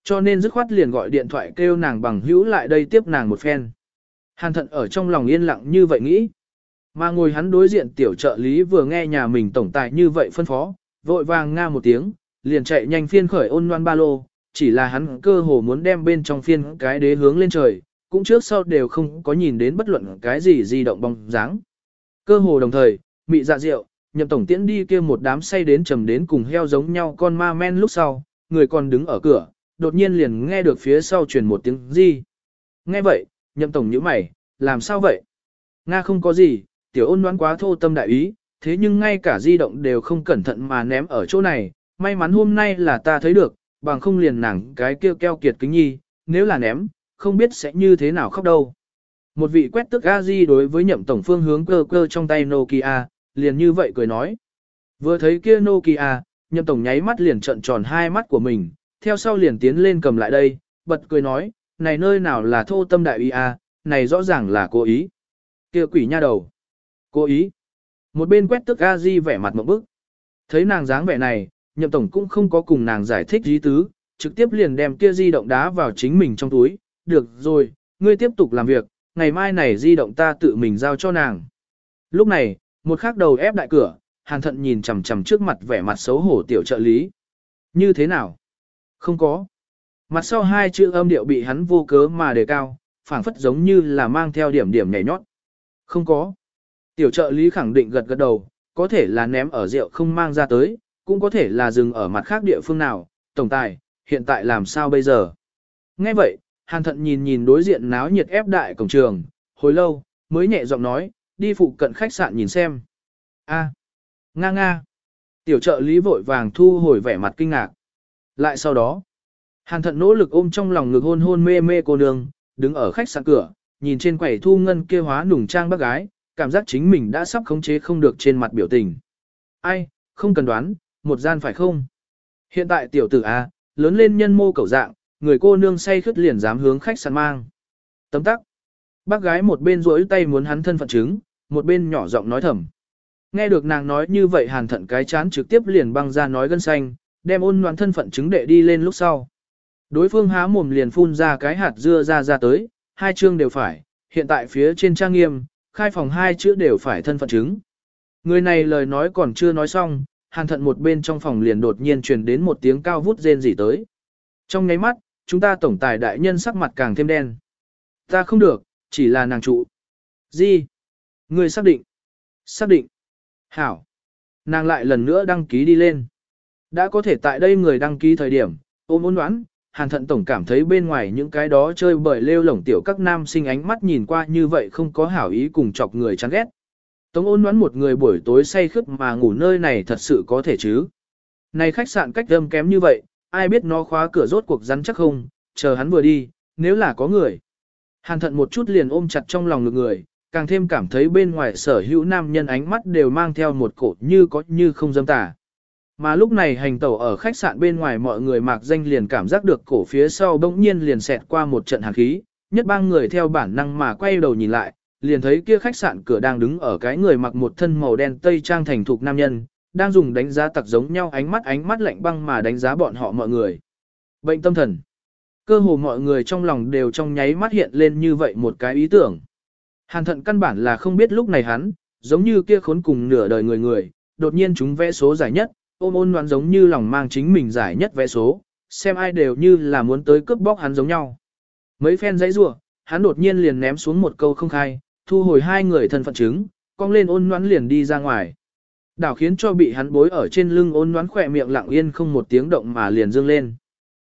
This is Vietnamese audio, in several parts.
Cho nên dứt khoát liền gọi điện thoại kêu nàng bằng hữu lại đây tiếp nàng một phen. Hàn Thận ở trong lòng yên lặng như vậy nghĩ. Mà ngồi hắn đối diện tiểu trợ lý vừa nghe nhà mình tổng tài như vậy phân phó, vội vàng nga một tiếng, liền chạy nhanh phiên khởi ôn loan ba lô, chỉ là hắn cơ hồ muốn đem bên trong phiên cái đế hướng lên trời, cũng trước sau đều không có nhìn đến bất luận cái gì di động bóng dáng. Cơ hồ đồng thời, mị dạ rượu, Nhậm tổng tiễn đi kia một đám say đến trầm đến cùng heo giống nhau con ma men lúc sau, người còn đứng ở cửa, đột nhiên liền nghe được phía sau truyền một tiếng gì. Nghe vậy, Nhậm tổng nhíu mày, làm sao vậy? Nga không có gì, tiểu ôn đoán quá thô tâm đại ý, thế nhưng ngay cả di động đều không cẩn thận mà ném ở chỗ này, may mắn hôm nay là ta thấy được, bằng không liền nàng cái kêu keo kiệt kính nhi, nếu là ném, không biết sẽ như thế nào khóc đâu. Một vị quét tức A-di đối với Nhậm tổng phương hướng cơ cơ trong tay Nokia, liền như vậy cười nói. Vừa thấy kia Nokia, Nhậm tổng nháy mắt liền trợn tròn hai mắt của mình, theo sau liền tiến lên cầm lại đây, bật cười nói, này nơi nào là thô tâm đại ý a, này rõ ràng là cố ý. Kia quỷ nha đầu. Cố ý. Một bên quét tức A-di vẻ mặt một bức. Thấy nàng dáng vẻ này, Nhậm tổng cũng không có cùng nàng giải thích ý tứ, trực tiếp liền đem kia di động đá vào chính mình trong túi. Được rồi, ngươi tiếp tục làm việc, ngày mai này di động ta tự mình giao cho nàng. Lúc này, một khắc đầu ép đại cửa, Hàn Thận nhìn chằm chằm trước mặt vẻ mặt xấu hổ tiểu trợ lý. Như thế nào? Không có. Mặt sau hai chữ âm điệu bị hắn vô cớ mà đề cao, phảng phất giống như là mang theo điểm điểm nhảy nhót. Không có. Tiểu trợ lý khẳng định gật gật đầu, có thể là ném ở rượu không mang ra tới, cũng có thể là dừng ở mặt khác địa phương nào. Tổng tài, hiện tại làm sao bây giờ? Nghe vậy, Hàn Thận nhìn nhìn đối diện náo nhiệt ép đại cổng trường, hồi lâu, mới nhẹ giọng nói, đi phụ cận khách sạn nhìn xem. A, nga nga. Tiểu trợ lý vội vàng thu hồi vẻ mặt kinh ngạc. Lại sau đó, Hàn Thận nỗ lực ôm trong lòng ngực hôn hôn mê mê cô nương, đứng ở khách sạn cửa, nhìn trên quầy thu ngân kia hóa nùng trang bác gái, cảm giác chính mình đã sắp khống chế không được trên mặt biểu tình. Ai, không cần đoán, một gian phải không? Hiện tại tiểu tử A, lớn lên nhân mô cầu dạng, người cô nương say khướt liền dám hướng khách sạn mang. Tấm tắc. Bác gái một bên duỗi tay muốn hắn thân phận chứng, một bên nhỏ giọng nói thầm. Nghe được nàng nói như vậy Hàn Thận cái chán trực tiếp liền băng ra nói gân xanh, đem ôn loạn thân phận chứng đệ đi lên lúc sau. Đối phương há mồm liền phun ra cái hạt dưa ra tới, hai chương đều phải, hiện tại phía trên trang nghiêm, khai phòng hai chữ đều phải thân phận chứng. Người này lời nói còn chưa nói xong, Hàn Thận một bên trong phòng liền đột nhiên truyền đến một tiếng cao vút rên rỉ tới. Trong nháy mắt, chúng ta tổng tài đại nhân sắc mặt càng thêm đen. Ta không được, chỉ là nàng trụ. Gì? Người xác định? Xác định. Hảo. Nàng lại lần nữa đăng ký đi lên. Đã có thể tại đây người đăng ký thời điểm, ôm ôn đoán, Hàn Thận tổng cảm thấy bên ngoài những cái đó chơi bời lêu lổng tiểu các nam sinh ánh mắt nhìn qua như vậy không có hảo ý cùng chọc người chán ghét. Tống ôn đoán một người buổi tối say khướt mà ngủ nơi này thật sự có thể chứ. Này khách sạn cách âm kém như vậy, ai biết nó khóa cửa rốt cuộc rắn chắc không, chờ hắn vừa đi, nếu là có người. Hàn Thận một chút liền ôm chặt trong lòng ngực người, càng thêm cảm thấy bên ngoài sở hữu nam nhân ánh mắt đều mang theo một cổ như có như không dâm tà. Mà lúc này hành tẩu ở khách sạn bên ngoài mọi người mạc danh liền cảm giác được cổ phía sau bỗng nhiên liền xẹt qua một trận hàn khí, nhất bang người theo bản năng mà quay đầu nhìn lại, liền thấy kia khách sạn cửa đang đứng ở cái người mặc một thân màu đen tây trang thành thục nam nhân, đang dùng đánh giá tặc giống nhau ánh mắt lạnh băng mà đánh giá bọn họ mọi người. Bệnh tâm thần. Cơ hồ mọi người trong lòng đều trong nháy mắt hiện lên như vậy một cái ý tưởng. Hàn Thận căn bản là không biết lúc này hắn, giống như kia khốn cùng nửa đời người, đột nhiên chúng vẽ số giải nhất, ôm ôn đoán giống như lòng mang chính mình giải nhất vẽ số, xem ai đều như là muốn tới cướp bóc hắn giống nhau. Mấy phen dãy rủa, hắn đột nhiên liền ném xuống một câu không khai, thu hồi hai người thân phận chứng, cong lên ôn đoán liền đi ra ngoài. Đảo khiến cho bị hắn bối ở trên lưng ôn đoán khỏe miệng lặng yên không một tiếng động mà liền dương lên.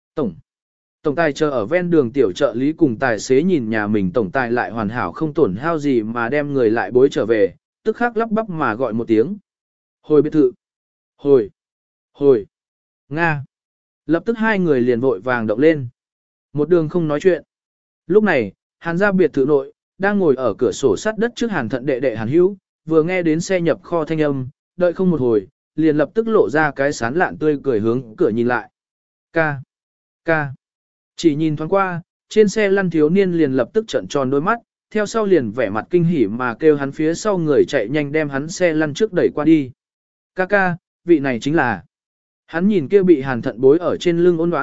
Tổng tài chờ ở ven đường tiểu trợ lý cùng tài xế nhìn nhà mình tổng tài lại hoàn hảo không tổn hao gì mà đem người lại bối trở về, tức khắc lắp bắp mà gọi một tiếng. Hồi biệt thự. Hồi. Nga. Lập tức hai người liền vội vàng động lên. Một đường không nói chuyện. Lúc này, Hàn gia biệt thự nội, đang ngồi ở cửa sổ sắt đất trước Hàn Thận đệ đệ Hàn Hữu, vừa nghe đến xe nhập kho thanh âm, đợi không một hồi, liền lập tức lộ ra cái sán lạn tươi cười hướng cửa nhìn lại. Ca. Chỉ nhìn thoáng qua, trên xe lăn thiếu niên liền lập tức trợn tròn đôi mắt, theo sau liền vẻ mặt kinh hỉ mà kêu hắn phía sau người chạy nhanh đem hắn xe lăn trước đẩy qua đi. Ca, vị này chính là. Hắn nhìn kia bị Hàn Thận bối ở trên lưng ôn đoán,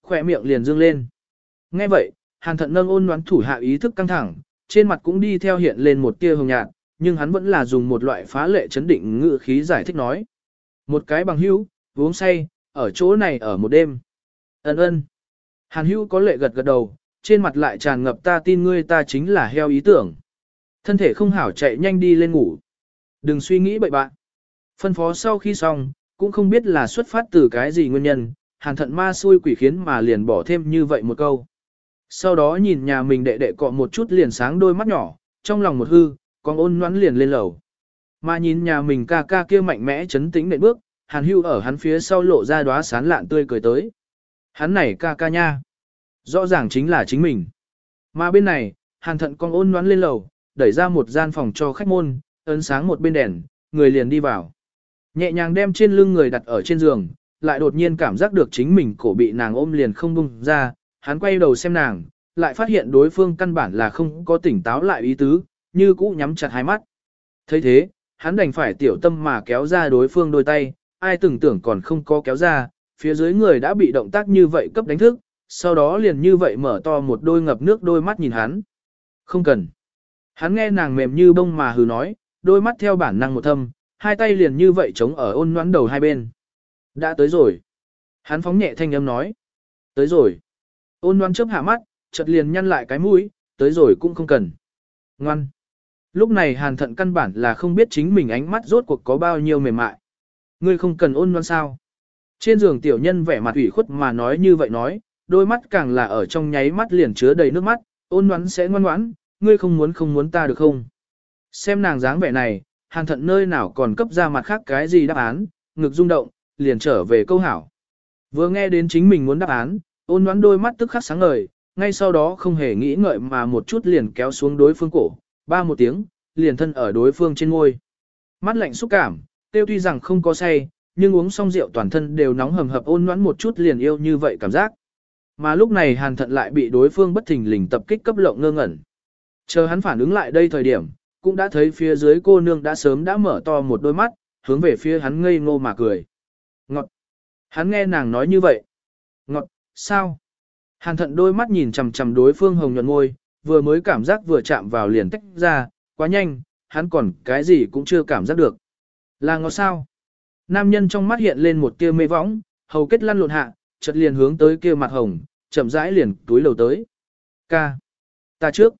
khỏe miệng liền dương lên. Nghe vậy, Hàn Thận nâng ôn nhoắn thủ hạ ý thức căng thẳng, trên mặt cũng đi theo hiện lên một tia hồng nhạt, nhưng hắn vẫn là dùng một loại phá lệ chấn định ngữ khí giải thích nói. Một cái bằng hữu, uống say, ở chỗ này ở một đêm. Ân ân. Hàn Hữu có lệ gật gật đầu, trên mặt lại tràn ngập ta tin ngươi ta chính là heo ý tưởng. Thân thể không hảo chạy nhanh đi lên ngủ. Đừng suy nghĩ bậy bạn. Phân phó sau khi xong, cũng không biết là xuất phát từ cái gì nguyên nhân, Hàn Thận ma xui quỷ khiến mà liền bỏ thêm như vậy một câu. Sau đó nhìn nhà mình đệ đệ cọ một chút liền sáng đôi mắt nhỏ, trong lòng một hư, còn ôn nhoắn liền lên lầu. Mà nhìn nhà mình ca ca kia mạnh mẽ chấn tĩnh nện bước, Hàn Hưu ở hắn phía sau lộ ra đóa sán lạn tươi cười tới. Hắn này ca ca nha. Rõ ràng chính là chính mình. Mà bên này, Hàn Thận con ôn nhoắn lên lầu, đẩy ra một gian phòng cho khách môn, ấn sáng một bên đèn, người liền đi vào. Nhẹ nhàng đem trên lưng người đặt ở trên giường, lại đột nhiên cảm giác được chính mình cổ bị nàng ôm liền không bung ra, hắn quay đầu xem nàng, lại phát hiện đối phương căn bản là không có tỉnh táo lại ý tứ, như cũ nhắm chặt hai mắt. thấy thế, hắn đành phải tiểu tâm mà kéo ra đối phương đôi tay, ai từng tưởng còn không có kéo ra, phía dưới người đã bị động tác như vậy cấp đánh thức, sau đó liền như vậy mở to một đôi ngập nước đôi mắt nhìn hắn. Không cần. Hắn nghe nàng mềm như bông mà hừ nói, đôi mắt theo bản năng một thâm, hai tay liền như vậy chống ở ôn nhoắn đầu hai bên. Đã tới rồi. Hắn phóng nhẹ thanh âm nói. Tới rồi. Ôn nhoắn chớp hạ mắt, chợt liền nhăn lại cái mũi, tới rồi cũng không cần. Ngoan. Lúc này Hàn Thận căn bản là không biết chính mình ánh mắt rốt cuộc có bao nhiêu mềm mại. Ngươi không cần ôn nhoắn sao. Trên giường tiểu nhân vẻ mặt ủy khuất mà nói như vậy nói, đôi mắt càng là ở trong nháy mắt liền chứa đầy nước mắt, ôn nhoắn sẽ ngoan ngoãn, ngươi không muốn ta được không? Xem nàng dáng vẻ này, Hàn Thận nơi nào còn cấp ra mặt khác cái gì đáp án, ngực rung động, liền trở về câu hảo. Vừa nghe đến chính mình muốn đáp án, ôn nhoắn đôi mắt tức khắc sáng ngời, ngay sau đó không hề nghĩ ngợi mà một chút liền kéo xuống đối phương cổ, ba một tiếng, liền thân ở đối phương trên ngôi. Mắt lạnh xúc cảm, tiêu tuy rằng không có say, nhưng uống xong rượu toàn thân đều nóng hầm hập ôn nhoắn một chút liền yêu như vậy cảm giác. Mà lúc này Hàn Thận lại bị đối phương bất thình lình tập kích cấp lộng ngơ ngẩn. Chờ hắn phản ứng lại đây thời điểm, cũng đã thấy phía dưới cô nương đã sớm đã mở to một đôi mắt, hướng về phía hắn ngây ngô mà cười. Ngọt. Hắn nghe nàng nói như vậy. Ngọt, sao? Hàn Thận đôi mắt nhìn chằm chằm đối phương hồng nhuận môi, vừa mới cảm giác vừa chạm vào liền tách ra, quá nhanh, hắn còn cái gì cũng chưa cảm giác được. Là ngọt sao? Nam nhân trong mắt hiện lên một tia mê võng, hầu kết lăn lộn hạ, chợt liền hướng tới kia mặt hồng, chậm rãi liền túi lầu tới. Ca. Ta trước.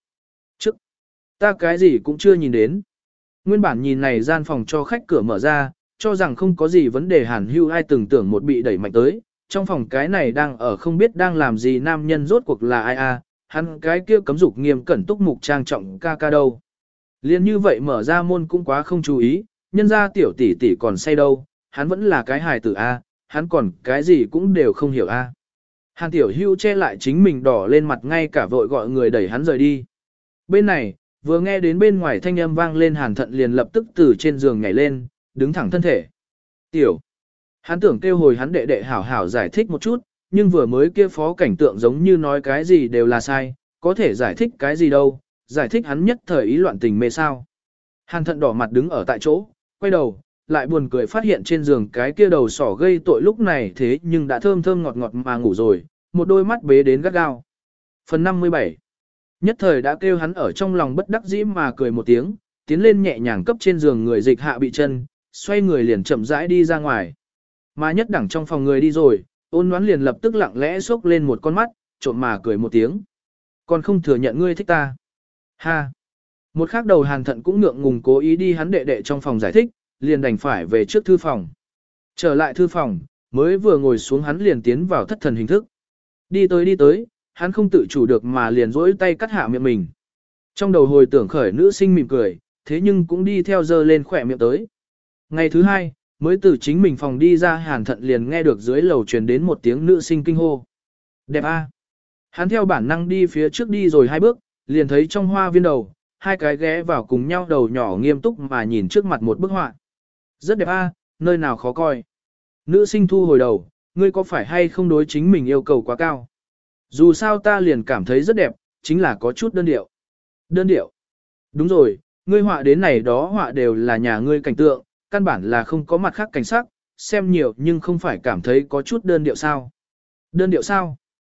Ta cái gì cũng chưa nhìn đến. Nguyên bản nhìn này gian phòng cho khách cửa mở ra, cho rằng không có gì vấn đề Hàn Hưu ai từng tưởng một bị đẩy mạnh tới, trong phòng cái này đang ở không biết đang làm gì nam nhân rốt cuộc là ai a, hắn cái kia cấm dục nghiêm cẩn túc mục trang trọng ca ca đâu. Liên như vậy mở ra môn cũng quá không chú ý, nhân ra tiểu tỷ tỷ còn say đâu, hắn vẫn là cái hài tử a, hắn còn cái gì cũng đều không hiểu a. Hàn tiểu Hưu che lại chính mình đỏ lên mặt ngay cả vội gọi người đẩy hắn rời đi. Bên này, vừa nghe đến bên ngoài thanh âm vang lên Hàn Thận liền lập tức từ trên giường nhảy lên, đứng thẳng thân thể. Tiểu. Hắn tưởng kêu hồi hắn đệ đệ hảo hảo giải thích một chút, nhưng vừa mới kia phó cảnh tượng giống như nói cái gì đều là sai, có thể giải thích cái gì đâu, giải thích hắn nhất thời ý loạn tình mê sao. Hàn Thận đỏ mặt đứng ở tại chỗ, quay đầu, lại buồn cười phát hiện trên giường cái kia đầu sỏ gây tội lúc này thế nhưng đã thơm thơm ngọt ngọt mà ngủ rồi, một đôi mắt bế đến gắt gao. Phần 57 Nhất thời đã kêu hắn ở trong lòng bất đắc dĩ mà cười một tiếng, tiến lên nhẹ nhàng cấp trên giường người dịch hạ bị chân, xoay người liền chậm rãi đi ra ngoài. Mà nhất đẳng trong phòng người đi rồi, ôn nhoắn liền lập tức lặng lẽ xốc lên một con mắt, trộm mà cười một tiếng. Còn không thừa nhận ngươi thích ta. Ha! Một khắc đầu Hàn Thận cũng ngượng ngùng cố ý đi hắn đệ đệ trong phòng giải thích, liền đành phải về trước thư phòng. Trở lại thư phòng, mới vừa ngồi xuống hắn liền tiến vào thất thần hình thức. Đi tới, hắn không tự chủ được mà liền rỗi tay cắt hạ miệng mình. Trong đầu hồi tưởng khởi nữ sinh mỉm cười, thế nhưng cũng đi theo dơ lên khỏe miệng tới. Ngày thứ hai, mới từ chính mình phòng đi ra Hàn Thận liền nghe được dưới lầu truyền đến một tiếng nữ sinh kinh hô. Đẹp a! Hắn theo bản năng đi phía trước đi rồi hai bước, liền thấy trong hoa viên đầu, hai cái ghé vào cùng nhau đầu nhỏ nghiêm túc mà nhìn trước mặt một bức họa. Rất đẹp a, nơi nào khó coi. Nữ sinh thu hồi đầu, ngươi có phải hay không đối chính mình yêu cầu quá cao? Dù sao ta liền cảm thấy rất đẹp, chính là có chút đơn điệu. Đơn điệu? Đúng rồi, ngươi họa đến này đó họa đều là nhà ngươi cảnh tượng, căn bản là không có mặt khác cảnh sắc, xem nhiều nhưng không phải cảm thấy có chút đơn điệu sao. Đơn điệu sao?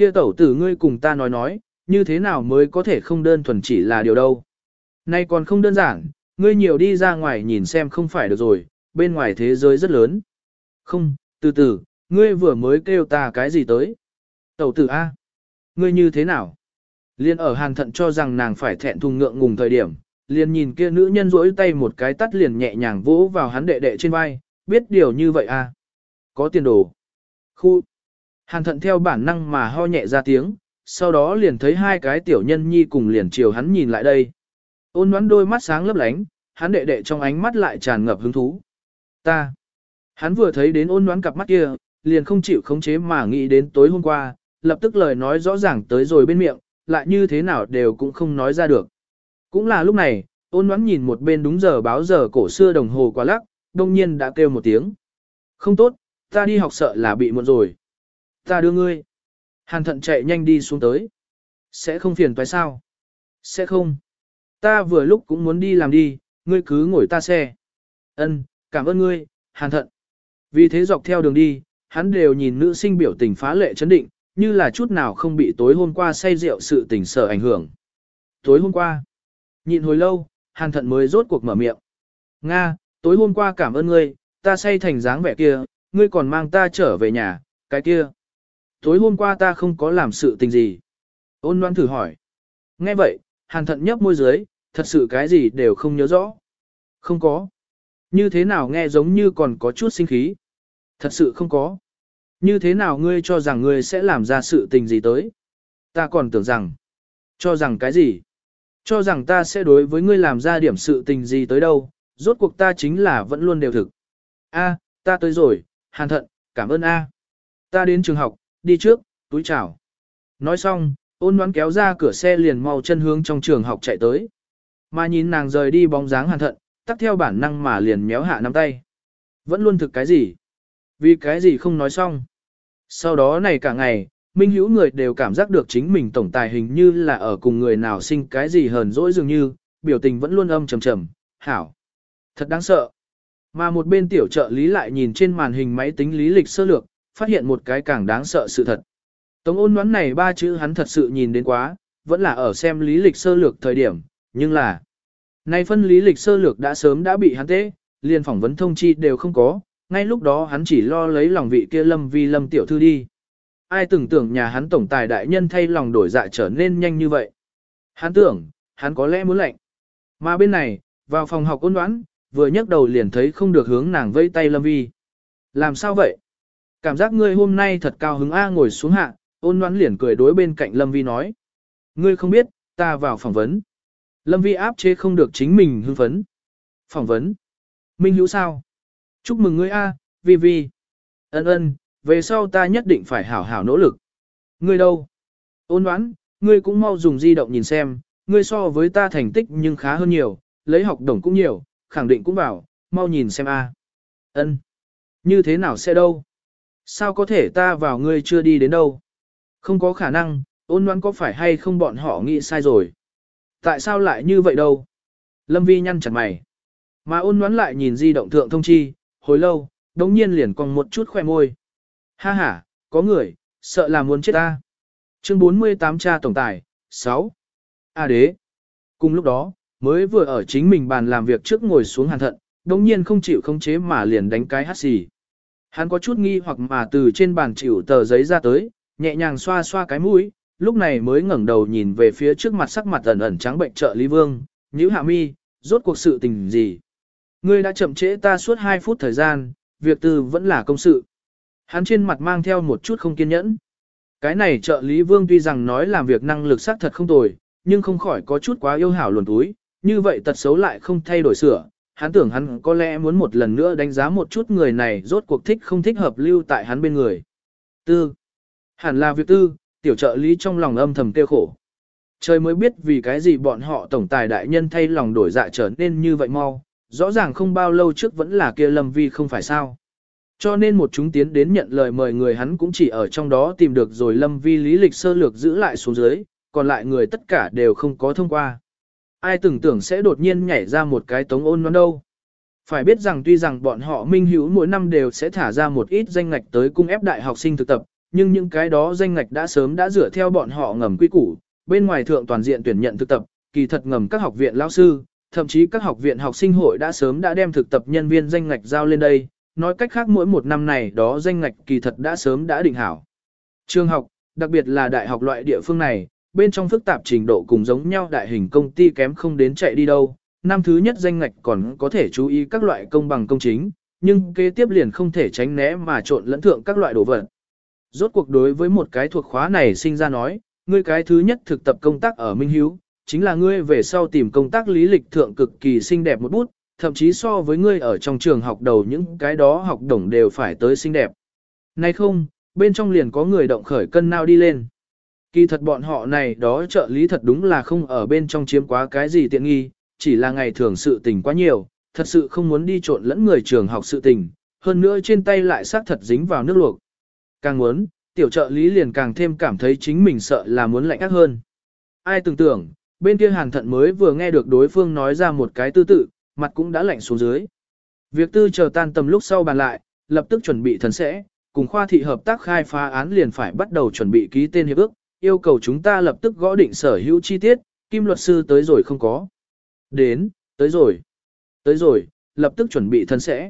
Kia tẩu tử ngươi cùng ta nói, như thế nào mới có thể không đơn thuần chỉ là điều đâu. Nay còn không đơn giản, ngươi nhiều đi ra ngoài nhìn xem không phải được rồi, bên ngoài thế giới rất lớn. Không, từ từ, ngươi vừa mới kêu ta cái gì tới. Tẩu tử A. Ngươi như thế nào? Liên ở Hàn Thận cho rằng nàng phải thẹn thùng ngượng ngùng thời điểm, liền nhìn kia nữ nhân rỗi tay một cái tắt liền nhẹ nhàng vỗ vào hắn đệ đệ trên vai, biết điều như vậy à? Có tiền đồ. Khu. Hàn Thận theo bản năng mà ho nhẹ ra tiếng, sau đó liền thấy hai cái tiểu nhân nhi cùng liền chiều hắn nhìn lại đây. Ôn Ngoãn đôi mắt sáng lấp lánh, hắn đệ đệ trong ánh mắt lại tràn ngập hứng thú. Ta. Hắn vừa thấy đến Ôn Ngoãn cặp mắt kia, liền không chịu khống chế mà nghĩ đến tối hôm qua, lập tức lời nói rõ ràng tới rồi bên miệng, lại như thế nào đều cũng không nói ra được. Cũng là lúc này, Ôn Ngoãn nhìn một bên đúng giờ báo giờ cổ xưa đồng hồ quả lắc, đông nhiên đã kêu một tiếng. Không tốt, ta đi học sợ là bị muộn rồi. Ta đưa ngươi. Hàn Thận chạy nhanh đi xuống tới. Sẽ không phiền toái sao? Sẽ không. Ta vừa lúc cũng muốn đi làm đi, ngươi cứ ngồi ta xe. Ân, cảm ơn ngươi, Hàn Thận. Vì thế dọc theo đường đi, hắn đều nhìn nữ sinh biểu tình phá lệ chấn định, như là chút nào không bị tối hôm qua say rượu sự tình sở ảnh hưởng. Tối hôm qua, nhịn hồi lâu, Hàn Thận mới rốt cuộc mở miệng. Nga, tối hôm qua cảm ơn ngươi, ta say thành dáng vẻ kia, ngươi còn mang ta trở về nhà, cái kia. Tối hôm qua ta không có làm sự tình gì. Ôn Loan thử hỏi. Nghe vậy, Hàn Thận nhấp môi dưới, thật sự cái gì đều không nhớ rõ. Không có. Như thế nào nghe giống như còn có chút sinh khí. Thật sự không có. Như thế nào ngươi cho rằng ngươi sẽ làm ra sự tình gì tới? Ta còn tưởng rằng. Cho rằng cái gì? Cho rằng ta sẽ đối với ngươi làm ra điểm sự tình gì tới đâu, rốt cuộc ta chính là vẫn luôn đều thực. A, ta tới rồi, Hàn Thận, cảm ơn A. Ta đến trường học, đi trước, túi chào. Nói xong, Ôn Ngoãn kéo ra cửa xe liền mau chân hướng trong trường học chạy tới. Mà nhìn nàng rời đi bóng dáng Hàn Thận, tắt theo bản năng mà liền méo hạ nắm tay. Vẫn luôn thực cái gì? Vì cái gì không nói xong? Sau đó này cả ngày, Minh Hữu người đều cảm giác được chính mình tổng tài hình như là ở cùng người nào sinh cái gì hờn dỗi dường như, biểu tình vẫn luôn âm trầm trầm, hảo. Thật đáng sợ. Mà một bên tiểu trợ lý lại nhìn trên màn hình máy tính lý lịch sơ lược, phát hiện một cái càng đáng sợ sự thật. Tống Ôn Ngoãn này ba chữ hắn thật sự nhìn đến quá, vẫn là ở xem lý lịch sơ lược thời điểm, nhưng là nay phân lý lịch sơ lược đã sớm đã bị hắn tế, liền phỏng vấn thông chi đều không có, ngay lúc đó hắn chỉ lo lấy lòng vị kia Lâm Vi Lâm tiểu thư đi. Ai tưởng tượng nhà hắn tổng tài đại nhân thay lòng đổi dạ trở nên nhanh như vậy. Hắn tưởng, hắn có lẽ muốn lệnh. Mà bên này, vào phòng học Ôn Ngoãn, vừa nhấc đầu liền thấy không được hướng nàng vẫy tay Lâm Vi. Làm sao vậy? Cảm giác ngươi hôm nay thật cao hứng A ngồi xuống hạ, Ôn Ngoãn liền cười đối bên cạnh Lâm Vi nói. Ngươi không biết, ta vào phỏng vấn. Lâm Vi áp chế không được chính mình hưng phấn. Phỏng vấn? Minh Hữu sao? Chúc mừng ngươi A, Vi Vi. Ân, về sau ta nhất định phải hảo hảo nỗ lực. Ngươi đâu? Ôn Ngoãn, ngươi cũng mau dùng di động nhìn xem, ngươi so với ta thành tích nhưng khá hơn nhiều, lấy học đồng cũng nhiều, khẳng định cũng vào, mau nhìn xem A. Ân, như thế nào sẽ đâu? Sao có thể ta vào ngươi chưa đi đến đâu? Không có khả năng, Ôn Ngoãn có phải hay không bọn họ nghĩ sai rồi? Tại sao lại như vậy đâu? Lâm Vi nhăn chặt mày. Mà Ôn Ngoãn lại nhìn di động thượng thông chi, hồi lâu, đống nhiên liền còn một chút khoe môi. Ha ha, có người, sợ là muốn chết ta. Chương 48 cha tổng tài, 6. A đế. Cùng lúc đó, mới vừa ở chính mình bàn làm việc trước ngồi xuống Hàn Thận, đống nhiên không chịu khống chế mà liền đánh cái hắt xì. Hắn có chút nghi hoặc mà từ trên bàn chịu tờ giấy ra tới, nhẹ nhàng xoa xoa cái mũi, lúc này mới ngẩng đầu nhìn về phía trước mặt sắc mặt ẩn ẩn trắng bệnh trợ lý Vương, nhíu hạ mi, rốt cuộc sự tình gì. Ngươi đã chậm trễ ta suốt 2 phút thời gian, việc tư vẫn là công sự. Hắn trên mặt mang theo một chút không kiên nhẫn. Cái này trợ lý Vương tuy rằng nói làm việc năng lực xác thật không tồi, nhưng không khỏi có chút quá yêu hảo luồn túi, như vậy tật xấu lại không thay đổi sửa. Hắn tưởng hắn có lẽ muốn một lần nữa đánh giá một chút người này rốt cuộc thích không thích hợp lưu tại hắn bên người. Tư. Hẳn là việc tư, tiểu trợ lý trong lòng âm thầm tiêu khổ. Trời mới biết vì cái gì bọn họ tổng tài đại nhân thay lòng đổi dạ trở nên như vậy mau, rõ ràng không bao lâu trước vẫn là kia Lâm Vi không phải sao. Cho nên một chúng tiến đến nhận lời mời người hắn cũng chỉ ở trong đó tìm được rồi Lâm Vi lý lịch sơ lược giữ lại xuống dưới, còn lại người tất cả đều không có thông qua. Ai tưởng tưởng sẽ đột nhiên nhảy ra một cái Tống Ôn Ngoãn đâu. Phải biết rằng tuy rằng bọn họ Minh Hữu mỗi năm đều sẽ thả ra một ít danh ngạch tới cung ép đại học sinh thực tập, nhưng những cái đó danh ngạch đã sớm đã dựa theo bọn họ ngầm quy củ, bên ngoài thượng toàn diện tuyển nhận thực tập, kỳ thật ngầm các học viện lão sư, thậm chí các học viện học sinh hội đã sớm đã đem thực tập nhân viên danh ngạch giao lên đây, nói cách khác mỗi một năm này đó danh ngạch kỳ thật đã sớm đã định hảo. Trường học, đặc biệt là đại học loại địa phương này, bên trong phức tạp trình độ cùng giống nhau đại hình công ty kém không đến chạy đi đâu. Năm thứ nhất danh ngạch còn có thể chú ý các loại công bằng công chính, nhưng kế tiếp liền không thể tránh né mà trộn lẫn thượng các loại đồ vật. Rốt cuộc đối với một cái thuộc khóa này sinh ra nói, ngươi cái thứ nhất thực tập công tác ở Minh Hiếu, chính là ngươi về sau tìm công tác lý lịch thượng cực kỳ xinh đẹp một bút, thậm chí so với ngươi ở trong trường học đầu những cái đó học đồng đều phải tới xinh đẹp. Này không, bên trong liền có người động khởi cân nào đi lên. Kỳ thật bọn họ này đó trợ lý thật đúng là không ở bên trong chiếm quá cái gì tiện nghi, chỉ là ngày thường sự tình quá nhiều, thật sự không muốn đi trộn lẫn người trường học sự tình, hơn nữa trên tay lại xác thật dính vào nước luộc. Càng muốn, tiểu trợ lý liền càng thêm cảm thấy chính mình sợ là muốn lạnh ác hơn. Ai tưởng tượng, bên kia Hàn Thận mới vừa nghe được đối phương nói ra một cái tư tự, mặt cũng đã lạnh xuống dưới. Việc tư chờ tan tầm lúc sau bàn lại, lập tức chuẩn bị thần sẽ, cùng khoa thị hợp tác khai phá án liền phải bắt đầu chuẩn bị ký tên hiệp ước, yêu cầu chúng ta lập tức gõ định sở hữu chi tiết, Kim luật sư tới rồi không có. Đến, tới rồi, lập tức chuẩn bị thần sẽ.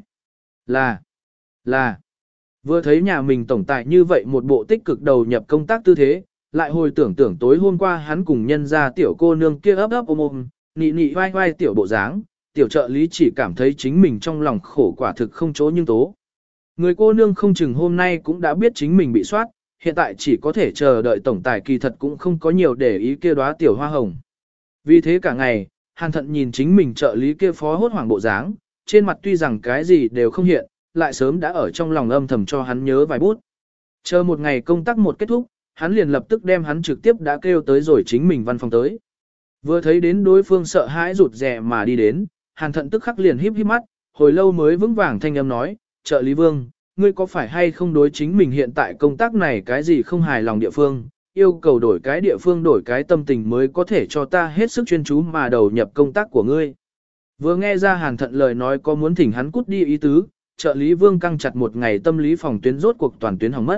Là. Vừa thấy nhà mình tổng tài như vậy một bộ tích cực đầu nhập công tác tư thế, lại hồi tưởng tối hôm qua hắn cùng nhân ra tiểu cô nương kia ấp ôm, nị nị vai vai tiểu bộ dáng, tiểu trợ lý chỉ cảm thấy chính mình trong lòng khổ quả thực không chỗ nhưng tố. Người cô nương không chừng hôm nay cũng đã biết chính mình bị soát, hiện tại chỉ có thể chờ đợi tổng tài kỳ thật cũng không có nhiều để ý kia đóa tiểu hoa hồng. Vì thế cả ngày, Hàn Thận nhìn chính mình trợ lý kia phó hốt hoảng bộ dáng, trên mặt tuy rằng cái gì đều không hiện, lại sớm đã ở trong lòng âm thầm cho hắn nhớ vài bút. Chờ một ngày công tác một kết thúc, hắn liền lập tức đem hắn trực tiếp đã kêu tới rồi chính mình văn phòng tới. Vừa thấy đến đối phương sợ hãi rụt rè mà đi đến, Hàn Thận tức khắc liền híp híp mắt, hồi lâu mới vững vàng thanh âm nói, trợ lý Vương, ngươi có phải hay không đối chính mình hiện tại công tác này cái gì không hài lòng địa phương, yêu cầu đổi cái địa phương đổi cái tâm tình mới có thể cho ta hết sức chuyên chú mà đầu nhập công tác của ngươi. Vừa nghe ra Hàn Thận lời nói có muốn thỉnh hắn cút đi ý tứ, trợ lý Vương căng chặt một ngày tâm lý phòng tuyến rốt cuộc toàn tuyến hỏng mất,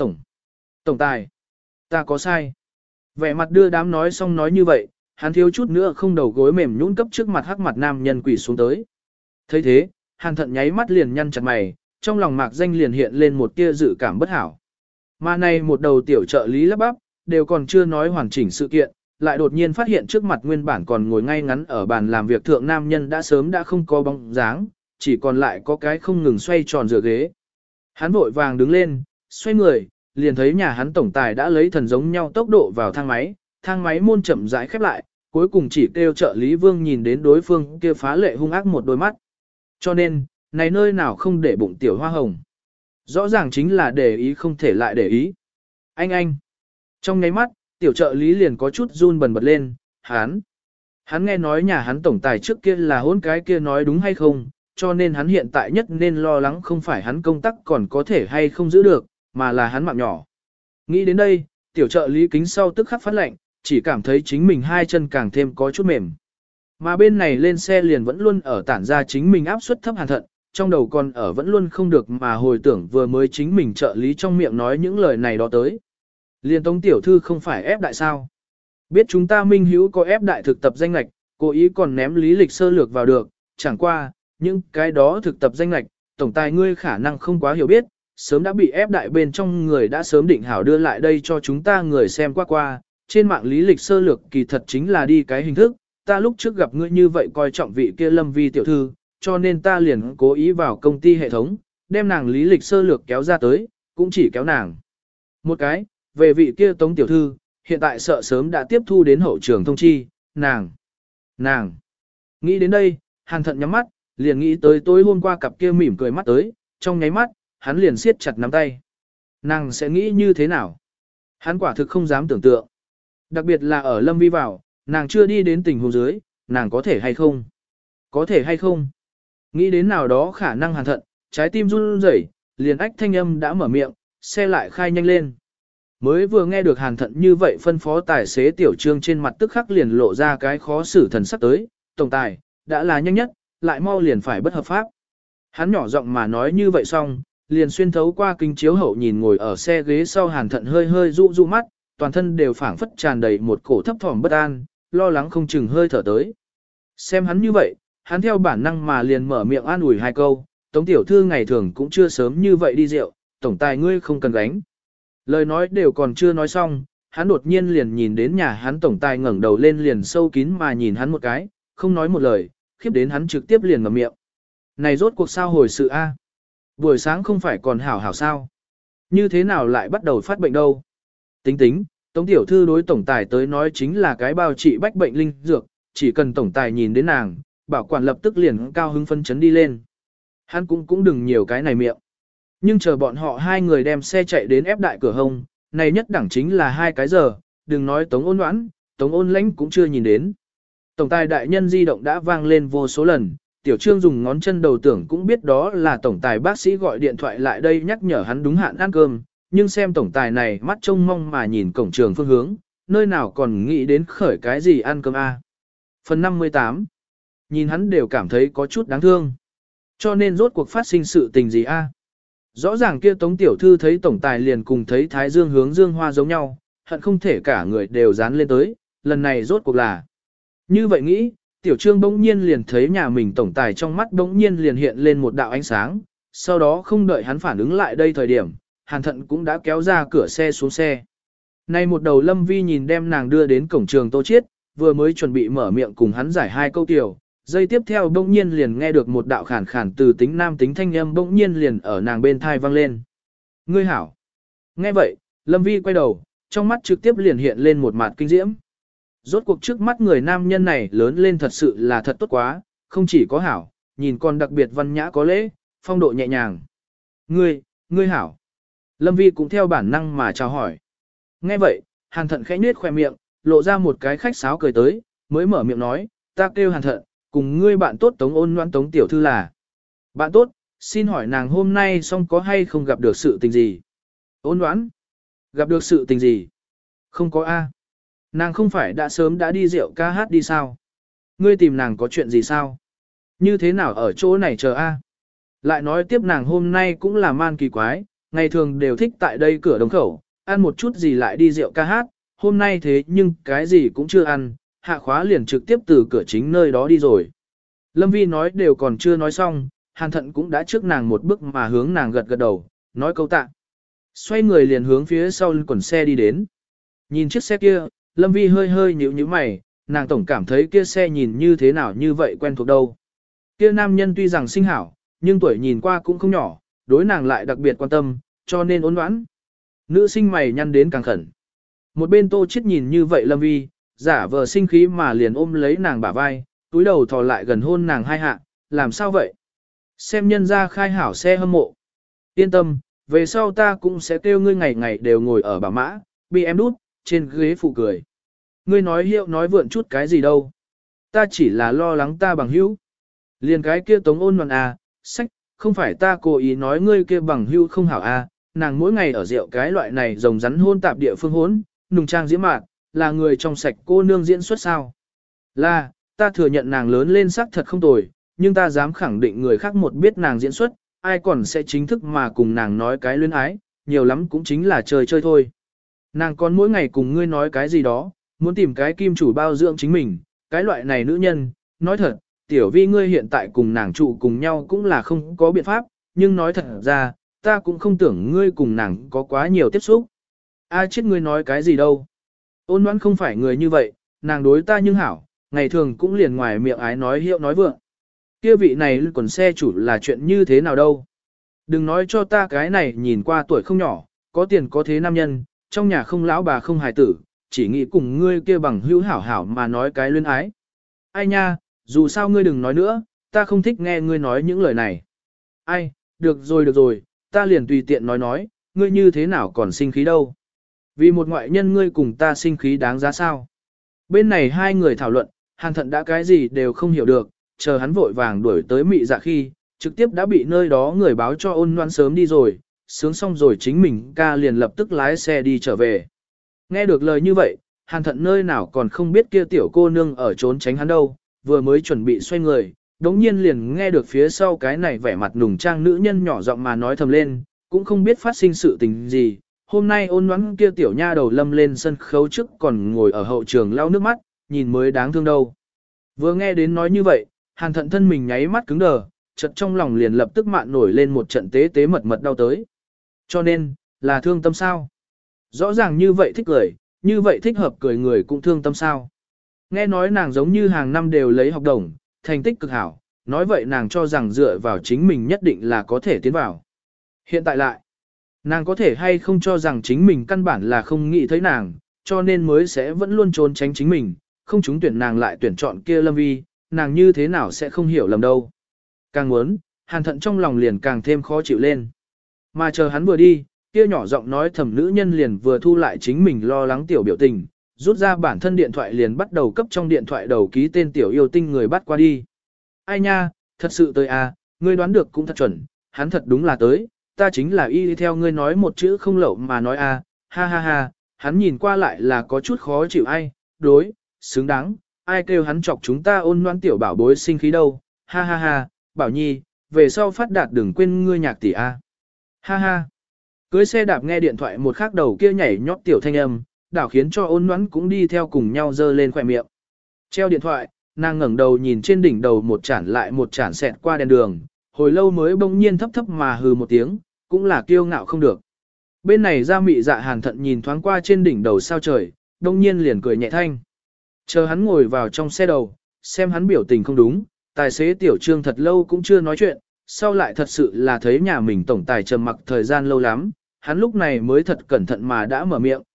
tổng tài, ta có sai. Vẻ mặt đưa đám nói xong nói như vậy, hắn thiếu chút nữa không đầu gối mềm nhũn cấp trước mặt hắc mặt nam nhân quỷ xuống tới. Thấy thế, Hàn Thận nháy mắt liền nhăn chặt mày, trong lòng mạc danh liền hiện lên một tia dự cảm bất hảo. Mà này một đầu tiểu trợ lý lắp bắp, đều còn chưa nói hoàn chỉnh sự kiện, lại đột nhiên phát hiện trước mặt nguyên bản còn ngồi ngay ngắn ở bàn làm việc thượng nam nhân đã sớm đã không có bóng dáng, chỉ còn lại có cái không ngừng xoay tròn dựa ghế. Hắn vội vàng đứng lên, xoay người, liền thấy nhà hắn tổng tài đã lấy thần giống nhau tốc độ vào thang máy môn chậm rãi khép lại, cuối cùng chỉ kêu trợ lý Vương nhìn đến đối phương kia phá lệ hung ác một đôi mắt. Cho nên, này nơi nào không để bụng tiểu hoa hồng. Rõ ràng chính là để ý không thể lại để ý. Anh. Trong nháy mắt, tiểu trợ lý liền có chút run bần bật lên, hắn nghe nói nhà hắn tổng tài trước kia là hôn cái kia nói đúng hay không, cho nên hắn hiện tại nhất nên lo lắng không phải hắn công tác còn có thể hay không giữ được, mà là hắn mạng nhỏ. Nghĩ đến đây, tiểu trợ lý kính sau tức khắc phát lệnh, chỉ cảm thấy chính mình hai chân càng thêm có chút mềm. Mà bên này lên xe liền vẫn luôn ở tản ra chính mình áp suất thấp Hàn Thận, trong đầu còn ở vẫn luôn không được mà hồi tưởng vừa mới chính mình trợ lý trong miệng nói những lời này đó tới. Liên Tống tiểu thư không phải ép đại sao? Biết chúng ta Minh Hữu có ép đại thực tập danh lạch, cố ý còn ném lý lịch sơ lược vào được, chẳng qua, những cái đó thực tập danh lạch, tổng tài ngươi khả năng không quá hiểu biết, sớm đã bị ép đại bên trong người đã sớm định hảo đưa lại đây cho chúng ta người xem qua, trên mạng lý lịch sơ lược kỳ thật chính là đi cái hình thức, ta lúc trước gặp ngươi như vậy coi trọng vị kia Lâm Vi tiểu thư, cho nên ta liền cố ý vào công ty hệ thống, đem nàng lý lịch sơ lược kéo ra tới, cũng chỉ kéo nàng. Một cái, về vị kia Tống tiểu thư, hiện tại sợ sớm đã tiếp thu đến hậu trường thông chi, nàng. Nghĩ đến đây, Hàn Thận nhắm mắt, liền nghĩ tới tối hôm qua cặp kia mỉm cười mắt tới, trong nháy mắt, hắn liền siết chặt nắm tay. Nàng sẽ nghĩ như thế nào? Hắn quả thực không dám tưởng tượng. Đặc biệt là ở Lâm Vi vào, nàng chưa đi đến tình huống dưới, nàng có thể hay không? Có thể hay không? Nghĩ đến nào đó khả năng Hàn Thận, trái tim run rẩy, liền ách thanh âm đã mở miệng, xe lại khai nhanh lên. Mới vừa nghe được Hàn Thận như vậy phân phó tài xế tiểu trương trên mặt tức khắc liền lộ ra cái khó xử thần sắc tới, tổng tài, đã là nhanh nhất, lại mau liền phải bất hợp pháp. Hắn nhỏ giọng mà nói như vậy xong, liền xuyên thấu qua kính chiếu hậu nhìn ngồi ở xe ghế sau Hàn Thận hơi hơi dụ dụ mắt, toàn thân đều phảng phất tràn đầy một cổ thấp thỏm bất an, lo lắng không chừng hơi thở tới. Xem hắn như vậy, hắn theo bản năng mà liền mở miệng an ủi hai câu, Tống tiểu thư ngày thường cũng chưa sớm như vậy đi rượu, tổng tài ngươi không cần gánh. Lời nói đều còn chưa nói xong, hắn đột nhiên liền nhìn đến nhà hắn tổng tài ngẩng đầu lên liền sâu kín mà nhìn hắn một cái, không nói một lời, khiếp đến hắn trực tiếp liền ngậm miệng. Này rốt cuộc sao hồi sự a? Buổi sáng không phải còn hảo hảo sao? Như thế nào lại bắt đầu phát bệnh đâu? Tính tính, Tống tiểu thư đối tổng tài tới nói chính là cái bao trị bách bệnh linh dược, chỉ cần tổng tài nhìn đến nàng, bảo quản lập tức liền cao hứng phân chấn đi lên. Hắn cũng đừng nhiều cái này miệng. Nhưng chờ bọn họ hai người đem xe chạy đến ép đại cửa hông, này nhất đẳng chính là 2 cái giờ, đừng nói Tống Ôn Noãn, Tống Ôn Lãnh cũng chưa nhìn đến. Tổng tài đại nhân di động đã vang lên vô số lần, Tiểu Trương dùng ngón chân đầu tưởng cũng biết đó là tổng tài bác sĩ gọi điện thoại lại đây nhắc nhở hắn đúng hạn ăn cơm, nhưng xem tổng tài này mắt trông mong mà nhìn cổng trường phương hướng, nơi nào còn nghĩ đến khởi cái gì ăn cơm a. Phần 58. Nhìn hắn đều cảm thấy có chút đáng thương. Cho nên rốt cuộc phát sinh sự tình gì a? Rõ ràng kia Tống tiểu thư thấy tổng tài liền cùng thấy Thái Dương hướng Dương Hoa giống nhau, hận không thể cả người đều dán lên tới, lần này rốt cuộc là. Như vậy nghĩ, Tiểu Trương bỗng nhiên liền thấy nhà mình tổng tài trong mắt bỗng nhiên liền hiện lên một đạo ánh sáng, sau đó không đợi hắn phản ứng lại đây thời điểm, Hàn Thận cũng đã kéo ra cửa xe xuống xe. Nay một đầu Lâm Vi nhìn đem nàng đưa đến cổng trường Tô Chiết, vừa mới chuẩn bị mở miệng cùng hắn giải hai câu tiểu, giây tiếp theo bỗng nhiên liền nghe được một đạo khàn khàn từ tính nam tính thanh âm bỗng nhiên liền ở nàng bên thai vang lên. Ngươi hảo. Nghe vậy, Lâm Vi quay đầu, trong mắt trực tiếp liền hiện lên một mặt kinh diễm. Rốt cuộc trước mắt người nam nhân này lớn lên thật sự là thật tốt quá, không chỉ có hảo, nhìn còn đặc biệt văn nhã có lễ, phong độ nhẹ nhàng. Ngươi hảo. Lâm Vi cũng theo bản năng mà chào hỏi. Nghe vậy, Hàn Thận khẽ nhếch khoe miệng, lộ ra một cái khách sáo cười tới, mới mở miệng nói, ta kêu Hàn Thận, cùng ngươi bạn tốt Tống Ôn Noãn Tống tiểu thư là. Bạn tốt, xin hỏi nàng hôm nay xong có hay không gặp được sự tình gì? Ôn Noãn, gặp được sự tình gì? Không có a. Nàng không phải đã sớm đã đi rượu ca hát đi sao? Ngươi tìm nàng có chuyện gì sao? Như thế nào ở chỗ này chờ a? Lại nói tiếp nàng hôm nay cũng là man kỳ quái, ngày thường đều thích tại đây cửa đống khẩu, ăn một chút gì lại đi rượu ca hát, hôm nay thế nhưng cái gì cũng chưa ăn, hạ khóa liền trực tiếp từ cửa chính nơi đó đi rồi. Lâm Vi nói đều còn chưa nói xong, Hàn Thận cũng đã trước nàng một bước mà hướng nàng gật gật đầu, nói câu tạ. Xoay người liền hướng phía sau quần xe đi đến. Nhìn chiếc xe kia, Lâm Vi hơi hơi nhíu nhíu mày, nàng tổng cảm thấy kia xe nhìn như thế nào như vậy quen thuộc đâu. Kia nam nhân tuy rằng sinh hảo, nhưng tuổi nhìn qua cũng không nhỏ, đối nàng lại đặc biệt quan tâm, cho nên ôn đoán. Nữ sinh mày nhăn đến càng khẩn. Một bên Tô Chiết nhìn như vậy Lâm Vi, giả vờ sinh khí mà liền ôm lấy nàng bả vai, túi đầu thò lại gần hôn nàng hai hạ, làm sao vậy? Xem nhân ra khai hảo xe hâm mộ. Yên tâm, về sau ta cũng sẽ kêu ngươi ngày ngày đều ngồi ở bảo mã, bị em đút, trên ghế phụ cười. Ngươi nói hiệu nói vượn chút cái gì đâu. Ta chỉ là lo lắng ta bằng hữu. Liền cái kia Tống Ôn Noãn à, sách, không phải ta cố ý nói ngươi kia bằng hữu không hảo à, nàng mỗi ngày ở rượu cái loại này rồng rắn hôn tạp địa phương hốn, nùng trang diễm mạn, là người trong sạch cô nương diễn xuất sao. Là, ta thừa nhận nàng lớn lên sắc thật không tồi, nhưng ta dám khẳng định người khác một biết nàng diễn xuất, ai còn sẽ chính thức mà cùng nàng nói cái luyến ái, nhiều lắm cũng chính là chơi chơi thôi. Nàng còn mỗi ngày cùng ngươi nói cái gì đó, muốn tìm cái kim chủ bao dưỡng chính mình, cái loại này nữ nhân, nói thật, tiểu vi ngươi hiện tại cùng nàng trụ cùng nhau cũng là không có biện pháp, nhưng nói thật ra, ta cũng không tưởng ngươi cùng nàng có quá nhiều tiếp xúc. Ai chết ngươi nói cái gì đâu. Ôn Noãn không phải người như vậy, nàng đối ta nhưng hảo, ngày thường cũng liền ngoài miệng ái nói hiệu nói vượng. Kia vị này còn xe chủ là chuyện như thế nào đâu. Đừng nói cho ta cái này nhìn qua tuổi không nhỏ, có tiền có thế nam nhân, trong nhà không lão bà không hài tử, chỉ nghĩ cùng ngươi kia bằng hữu hảo hảo mà nói cái luyến ái. Ai nha, dù sao ngươi đừng nói nữa, ta không thích nghe ngươi nói những lời này. Ai, được rồi, ta liền tùy tiện nói, ngươi như thế nào còn sinh khí đâu. Vì một ngoại nhân ngươi cùng ta sinh khí đáng giá sao. Bên này hai người thảo luận, Hàn Thận đã cái gì đều không hiểu được, chờ hắn vội vàng đuổi tới mị dạ khi, trực tiếp đã bị nơi đó người báo cho Ôn Noãn sớm đi rồi, sướng xong rồi chính mình ca liền lập tức lái xe đi trở về. Nghe được lời như vậy, Hàn Thận nơi nào còn không biết kia tiểu cô nương ở trốn tránh hắn đâu, vừa mới chuẩn bị xoay người, đống nhiên liền nghe được phía sau cái này vẻ mặt nùng trang nữ nhân nhỏ giọng mà nói thầm lên, cũng không biết phát sinh sự tình gì. Hôm nay Ôn Ngoãn kia tiểu nha đầu lâm lên sân khấu trước còn ngồi ở hậu trường lau nước mắt, nhìn mới đáng thương đâu. Vừa nghe đến nói như vậy, Hàn Thận thân mình nháy mắt cứng đờ, chợt trong lòng liền lập tức mạn nổi lên một trận tế tế mật mật đau tới. Cho nên, là thương tâm sao? Rõ ràng như vậy thích cười, như vậy thích hợp cười người cũng thương tâm sao? Nghe nói nàng giống như hàng năm đều lấy học đồng, thành tích cực hảo, nói vậy nàng cho rằng dựa vào chính mình nhất định là có thể tiến vào. Hiện tại lại, nàng có thể hay không cho rằng chính mình căn bản là không nghĩ thấy nàng, cho nên mới sẽ vẫn luôn trốn tránh chính mình, không trúng tuyển nàng lại tuyển chọn kia Lâm Vi, nàng như thế nào sẽ không hiểu lầm đâu. Càng muốn, Hàn Thận trong lòng liền càng thêm khó chịu lên. Mà chờ hắn vừa đi, kia nhỏ giọng nói thầm nữ nhân liền vừa thu lại chính mình lo lắng tiểu biểu tình, rút ra bản thân điện thoại liền bắt đầu cấp trong điện thoại đầu ký tên tiểu yêu tinh người bắt qua đi. Ai nha, thật sự tới à, ngươi đoán được cũng thật chuẩn, hắn thật đúng là tới, ta chính là y theo ngươi nói một chữ không lậu mà nói à, ha ha ha, hắn nhìn qua lại là có chút khó chịu ai, đối, xứng đáng, ai kêu hắn chọc chúng ta Ôn Ngoãn tiểu bảo bối sinh khí đâu, ha ha ha, bảo nhi, về sau phát đạt đừng quên ngươi nhạc tỷ a. Ha ha. Cưới xe đạp nghe điện thoại một khắc đầu kia nhảy nhót tiểu thanh âm, đảo khiến cho Ôn Ngoãn cũng đi theo cùng nhau dơ lên khỏe miệng. Treo điện thoại, nàng ngẩng đầu nhìn trên đỉnh đầu một chản lại một chản xẹt qua đèn đường, hồi lâu mới bỗng nhiên thấp thấp mà hừ một tiếng, cũng là kiêu ngạo không được. Bên này ra mị dạ Hàn Thận nhìn thoáng qua trên đỉnh đầu sao trời, đông nhiên liền cười nhẹ thanh. Chờ hắn ngồi vào trong xe đầu, xem hắn biểu tình không đúng, tài xế tiểu trương thật lâu cũng chưa nói chuyện, sau lại thật sự là thấy nhà mình tổng tài trầm mặc thời gian lâu lắm, hắn lúc này mới thật cẩn thận mà đã mở miệng,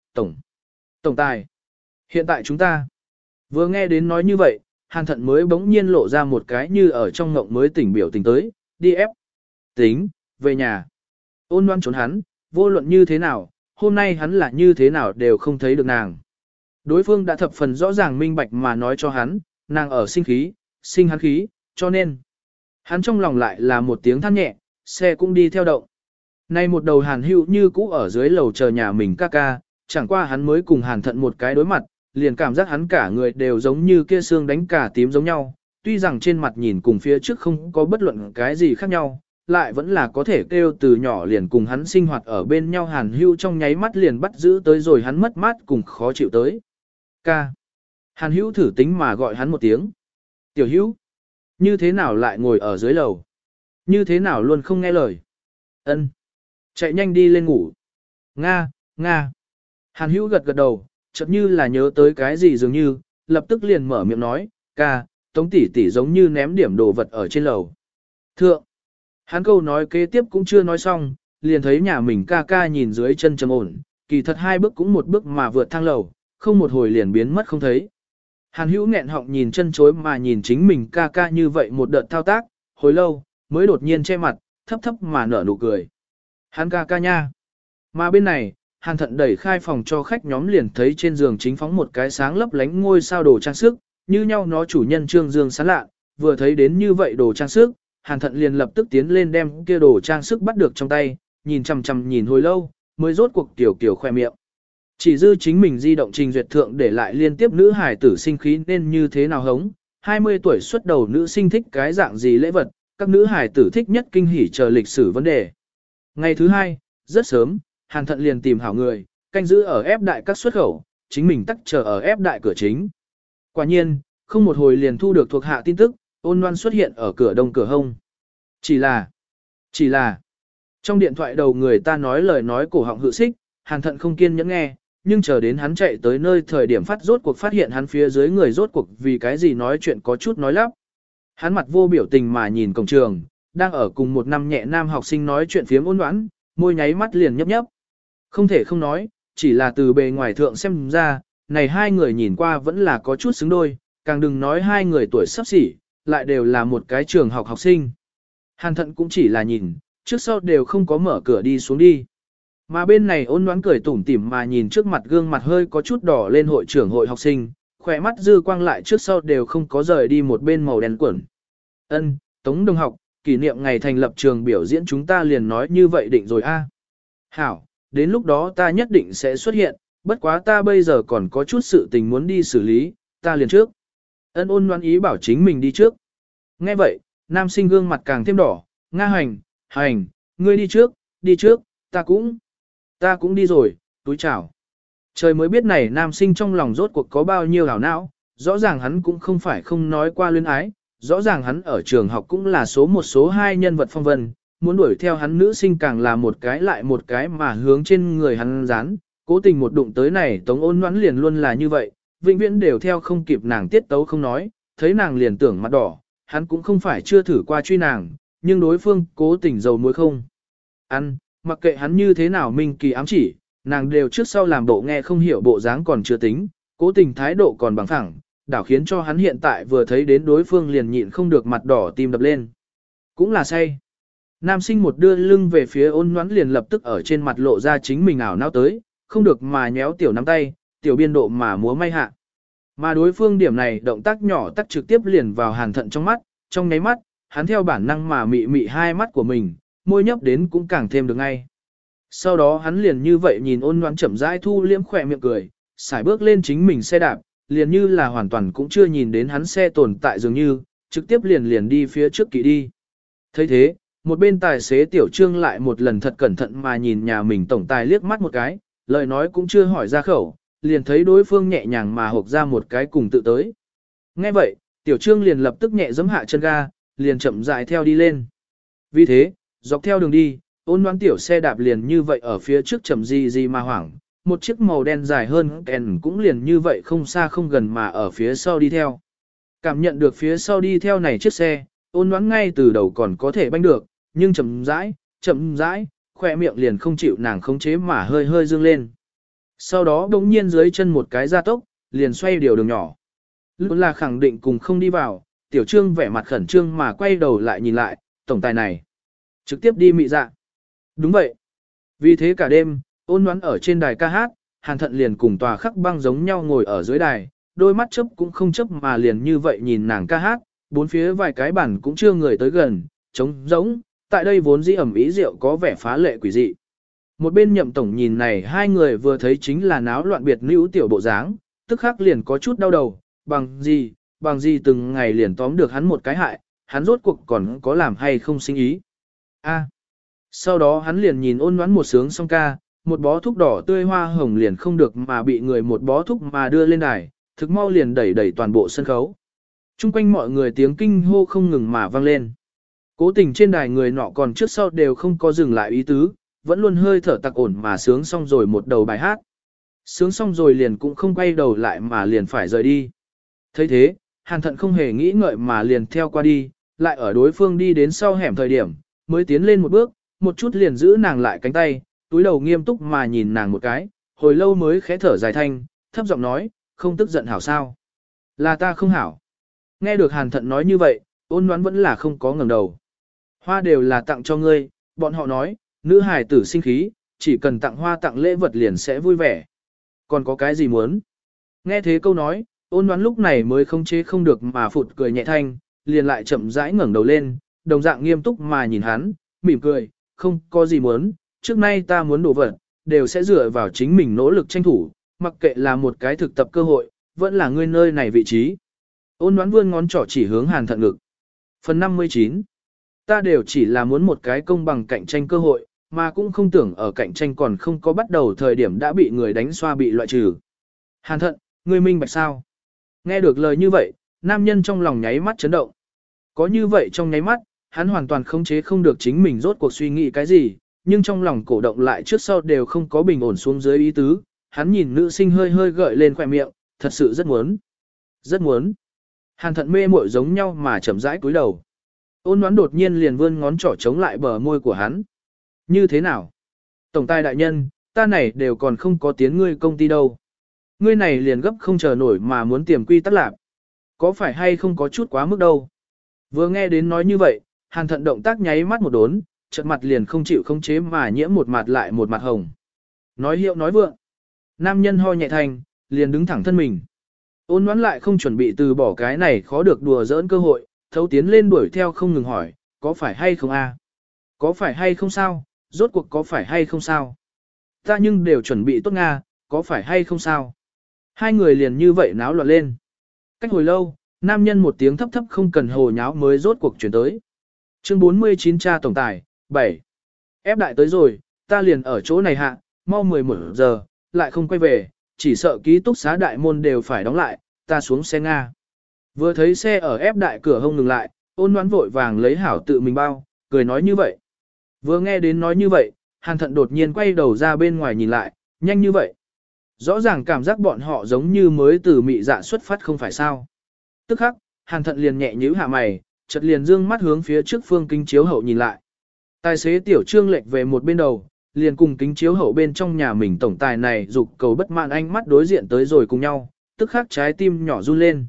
tổng tài, hiện tại chúng ta, vừa nghe đến nói như vậy, Hàn Thận mới bỗng nhiên lộ ra một cái như ở trong ngộng mới tỉnh biểu tình tới, đi ép, tính, về nhà, Ôn Ngoãn trốn hắn, vô luận như thế nào, hôm nay hắn là như thế nào đều không thấy được nàng. Đối phương đã thập phần rõ ràng minh bạch mà nói cho hắn, nàng ở sinh khí, sinh hắn khí, cho nên, hắn trong lòng lại là một tiếng than nhẹ, xe cũng đi theo động. Nay một đầu Hàn Hữu như cũ ở dưới lầu chờ nhà mình ca ca, chẳng qua hắn mới cùng Hàn Thận một cái đối mặt, liền cảm giác hắn cả người đều giống như kia xương đánh cả tím giống nhau, tuy rằng trên mặt nhìn cùng phía trước không có bất luận cái gì khác nhau, lại vẫn là có thể kêu từ nhỏ liền cùng hắn sinh hoạt ở bên nhau. Hàn Hữu trong nháy mắt liền bắt giữ tới rồi hắn mất mát cùng khó chịu tới. Ca. Hàn Hữu thử tính mà gọi hắn một tiếng. Tiểu Hữu. Như thế nào lại ngồi ở dưới lầu? Như thế nào luôn không nghe lời? Ân. Chạy nhanh đi lên ngủ. Nga, Nga. Hàn Hữu gật gật đầu, chợt như là nhớ tới cái gì dường như, lập tức liền mở miệng nói, ca, Tống tỷ tỷ giống như ném điểm đồ vật ở trên lầu. Thượng. Hắn câu nói kế tiếp cũng chưa nói xong, liền thấy nhà mình ca ca nhìn dưới chân trầm ổn, kỳ thật hai bước cũng một bước mà vượt thang lầu, không một hồi liền biến mất không thấy. Hàn Hữu nghẹn họng nhìn chân chối mà nhìn chính mình ca ca như vậy một đợt thao tác, hồi lâu, mới đột nhiên che mặt, thấp thấp mà nở nụ cười. Hắn ca ca nha. Mà bên này, Hàn Thận đẩy khai phòng cho khách nhóm liền thấy trên giường chính phóng một cái sáng lấp lánh ngôi sao đồ trang sức, như nhau nó chủ nhân Trương Dương sán lạ, vừa thấy đến như vậy đồ trang sức, Hàn Thận liền lập tức tiến lên đem kia đồ trang sức bắt được trong tay, nhìn chằm chằm nhìn hồi lâu, mới rốt cuộc tiểu kiểu khoe miệng. Chỉ dư chính mình di động trình duyệt thượng để lại liên tiếp nữ hài tử sinh khí nên như thế nào hống, 20 tuổi xuất đầu nữ sinh thích cái dạng gì lễ vật, các nữ hài tử thích nhất kinh hỉ chờ lịch sử vấn đề. Ngày thứ hai, rất sớm, Hàn Thận liền tìm hảo người, canh giữ ở ép đại các xuất khẩu, chính mình tắc chờ ở ép đại cửa chính. Quả nhiên, không một hồi liền thu được thuộc hạ tin tức, Ôn Loan xuất hiện ở cửa đông cửa hông. Chỉ là, trong điện thoại đầu người ta nói lời nói cổ họng hự xích, Hàn Thận không kiên nhẫn nghe, nhưng chờ đến hắn chạy tới nơi thời điểm rốt cuộc phát hiện hắn phía dưới người rốt cuộc vì cái gì nói chuyện có chút nói lắp. Hắn mặt vô biểu tình mà nhìn cổng trường, đang ở cùng một năm nhẹ nam học sinh nói chuyện phiếm ôn oán, môi nháy mắt liền nhấp nhấp. Không thể không nói, chỉ là từ bề ngoài thượng xem ra, này hai người nhìn qua vẫn là có chút xứng đôi, càng đừng nói hai người tuổi sắp xỉ, lại đều là một cái trường học học sinh. Hàn Thận cũng chỉ là nhìn, trước sau đều không có mở cửa đi xuống đi. Mà bên này ôn đoán cười tủm tỉm mà nhìn trước mặt gương mặt hơi có chút đỏ lên hội trưởng hội học sinh, khỏe mắt dư quang lại trước sau đều không có rời đi một bên màu đen quẩn. Ân, Tống đồng học, kỷ niệm ngày thành lập trường biểu diễn chúng ta liền nói như vậy định rồi a. Hảo, đến lúc đó ta nhất định sẽ xuất hiện, bất quá ta bây giờ còn có chút sự tình muốn đi xử lý, ta liền trước. Ôn đoán ý bảo chính mình đi trước. Nghe vậy, nam sinh gương mặt càng thêm đỏ, Nga hành, ngươi đi trước, ta cũng đi rồi, túi chào. Trời mới biết này nam sinh trong lòng rốt cuộc có bao nhiêu hảo não, rõ ràng hắn cũng không phải không nói qua luyến ái, rõ ràng hắn ở trường học cũng là số một số hai nhân vật phong vân, muốn đuổi theo hắn nữ sinh càng là một cái lại một cái mà hướng trên người hắn dán, cố tình một đụng tới này Tống Ôn Ngoãn liền luôn là như vậy, vĩnh viễn đều theo không kịp nàng tiết tấu không nói, thấy nàng liền tưởng mặt đỏ, hắn cũng không phải chưa thử qua truy nàng, nhưng đối phương cố tình dầu muối không ăn, mặc kệ hắn như thế nào minh kỳ ám chỉ, nàng đều trước sau làm bộ nghe không hiểu bộ dáng còn chưa tính, cố tình thái độ còn bằng phẳng, đảo khiến cho hắn hiện tại vừa thấy đến đối phương liền nhịn không được mặt đỏ tim đập lên. Cũng là say. Nam sinh một đưa lưng về phía Ôn Ngoãn liền lập tức ở trên mặt lộ ra chính mình ảo não tới, không được mà nhéo tiểu nắm tay, tiểu biên độ mà múa may hạ. Mà đối phương điểm này động tác nhỏ tắc trực tiếp liền vào Hàn Thận trong mắt, trong nháy mắt, hắn theo bản năng mà mị mị hai mắt của mình, môi nhấp đến cũng càng thêm được ngay. Sau đó hắn liền như vậy nhìn Ôn Ngoãn chậm rãi thu liễm khỏe miệng cười, xài bước lên chính mình xe đạp, liền như là hoàn toàn cũng chưa nhìn đến hắn xe tồn tại dường như, trực tiếp liền đi phía trước kỵ đi. thấy thế, một bên tài xế tiểu trương lại một lần thật cẩn thận mà nhìn nhà mình tổng tài liếc mắt một cái, lời nói cũng chưa hỏi ra khẩu, liền thấy đối phương nhẹ nhàng mà hộc ra một cái cùng tự tới. Nghe vậy, tiểu trương liền lập tức nhẹ giẫm hạ chân ga, liền chậm rãi theo đi lên. Vì thế, dọc theo đường đi, Ôn Ngoãn tiểu xe đạp liền như vậy ở phía trước chậm gì mà hoảng, một chiếc màu đen dài hơn kèn cũng liền như vậy không xa không gần mà ở phía sau đi theo. Cảm nhận được phía sau đi theo này chiếc xe, Ôn Ngoãn ngay từ đầu còn có thể banh được, nhưng chậm rãi, khỏe miệng liền không chịu nàng khống chế mà hơi hơi dương lên. Sau đó đống nhiên dưới chân một cái gia tốc, liền xoay điều đường nhỏ. Lúc là khẳng định cùng không đi vào, tiểu trương vẻ mặt khẩn trương mà quay đầu lại nhìn lại, tổng tài này. Trực tiếp đi mị dạ. Đúng vậy. Vì thế cả đêm, Ôn Ngoãn ở trên đài ca hát, Hàn Thận liền cùng tòa khắc băng giống nhau ngồi ở dưới đài, đôi mắt chớp cũng không chớp mà liền như vậy nhìn nàng ca hát, bốn phía vài cái bản cũng chưa người tới gần, trống rỗng, tại đây vốn dĩ ẩm ý rượu có vẻ phá lệ quỷ dị. Một bên Nhậm tổng nhìn này hai người vừa thấy chính là náo loạn biệt nữ tiểu bộ dáng, tức khắc liền có chút đau đầu, bằng gì từng ngày liền tóm được hắn một cái hại, hắn rốt cuộc còn có làm hay không sinh ý. Sau đó hắn liền nhìn Ôn Ngoãn một sướng xong ca, một bó thuốc đỏ tươi hoa hồng liền không được mà bị người một bó thuốc mà đưa lên đài, thực mau liền đẩy toàn bộ sân khấu. Trung quanh mọi người tiếng kinh hô không ngừng mà vang lên. Cố tình trên đài người nọ còn trước sau đều không có dừng lại ý tứ, vẫn luôn hơi thở tặc ổn mà sướng xong rồi một đầu bài hát. Sướng xong rồi liền cũng không quay đầu lại mà liền phải rời đi. thấy thế, Hàn Thận không hề nghĩ ngợi mà liền theo qua đi, lại ở đối phương đi đến sau hẻm thời điểm, mới tiến lên một bước, một chút liền giữ nàng lại cánh tay, túi đầu nghiêm túc mà nhìn nàng một cái, hồi lâu mới khẽ thở dài thanh, thấp giọng nói, không tức giận hảo sao. Là ta không hảo. Nghe được Hàn Thận nói như vậy, Ôn Ngoãn vẫn là không có ngẩng đầu. Hoa đều là tặng cho ngươi, bọn họ nói, nữ hài tử sinh khí, chỉ cần tặng hoa tặng lễ vật liền sẽ vui vẻ. Còn có cái gì muốn? Nghe thế câu nói, Ôn Ngoãn lúc này mới không chế không được mà phụt cười nhẹ thanh, liền lại chậm rãi ngẩng đầu lên, đồng dạng nghiêm túc mà nhìn hắn, mỉm cười, không có gì muốn, trước nay ta muốn đồ vật, đều sẽ dựa vào chính mình nỗ lực tranh thủ, mặc kệ là một cái thực tập cơ hội, vẫn là ngươi nơi này vị trí. Ôn Ngoãn vươn ngón trỏ chỉ hướng Hàn Thận ngực. Phần 59. Ta đều chỉ là muốn một cái công bằng cạnh tranh cơ hội, mà cũng không tưởng ở cạnh tranh còn không có bắt đầu thời điểm đã bị người đánh xoa bị loại trừ. Hàn Thận, ngươi minh bạch sao? Nghe được lời như vậy, nam nhân trong lòng nháy mắt chấn động. Có như vậy trong nháy mắt, hắn hoàn toàn khống chế không được chính mình rốt cuộc suy nghĩ cái gì, nhưng trong lòng cổ động lại trước sau đều không có bình ổn xuống dưới ý tứ. Hắn nhìn nữ sinh hơi hơi gợi lên khỏe miệng, thật sự rất muốn. Rất muốn. Hàn Thận mê muội giống nhau mà chậm rãi cúi đầu. Ôn Ngoãn đột nhiên liền vươn ngón trỏ chống lại bờ môi của hắn. Như thế nào? Tổng tài đại nhân, ta này đều còn không có tiến ngươi công ty đâu. Ngươi này liền gấp không chờ nổi mà muốn tiềm quy tắc lạc. Có phải hay không có chút quá mức đâu? Vừa nghe đến nói như vậy, Hàn Thận động tác nháy mắt một đốn, chợt mặt liền không chịu khống chế mà nhiễm một mặt lại một mặt hồng. Nói hiệu nói vượng. Nam nhân ho nhẹ thành, liền đứng thẳng thân mình. Ôn Ngoãn lại không chuẩn bị từ bỏ cái này khó được đùa giỡn cơ hội, thấu tiến lên đuổi theo không ngừng hỏi, có phải hay không a? Có phải hay không sao? Rốt cuộc có phải hay không sao? Ta nhưng đều chuẩn bị tốt Nga, có phải hay không sao? Hai người liền như vậy náo loạn lên. Cách hồi lâu, Nam nhân một tiếng thấp thấp không cần hồ nháo mới rốt cuộc chuyển tới. Chương 49 cha tổng tài, 7. Ép đại tới rồi, ta liền ở chỗ này hạ, mau 11 giờ, lại không quay về, chỉ sợ ký túc xá đại môn đều phải đóng lại, ta xuống xe Nga. Vừa thấy xe ở ép đại cửa hông ngừng lại, Ôn Ngoãn vội vàng lấy hảo tự mình bao, cười nói như vậy. Vừa nghe đến nói như vậy, Hàn Thận đột nhiên quay đầu ra bên ngoài nhìn lại, nhanh như vậy. Rõ ràng cảm giác bọn họ giống như mới từ mị dạ xuất phát không phải sao. Tức khắc, Hàn Thận liền nhẹ nhíu hạ mày, chợt liền dương mắt hướng phía trước phương kính chiếu hậu nhìn lại. Tài xế tiểu trương lệch về một bên đầu, liền cùng kính chiếu hậu bên trong nhà mình tổng tài này dục cầu bất mãn ánh mắt đối diện tới rồi cùng nhau, tức khắc trái tim nhỏ run lên.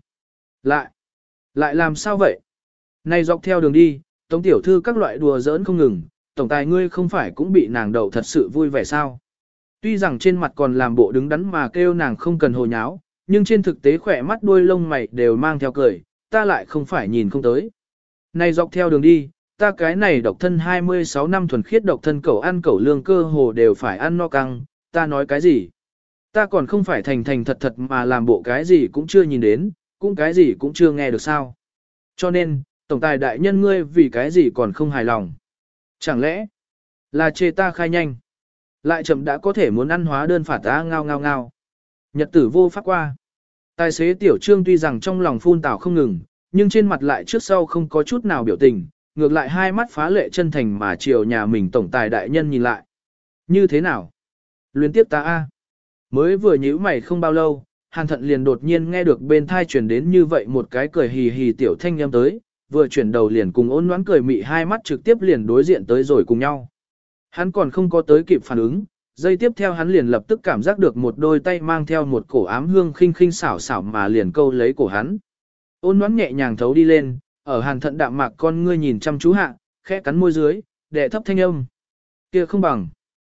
Lại làm sao vậy? Này dọc theo đường đi, tống tiểu thư các loại đùa giỡn không ngừng, tổng tài ngươi không phải cũng bị nàng đậu thật sự vui vẻ sao? Tuy rằng trên mặt còn làm bộ đứng đắn mà kêu nàng không cần hồ nháo, nhưng trên thực tế khỏe mắt đuôi lông mày đều mang theo cười, ta lại không phải nhìn không tới. Này dọc theo đường đi, ta cái này độc thân 26 năm thuần khiết độc thân cẩu ăn cẩu lương cơ hồ đều phải ăn no căng, ta nói cái gì? Ta còn không phải thành thành thật thật mà làm bộ cái gì cũng chưa nhìn đến, cũng cái gì cũng chưa nghe được sao. Cho nên, tổng tài đại nhân ngươi vì cái gì còn không hài lòng? Chẳng lẽ là chê ta khai nhanh? Lại chậm đã có thể muốn ăn hóa đơn phạt ta ngao ngao ngao. Nhật tử vô pháp qua. Tài xế tiểu trương tuy rằng trong lòng phun tảo không ngừng, nhưng trên mặt lại trước sau không có chút nào biểu tình, ngược lại hai mắt phá lệ chân thành mà chiều nhà mình tổng tài đại nhân nhìn lại. Như thế nào? Luyến tiếp ta a. Mới vừa nhíu mày không bao lâu, Hàn Thận liền đột nhiên nghe được bên thai truyền đến như vậy một cái cười hì hì tiểu thanh âm tới, vừa chuyển đầu liền cùng Ôn Ngoãn cười mị hai mắt trực tiếp liền đối diện tới rồi cùng nhau. Hắn còn không có tới kịp phản ứng, giây tiếp theo hắn liền lập tức cảm giác được một đôi tay mang theo một cổ ám hương khinh khinh xảo xảo mà liền câu lấy cổ hắn. Ôn Ngoãn nhẹ nhàng thấu đi lên, ở Hàn Thận đạm mạc con ngươi nhìn chăm chú hạ, khẽ cắn môi dưới, đệ thấp thanh âm. Kia không bằng.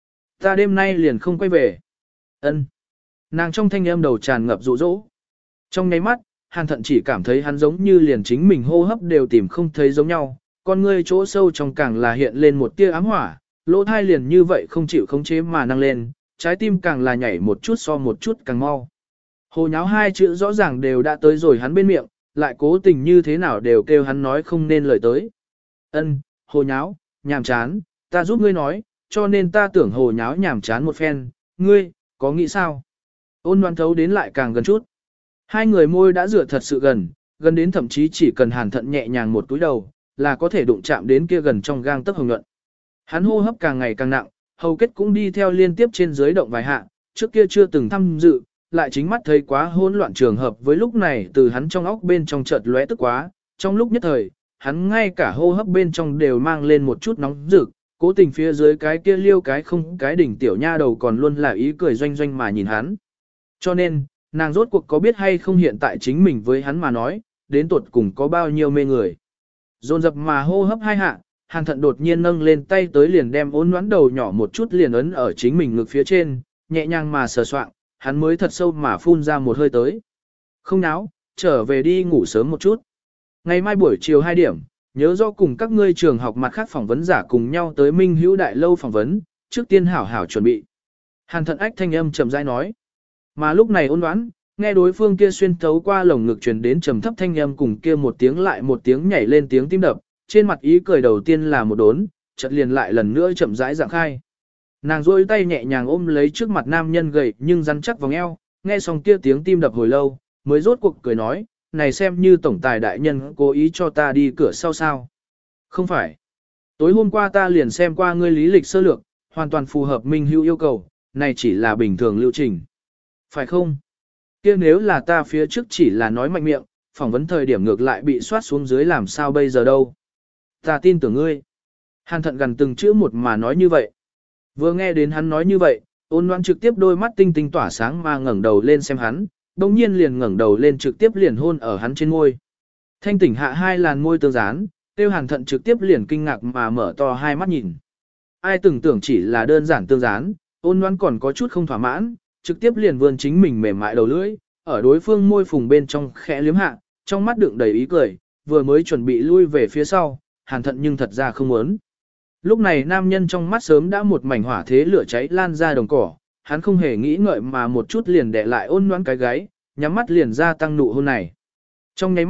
Ta đêm nay liền không quay về. Ân. Nàng trong thanh âm đầu tràn ngập dụ dỗ. Trong nháy mắt, Hàn Thận chỉ cảm thấy hắn giống như liền chính mình hô hấp đều tìm không thấy giống nhau, con ngươi chỗ sâu trong càng là hiện lên một tia ám hỏa, lỗ thai liền như vậy không chịu khống chế mà năng lên, trái tim càng là nhảy một chút so một chút càng mau. Hồ nháo hai chữ rõ ràng đều đã tới rồi hắn bên miệng, lại cố tình như thế nào đều kêu hắn nói không nên lời tới. Ân, hồ nháo, nhàm chán, ta giúp ngươi nói, cho nên ta tưởng hồ nháo nhàm chán một phen, ngươi, có nghĩ sao? Ôn Ngoãn thấu đến lại càng gần chút. Hai người môi đã rửa thật sự gần, gần đến thậm chí chỉ cần Hàn Thận nhẹ nhàng một túi đầu, là có thể đụng chạm đến kia gần trong gang tấc hồng nhuận. Hắn hô hấp càng ngày càng nặng, hầu kết cũng đi theo liên tiếp trên dưới động vài hạ, trước kia chưa từng tham dự, lại chính mắt thấy quá hỗn loạn trường hợp với lúc này từ hắn trong óc bên trong chợt lóe tức quá, trong lúc nhất thời, hắn ngay cả hô hấp bên trong đều mang lên một chút nóng rực, cố tình phía dưới cái kia liêu cái không cái đỉnh tiểu nha đầu còn luôn là ý cười doanh doanh mà nhìn hắn. Cho nên, nàng rốt cuộc có biết hay không hiện tại chính mình với hắn mà nói, đến tuột cùng có bao nhiêu mê người. Dồn dập mà hô hấp hai hạ, Hàn Thận đột nhiên nâng lên tay tới liền đem Ôn Ngoãn đầu nhỏ một chút liền ấn ở chính mình ngực phía trên, nhẹ nhàng mà sờ soạng, hắn mới thật sâu mà phun ra một hơi tới. Không náo, trở về đi ngủ sớm một chút. Ngày mai buổi chiều 2 điểm, nhớ rõ cùng các ngươi trường học mặt khác phỏng vấn giả cùng nhau tới Minh Hữu Đại Lâu phỏng vấn, trước tiên hảo hảo chuẩn bị. Hàn Thận ách thanh âm chậm rãi nói. Mà lúc này Ôn Ngoãn, nghe đối phương kia xuyên thấu qua lồng ngực truyền đến trầm thấp thanh âm cùng kia một tiếng lại một tiếng nhảy lên tiếng tim đập, trên mặt ý cười đầu tiên là một đốn, chợt liền lại lần nữa chậm rãi dạng khai. Nàng duỗi tay nhẹ nhàng ôm lấy trước mặt nam nhân gầy nhưng rắn chắc vòng eo, nghe xong kia tiếng tim đập hồi lâu, mới rốt cuộc cười nói, này xem như tổng tài đại nhân cố ý cho ta đi cửa sau sao. Không phải. Tối hôm qua ta liền xem qua ngươi lý lịch sơ lược, hoàn toàn phù hợp Minh Hữu yêu cầu, này chỉ là bình thường lưu trình. Phải không? Kia nếu là ta phía trước chỉ là nói mạnh miệng, phỏng vấn thời điểm ngược lại bị soát xuống dưới làm sao bây giờ đâu. Ta tin tưởng ngươi. Hàn Thận gần từng chữ một mà nói như vậy. Vừa nghe đến hắn nói như vậy, Ôn Ngoãn trực tiếp đôi mắt tinh tinh tỏa sáng mà ngẩng đầu lên xem hắn, đồng nhiên liền ngẩng đầu lên trực tiếp liền hôn ở hắn trên môi. Thanh tỉnh hạ hai làn môi tương dán, tiêu Hàn Thận trực tiếp liền kinh ngạc mà mở to hai mắt nhìn. Ai từng tưởng chỉ là đơn giản tương dán, Ôn Ngoãn còn có chút không thỏa mãn, trực tiếp liền vươn chính mình mềm mại đầu lưỡi, ở đối phương môi phùng bên trong khẽ liếm hạ, trong mắt đựng đầy ý cười, vừa mới chuẩn bị lui về phía sau, Hàn Thận nhưng thật ra không muốn. Lúc này nam nhân trong mắt sớm đã một mảnh hỏa thế lửa cháy lan ra đồng cỏ, hắn không hề nghĩ ngợi mà một chút liền đè lại Ôn Ngoãn cái gáy, nhắm mắt liền ra tăng nụ hôn này. Trong nháy mắt,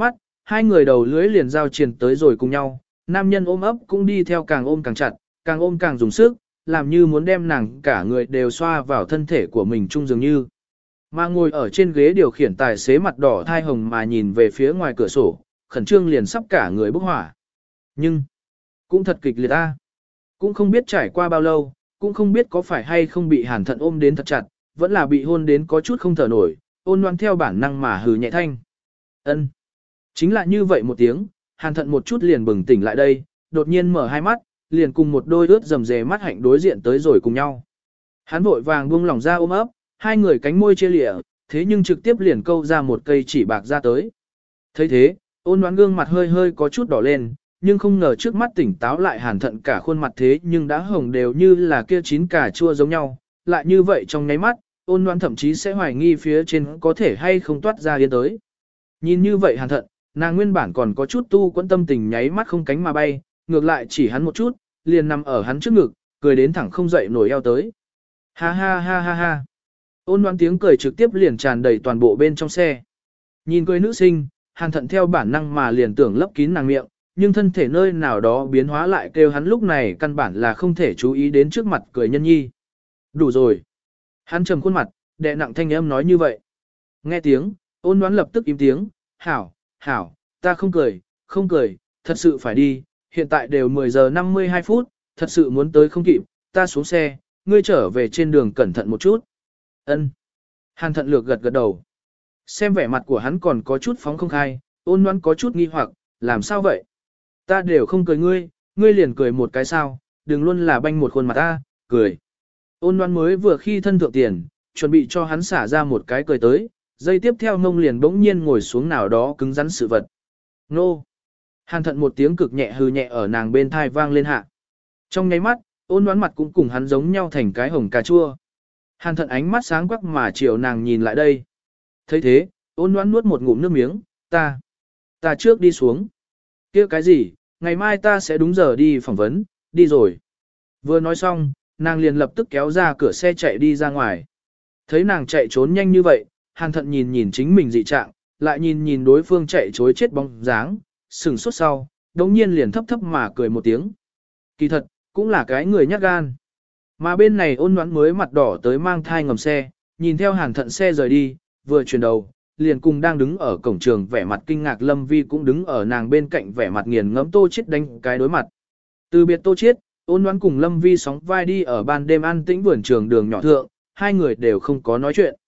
hai người đầu lưới liền giao triền tới rồi cùng nhau, nam nhân ôm ấp cũng đi theo càng ôm càng chặt, càng ôm càng dùng sức, làm như muốn đem nàng cả người đều xoa vào thân thể của mình chung dường như. Mà ngồi ở trên ghế điều khiển tài xế mặt đỏ thai hồng mà nhìn về phía ngoài cửa sổ, khẩn trương liền sắp cả người bốc hỏa. Nhưng, cũng thật kịch liệt ta. Cũng không biết trải qua bao lâu, cũng không biết có phải hay không bị Hàn Thận ôm đến thật chặt, vẫn là bị hôn đến có chút không thở nổi, ôn loan theo bản năng mà hừ nhẹ thanh. Ân. Chính là như vậy một tiếng, Hàn Thận một chút liền bừng tỉnh lại đây, đột nhiên mở hai mắt, liền cùng một đôi ướt rầm rề mắt hạnh đối diện tới rồi cùng nhau. Hắn vội vàng buông lỏng ra ôm ấp, hai người cánh môi chia lịa, thế nhưng trực tiếp liền câu ra một cây chỉ bạc ra tới. Thấy thế, ôn đoán gương mặt hơi hơi có chút đỏ lên, nhưng không ngờ trước mắt tỉnh táo lại Hàn Thận cả khuôn mặt thế nhưng đã hồng đều như là kia chín cà chua giống nhau, lại như vậy trong nháy mắt, ôn đoán thậm chí sẽ hoài nghi phía trên có thể hay không toát ra yên tới. Nhìn như vậy Hàn Thận, nàng nguyên bản còn có chút tu quẫn tâm tình nháy mắt không cánh mà bay, ngược lại chỉ hắn một chút, liền nằm ở hắn trước ngực, cười đến thẳng không dậy nổi eo tới. Ha ha ha ha ha. Ôn đoán tiếng cười trực tiếp liền tràn đầy toàn bộ bên trong xe. Nhìn cười nữ sinh, Hàn Thận theo bản năng mà liền tưởng lấp kín nàng miệng, nhưng thân thể nơi nào đó biến hóa lại kêu hắn lúc này căn bản là không thể chú ý đến trước mặt cười nhân nhi. Đủ rồi. Hắn trầm khuôn mặt, đè nặng thanh âm nói như vậy. Nghe tiếng, ôn đoán lập tức im tiếng, hảo, hảo, ta không cười, không cười, thật sự phải đi, hiện tại đều 10 giờ 52 phút, thật sự muốn tới không kịp, ta xuống xe, ngươi trở về trên đường cẩn thận một chút. Ân. Hàn Thận lược gật gật đầu. Xem vẻ mặt của hắn còn có chút phóng không khai, ôn đoán có chút nghi hoặc, làm sao vậy? Ta đều không cười ngươi, ngươi liền cười một cái sao, đừng luôn là banh một khuôn mặt ta, cười. Ôn đoán mới vừa khi thân thượng tiền, chuẩn bị cho hắn xả ra một cái cười tới, dây tiếp theo ngông liền bỗng nhiên ngồi xuống nào đó cứng rắn sự vật. Nô! Hàn Thận một tiếng cực nhẹ hừ nhẹ ở nàng bên thai vang lên hạ. Trong nháy mắt, ôn đoán mặt cũng cùng hắn giống nhau thành cái hồng cà chua. Hàn Thận ánh mắt sáng quắc mà chiều nàng nhìn lại đây. Thấy thế, ôn đoán nuốt một ngụm nước miếng, ta trước đi xuống. Kia cái gì, ngày mai ta sẽ đúng giờ đi phỏng vấn, đi rồi. Vừa nói xong, nàng liền lập tức kéo ra cửa xe chạy đi ra ngoài. Thấy nàng chạy trốn nhanh như vậy, Hàn Thận nhìn nhìn chính mình dị trạng, lại nhìn nhìn đối phương chạy trối chết bóng dáng, sừng sốt sau, đống nhiên liền thấp thấp mà cười một tiếng. Kỳ thật, cũng là cái người nhát gan. Mà bên này ôn đoán mới mặt đỏ tới mang thai ngầm xe, nhìn theo Hàn Thận xe rời đi, vừa chuyển đầu, liền cùng đang đứng ở cổng trường vẻ mặt kinh ngạc Lâm Vi cũng đứng ở nàng bên cạnh vẻ mặt nghiền ngẫm Tô Chiết đánh cái đối mặt. Từ biệt Tô Chiết, ôn đoán cùng Lâm Vi sóng vai đi ở ban đêm an tĩnh vườn trường đường nhỏ thượng, hai người đều không có nói chuyện.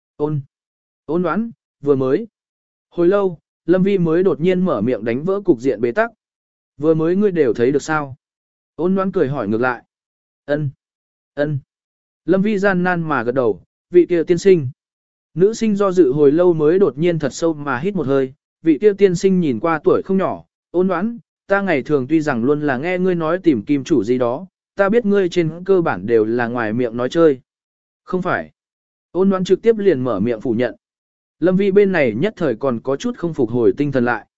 Ôn đoán, vừa mới. Hồi lâu, Lâm Vi mới đột nhiên mở miệng đánh vỡ cục diện bế tắc. Vừa mới ngươi đều thấy được sao? Ôn đoán cười hỏi ngược lại. Ân. Lâm Vi gian nan mà gật đầu, vị kia tiên sinh. Nữ sinh do dự hồi lâu mới đột nhiên thật sâu mà hít một hơi, vị kia tiên sinh nhìn qua tuổi không nhỏ, ôn đoán, ta ngày thường tuy rằng luôn là nghe ngươi nói tìm kim chủ gì đó, ta biết ngươi trên cơ bản đều là ngoài miệng nói chơi. Không phải. Ôn đoán trực tiếp liền mở miệng phủ nhận. Lâm Vi bên này nhất thời còn có chút không phục hồi tinh thần lại.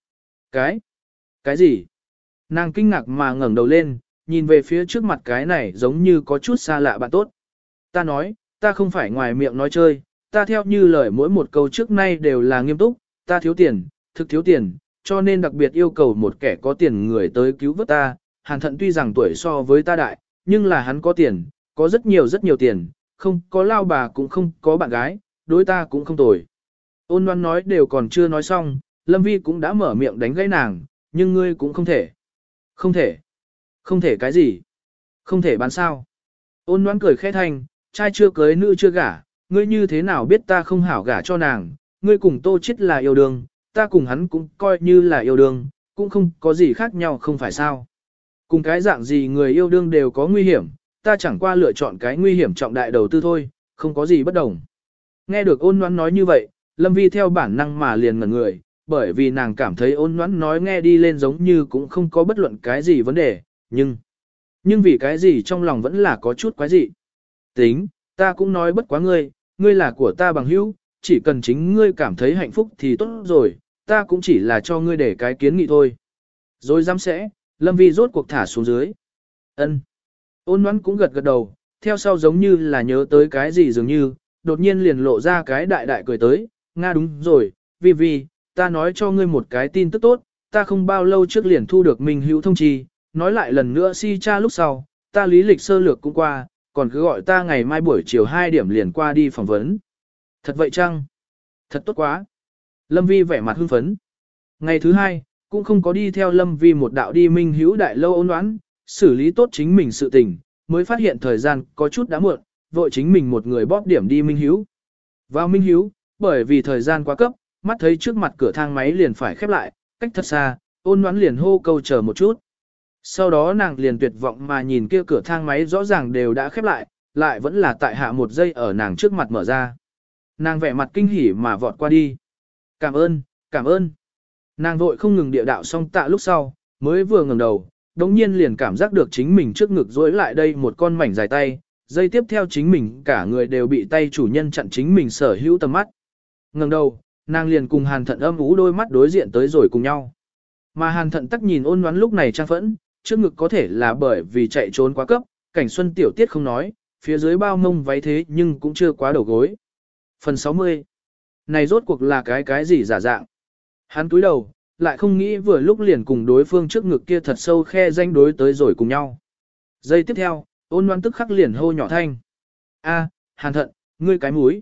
Cái gì? Nàng kinh ngạc mà ngẩng đầu lên, nhìn về phía trước mặt cái này giống như có chút xa lạ bạn tốt. Ta nói, ta không phải ngoài miệng nói chơi, ta theo như lời mỗi một câu trước nay đều là nghiêm túc, ta thiếu tiền, thực thiếu tiền, cho nên đặc biệt yêu cầu một kẻ có tiền người tới cứu vớt ta. Hàn Thận tuy rằng tuổi so với ta đại, nhưng là hắn có tiền, có rất nhiều tiền, không có lao bà cũng không có bạn gái, đối ta cũng không tồi. Ôn Loan nói đều còn chưa nói xong, Lâm Vi cũng đã mở miệng đánh gãy nàng, nhưng ngươi cũng không thể. Không thể cái gì? Không thể bán sao? Ôn Loan cười khẽ thanh, trai chưa cưới nữ chưa gả, ngươi như thế nào biết ta không hảo gả cho nàng, ngươi cùng Tô Chiết là yêu đương, ta cùng hắn cũng coi như là yêu đương, cũng không có gì khác nhau không phải sao? Cùng cái dạng gì người yêu đương đều có nguy hiểm, ta chẳng qua lựa chọn cái nguy hiểm trọng đại đầu tư thôi, không có gì bất đồng. Nghe được Ôn Loan nói như vậy, Lâm Vi theo bản năng mà liền ngẩn người, bởi vì nàng cảm thấy Ôn Loan nói nghe đi lên giống như cũng không có bất luận cái gì vấn đề, nhưng vì cái gì trong lòng vẫn là có chút quái dị. Tính, ta cũng nói bất quá ngươi, ngươi là của ta bằng hữu, chỉ cần chính ngươi cảm thấy hạnh phúc thì tốt rồi, ta cũng chỉ là cho ngươi để cái kiến nghị thôi. Rồi dám sẽ, Lâm Vi rốt cuộc thả xuống dưới. Ân. Ôn Loan cũng gật gật đầu, theo sau giống như là nhớ tới cái gì dường như, đột nhiên liền lộ ra cái đại đại cười tới, Nga đúng rồi, Vi Vi, ta nói cho ngươi một cái tin tức tốt, ta không bao lâu trước liền thu được Minh Hữu thông chi, nói lại lần nữa si cha lúc sau, ta lý lịch sơ lược cũng qua, còn cứ gọi ta ngày mai buổi chiều 2 điểm liền qua đi phỏng vấn. Thật vậy chăng? Thật tốt quá. Lâm Vi vẻ mặt hưng phấn. Ngày thứ 2, cũng không có đi theo Lâm Vi một đạo đi Minh Hữu đại lâu ôn oán, xử lý tốt chính mình sự tình, mới phát hiện thời gian có chút đã muộn, vội chính mình một người bóp điểm đi Minh Hữu. Vào Minh Hữu, bởi vì thời gian quá cấp, mắt thấy trước mặt cửa thang máy liền phải khép lại, cách thật xa, ôn oán liền hô câu chờ một chút. Sau đó nàng liền tuyệt vọng mà nhìn kia cửa thang máy rõ ràng đều đã khép lại, lại vẫn là tại hạ một giây ở nàng trước mặt mở ra. Nàng vẻ mặt kinh hỉ mà vọt qua đi. Cảm ơn, cảm ơn. Nàng vội không ngừng địa đạo xong tạ lúc sau, mới vừa ngẩng đầu, đống nhiên liền cảm giác được chính mình trước ngực dối lại đây một con mảnh dài tay, dây tiếp theo chính mình cả người đều bị tay chủ nhân chặn chính mình sở hữu tầm mắt. Ngẩng đầu, nàng liền cùng Hàn Thận âm ú đôi mắt đối diện tới rồi cùng nhau. Mà Hàn Thận tắc nhìn ôn ngoãn lúc này trang phẫn, trước ngực có thể là bởi vì chạy trốn quá cấp, cảnh xuân tiểu tiết không nói, phía dưới bao mông váy thế nhưng cũng chưa quá đầu gối. Phần 60. Này rốt cuộc là cái gì giả dạng? Hắn cúi đầu, lại không nghĩ vừa lúc liền cùng đối phương trước ngực kia thật sâu khe danh đối tới rồi cùng nhau. Giây tiếp theo, ôn ngoan tức khắc liền hô nhỏ thanh. A, Hàn Thận, ngươi cái mũi.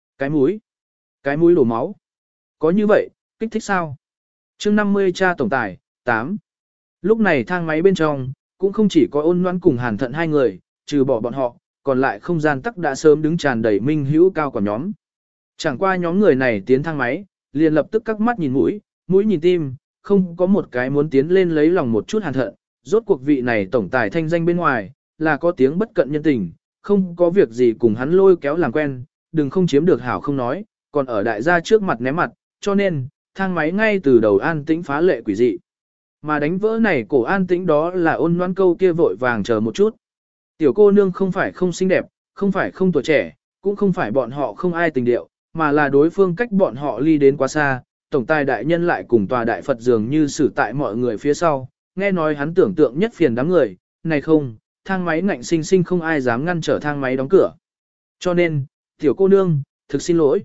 Cái mũi đổ máu. Có như vậy, kích thích sao? Chương 50 cha tổng tài, 8. Lúc này thang máy bên trong, cũng không chỉ có ôn ngoan cùng Hàn Thận hai người, trừ bỏ bọn họ, còn lại không gian tắc đã sớm đứng tràn đầy Minh Hữu cao của nhóm. Chẳng qua nhóm người này tiến thang máy, liền lập tức các mắt nhìn mũi nhìn tim, không có một cái muốn tiến lên lấy lòng một chút Hàn Thận. Rốt cuộc vị này tổng tài thanh danh bên ngoài, là có tiếng bất cận nhân tình, không có việc gì cùng hắn lôi kéo làm quen, đừng không chiếm được hảo không nói, còn ở đại gia trước mặt ném mặt, cho nên, thang máy ngay từ đầu an tĩnh phá lệ quỷ dị. Mà đánh vỡ này cổ an tĩnh đó là ôn ngoan câu kia vội vàng chờ một chút. Tiểu cô nương không phải không xinh đẹp, không phải không tuổi trẻ, cũng không phải bọn họ không ai tình điệu, mà là đối phương cách bọn họ ly đến quá xa, tổng tài đại nhân lại cùng tòa đại Phật dường như xử tại mọi người phía sau, nghe nói hắn tưởng tượng nhất phiền đám người, này không, thang máy ngạnh sinh sinh không ai dám ngăn trở thang máy đóng cửa. Cho nên, tiểu cô nương, thực xin lỗi.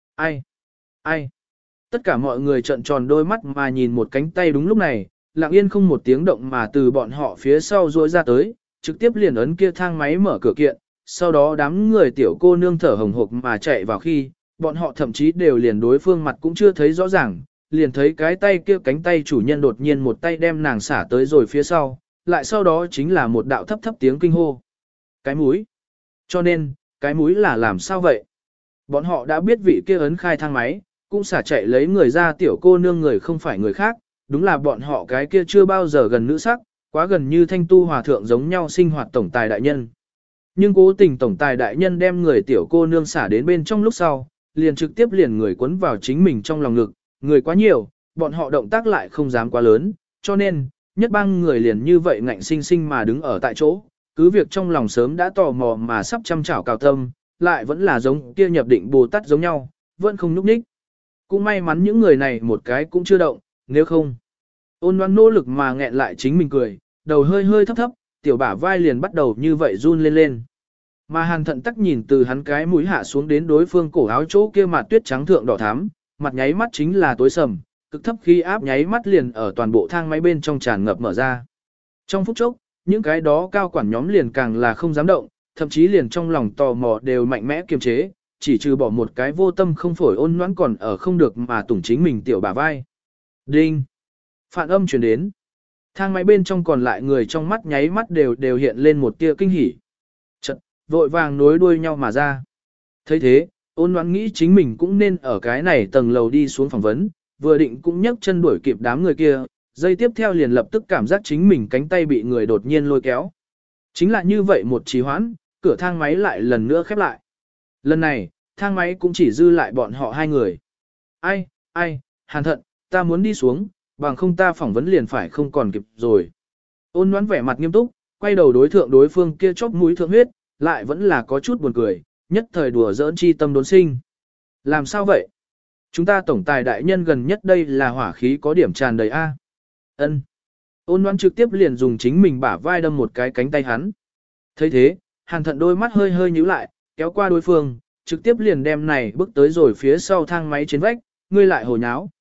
Ai? Tất cả mọi người trợn tròn đôi mắt mà nhìn một cánh tay đúng lúc này, lặng yên không một tiếng động mà từ bọn họ phía sau rối ra tới, trực tiếp liền ấn kia thang máy mở cửa kiện, sau đó đám người tiểu cô nương thở hồng hộc mà chạy vào khi, bọn họ thậm chí đều liền đối phương mặt cũng chưa thấy rõ ràng, liền thấy cái tay kia cánh tay chủ nhân đột nhiên một tay đem nàng xả tới rồi phía sau, lại sau đó chính là một đạo thấp thấp tiếng kinh hô. Cái mũi. Cho nên, cái mũi là làm sao vậy? Bọn họ đã biết vị kia ấn khai thang máy, cũng xả chạy lấy người ra tiểu cô nương người không phải người khác, đúng là bọn họ cái kia chưa bao giờ gần nữ sắc, quá gần như thanh tu hòa thượng giống nhau sinh hoạt tổng tài đại nhân. Nhưng cố tình tổng tài đại nhân đem người tiểu cô nương xả đến bên trong lúc sau, liền trực tiếp liền người quấn vào chính mình trong lòng ngực, người quá nhiều, bọn họ động tác lại không dám quá lớn, cho nên, nhất bang người liền như vậy ngạnh sinh sinh mà đứng ở tại chỗ, cứ việc trong lòng sớm đã tò mò mà sắp chăm chảo cào tâm, lại vẫn là giống kia nhập định Bồ Tát giống nhau, vẫn không nhúc nhích. Cũng may mắn những người này một cái cũng chưa động, nếu không. Ôn Loan nỗ lực mà nghẹn lại chính mình cười, đầu hơi hơi thấp thấp, tiểu bả vai liền bắt đầu như vậy run lên lên. Mà Hàn Thận tắc nhìn từ hắn cái mũi hạ xuống đến đối phương cổ áo chỗ kia mặt tuyết trắng thượng đỏ thắm, mặt nháy mắt chính là tối sầm, cực thấp khí áp nháy mắt liền ở toàn bộ thang máy bên trong tràn ngập mở ra. Trong phút chốc, những cái đó cao quản nhóm liền càng là không dám động, thậm chí liền trong lòng tò mò đều mạnh mẽ kiềm chế, chỉ trừ bỏ một cái vô tâm không phổi Ôn Loan còn ở không được mà tủng chính mình tiểu bả vai. Đinh! Phản âm truyền đến. Thang máy bên trong còn lại người trong mắt nháy mắt đều hiện lên một tia kinh hỉ. Chật, vội vàng nối đuôi nhau mà ra. thấy thế, Ôn Loan nghĩ chính mình cũng nên ở cái này tầng lầu đi xuống phỏng vấn, vừa định cũng nhấc chân đuổi kịp đám người kia, giây tiếp theo liền lập tức cảm giác chính mình cánh tay bị người đột nhiên lôi kéo. Chính là như vậy một trì hoãn, cửa thang máy lại lần nữa khép lại. Lần này, thang máy cũng chỉ dư lại bọn họ hai người. Ai, Hàn Thận, ta muốn đi xuống, bằng không ta phỏng vấn liền phải không còn kịp rồi. Ôn Loan vẻ mặt nghiêm túc, quay đầu đối thượng đối phương kia chóp mũi thượng huyết, lại vẫn là có chút buồn cười, nhất thời đùa giỡn chi tâm đốn sinh. Làm sao vậy? Chúng ta tổng tài đại nhân gần nhất đây là hỏa khí có điểm tràn đầy A. Ân. Ôn Loan trực tiếp liền dùng chính mình bả vai đâm một cái cánh tay hắn. thấy thế, Hàn Thận đôi mắt hơi hơi nhíu lại, kéo qua đối phương, trực tiếp liền đem này bước tới rồi phía sau thang máy trên vách, ngươi lại hồ nháo.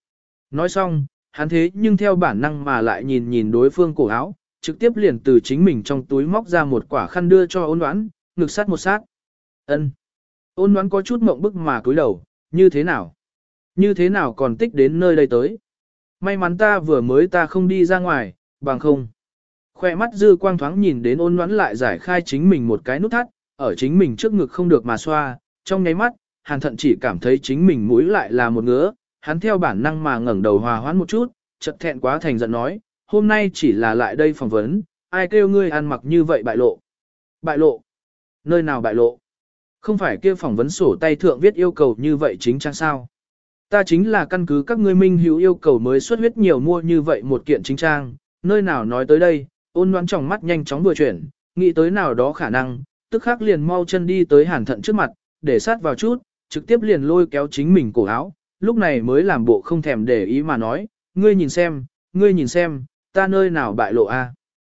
Nói xong, hắn thế nhưng theo bản năng mà lại nhìn nhìn đối phương cổ áo, trực tiếp liền từ chính mình trong túi móc ra một quả khăn đưa cho Ôn Ngoãn, ngực sát một sát. Ân. Ôn Ngoãn có chút mộng bức mà cúi đầu, như thế nào? Như thế nào còn tích đến nơi đây tới? May mắn ta không đi ra ngoài, bằng không. Khoe mắt dư quang thoáng nhìn đến Ôn Ngoãn lại giải khai chính mình một cái nút thắt, ở chính mình trước ngực không được mà xoa, trong nháy mắt, Hàn Thận chỉ cảm thấy chính mình mũi lại là một ngứa, hắn theo bản năng mà ngẩng đầu hòa hoãn một chút, chợt thẹn quá thành giận nói, hôm nay chỉ là lại đây phỏng vấn, ai kêu ngươi ăn mặc như vậy bại lộ. Bại lộ? Nơi nào bại lộ? Không phải kia phỏng vấn sổ tay thượng viết yêu cầu như vậy chính trang sao? Ta chính là căn cứ các ngươi minh hữu yêu cầu mới xuất huyết nhiều mua như vậy một kiện chính trang, nơi nào nói tới đây, Ôn Ngoãn trong mắt nhanh chóng vừa chuyển, nghĩ tới nào đó khả năng, tức khắc liền mau chân đi tới Hàn Thận trước mặt, để sát vào chút, trực tiếp liền lôi kéo chính mình cổ áo, lúc này mới làm bộ không thèm để ý mà nói, ngươi nhìn xem, ta nơi nào bại lộ a?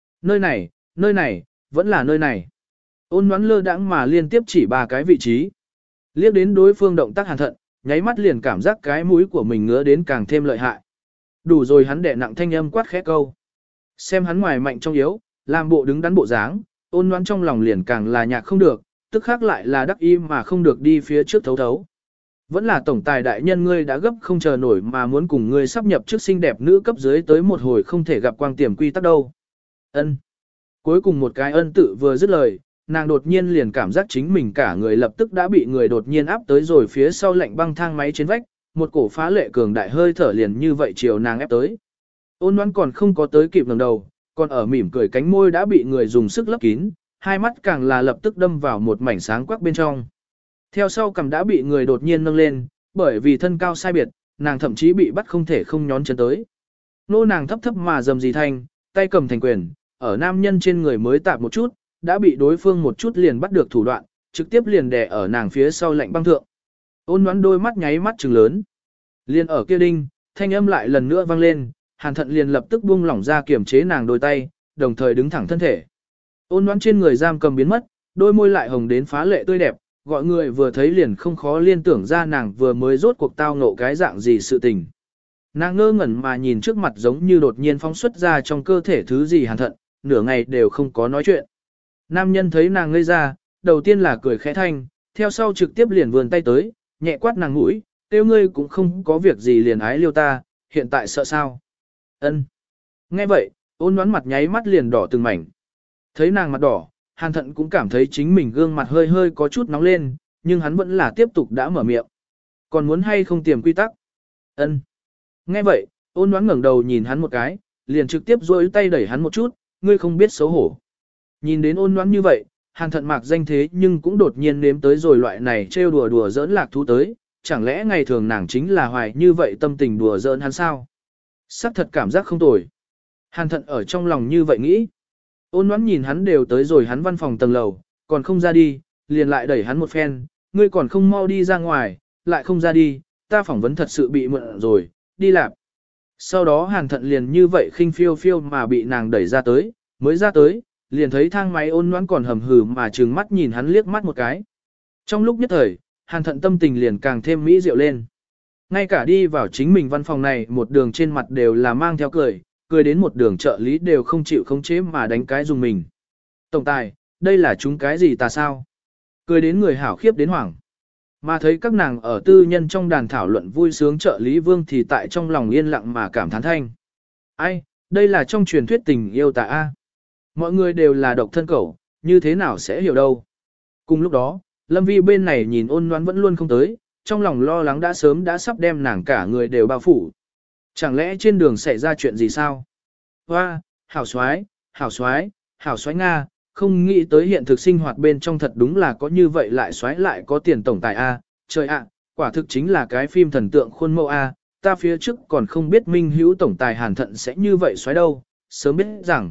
Nơi này, vẫn là nơi này. Ôn Ngoãn lơ đãng mà liên tiếp chỉ ba cái vị trí. Liếc đến đối phương động tác Hàn Thận, nháy mắt liền cảm giác cái mũi của mình ngứa đến càng thêm lợi hại. Đủ rồi, hắn đè nặng thanh âm quát khẽ câu. Xem hắn ngoài mạnh trong yếu, làm bộ đứng đắn bộ dáng, Ôn Ngoãn trong lòng liền càng là nhạc không được, tức khác lại là đắc im mà không được đi phía trước thấu thấu. Vẫn là tổng tài đại nhân ngươi đã gấp không chờ nổi mà muốn cùng ngươi sắp nhập trước xinh đẹp nữ cấp dưới tới một hồi không thể gặp quang tiềm quy tắc đâu. Ân. Cuối cùng một cái ân tự vừa dứt lời, nàng đột nhiên liền cảm giác chính mình cả người lập tức đã bị người đột nhiên áp tới rồi phía sau lạnh băng thang máy trên vách, một cổ phá lệ cường đại hơi thở liền như vậy chiều nàng ép tới. Ôn Ngoãn còn không có tới kịp ngẩng đầu, còn ở mỉm cười cánh môi đã bị người dùng sức lấp kín, hai mắt càng là lập tức đâm vào một mảnh sáng quắc bên trong. Theo sau cằm đã bị người đột nhiên nâng lên, bởi vì thân cao sai biệt, nàng thậm chí bị bắt không thể không nhón chân tới. Nô nàng thấp thấp mà dầm gì thanh, tay cầm thành quyền, ở nam nhân trên người mới tạp một chút, đã bị đối phương một chút liền bắt được thủ đoạn, trực tiếp liền đè ở nàng phía sau lạnh băng thượng. Ôn Ngoãn đôi mắt nháy mắt trừng lớn. Liền ở kia đinh, thanh âm lại lần nữa vang lên, Hàn Thận liền lập tức buông lỏng ra kiểm chế nàng đôi tay, đồng thời đứng thẳng thân thể. Ôn Ngoãn trên người giam cầm biến mất, đôi môi lại hồng đến phá lệ tươi đẹp, gọi người vừa thấy liền không khó liên tưởng ra nàng vừa mới rốt cuộc tao ngộ cái dạng gì sự tình. Nàng ngơ ngẩn mà nhìn trước mặt giống như đột nhiên phóng xuất ra trong cơ thể thứ gì Hàn Thận, nửa ngày đều không có nói chuyện. Nam nhân thấy nàng ngây ra, đầu tiên là cười khẽ thanh, theo sau trực tiếp liền vươn tay tới, nhẹ quát nàng mũi, tiêu ngươi cũng không có việc gì liền ái liêu ta, hiện tại sợ sao? Ân. Nghe vậy, Ôn Ngoãn mặt nháy mắt liền đỏ từng mảnh. Thấy nàng mặt đỏ, Hàn Thận cũng cảm thấy chính mình gương mặt hơi hơi có chút nóng lên, nhưng hắn vẫn là tiếp tục đã mở miệng. Còn muốn hay không tiềm quy tắc? Ân. Nghe vậy, Ôn Ngoãn ngẩng đầu nhìn hắn một cái, liền trực tiếp duỗi tay đẩy hắn một chút, ngươi không biết xấu hổ. Nhìn đến Ôn Ngoãn như vậy, Hàn Thận mạc danh thế nhưng cũng đột nhiên nếm tới rồi loại này trêu đùa đùa giỡn lạc thú tới, chẳng lẽ ngày thường nàng chính là hoài như vậy tâm tình đùa giỡn hắn sao? Sắc thật cảm giác không tồi. Hàn Thận ở trong lòng như vậy nghĩ. Ôn Ngoãn nhìn hắn đều tới rồi hắn văn phòng tầng lầu, còn không ra đi, liền lại đẩy hắn một phen, ngươi còn không mau đi ra ngoài, lại không ra đi, ta phỏng vấn thật sự bị mượn rồi, đi làm. Sau đó Hàn Thận liền như vậy khinh phiêu phiêu mà bị nàng đẩy ra tới, mới ra tới, liền thấy thang máy Ôn Ngoãn còn hầm hừ mà trừng mắt nhìn hắn liếc mắt một cái. Trong lúc nhất thời, Hàn Thận tâm tình liền càng thêm mỹ diệu lên. Ngay cả đi vào chính mình văn phòng này một đường trên mặt đều là mang theo cười, cười đến một đường trợ lý đều không chịu khống chế mà đánh cái dùng mình. Tổng tài, đây là chúng cái gì ta sao? Cười đến người hảo khiếp đến hoảng. Mà thấy các nàng ở tư nhân trong đàn thảo luận vui sướng trợ lý Vương thì tại trong lòng yên lặng mà cảm thán thanh. Ai, đây là trong truyền thuyết tình yêu ta a. Mọi người đều là độc thân cẩu, như thế nào sẽ hiểu đâu. Cùng lúc đó, Lâm Vi bên này nhìn Ôn Ngoãn vẫn luôn không tới, trong lòng lo lắng đã sớm đã sắp đem nàng cả người đều bao phủ. Chẳng lẽ trên đường xảy ra chuyện gì sao? Hoa, hảo xoái, hảo xoái, hảo xoái Nga, không nghĩ tới hiện thực sinh hoạt bên trong thật đúng là có như vậy lại xoái lại có tiền tổng tài A, trời ạ, quả thực chính là cái phim thần tượng khuôn mẫu A, ta phía trước còn không biết Minh Hữu tổng tài Hàn Thận sẽ như vậy xoái đâu, sớm biết rằng,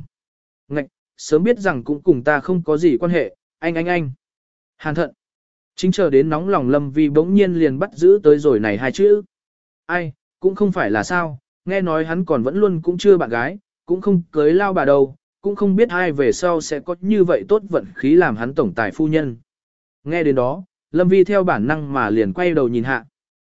sớm biết rằng cũng cùng ta không có gì quan hệ, anh. Hàn Thận, chính chờ đến nóng lòng Lâm Vi bỗng nhiên liền bắt giữ tới rồi này hai chữ. Ai, cũng không phải là sao, nghe nói hắn còn vẫn luôn cũng chưa bạn gái, cũng không cưới lao bà đâu, cũng không biết ai về sau sẽ có như vậy tốt vận khí làm hắn tổng tài phu nhân. Nghe đến đó, Lâm Vi theo bản năng mà liền quay đầu nhìn hạ.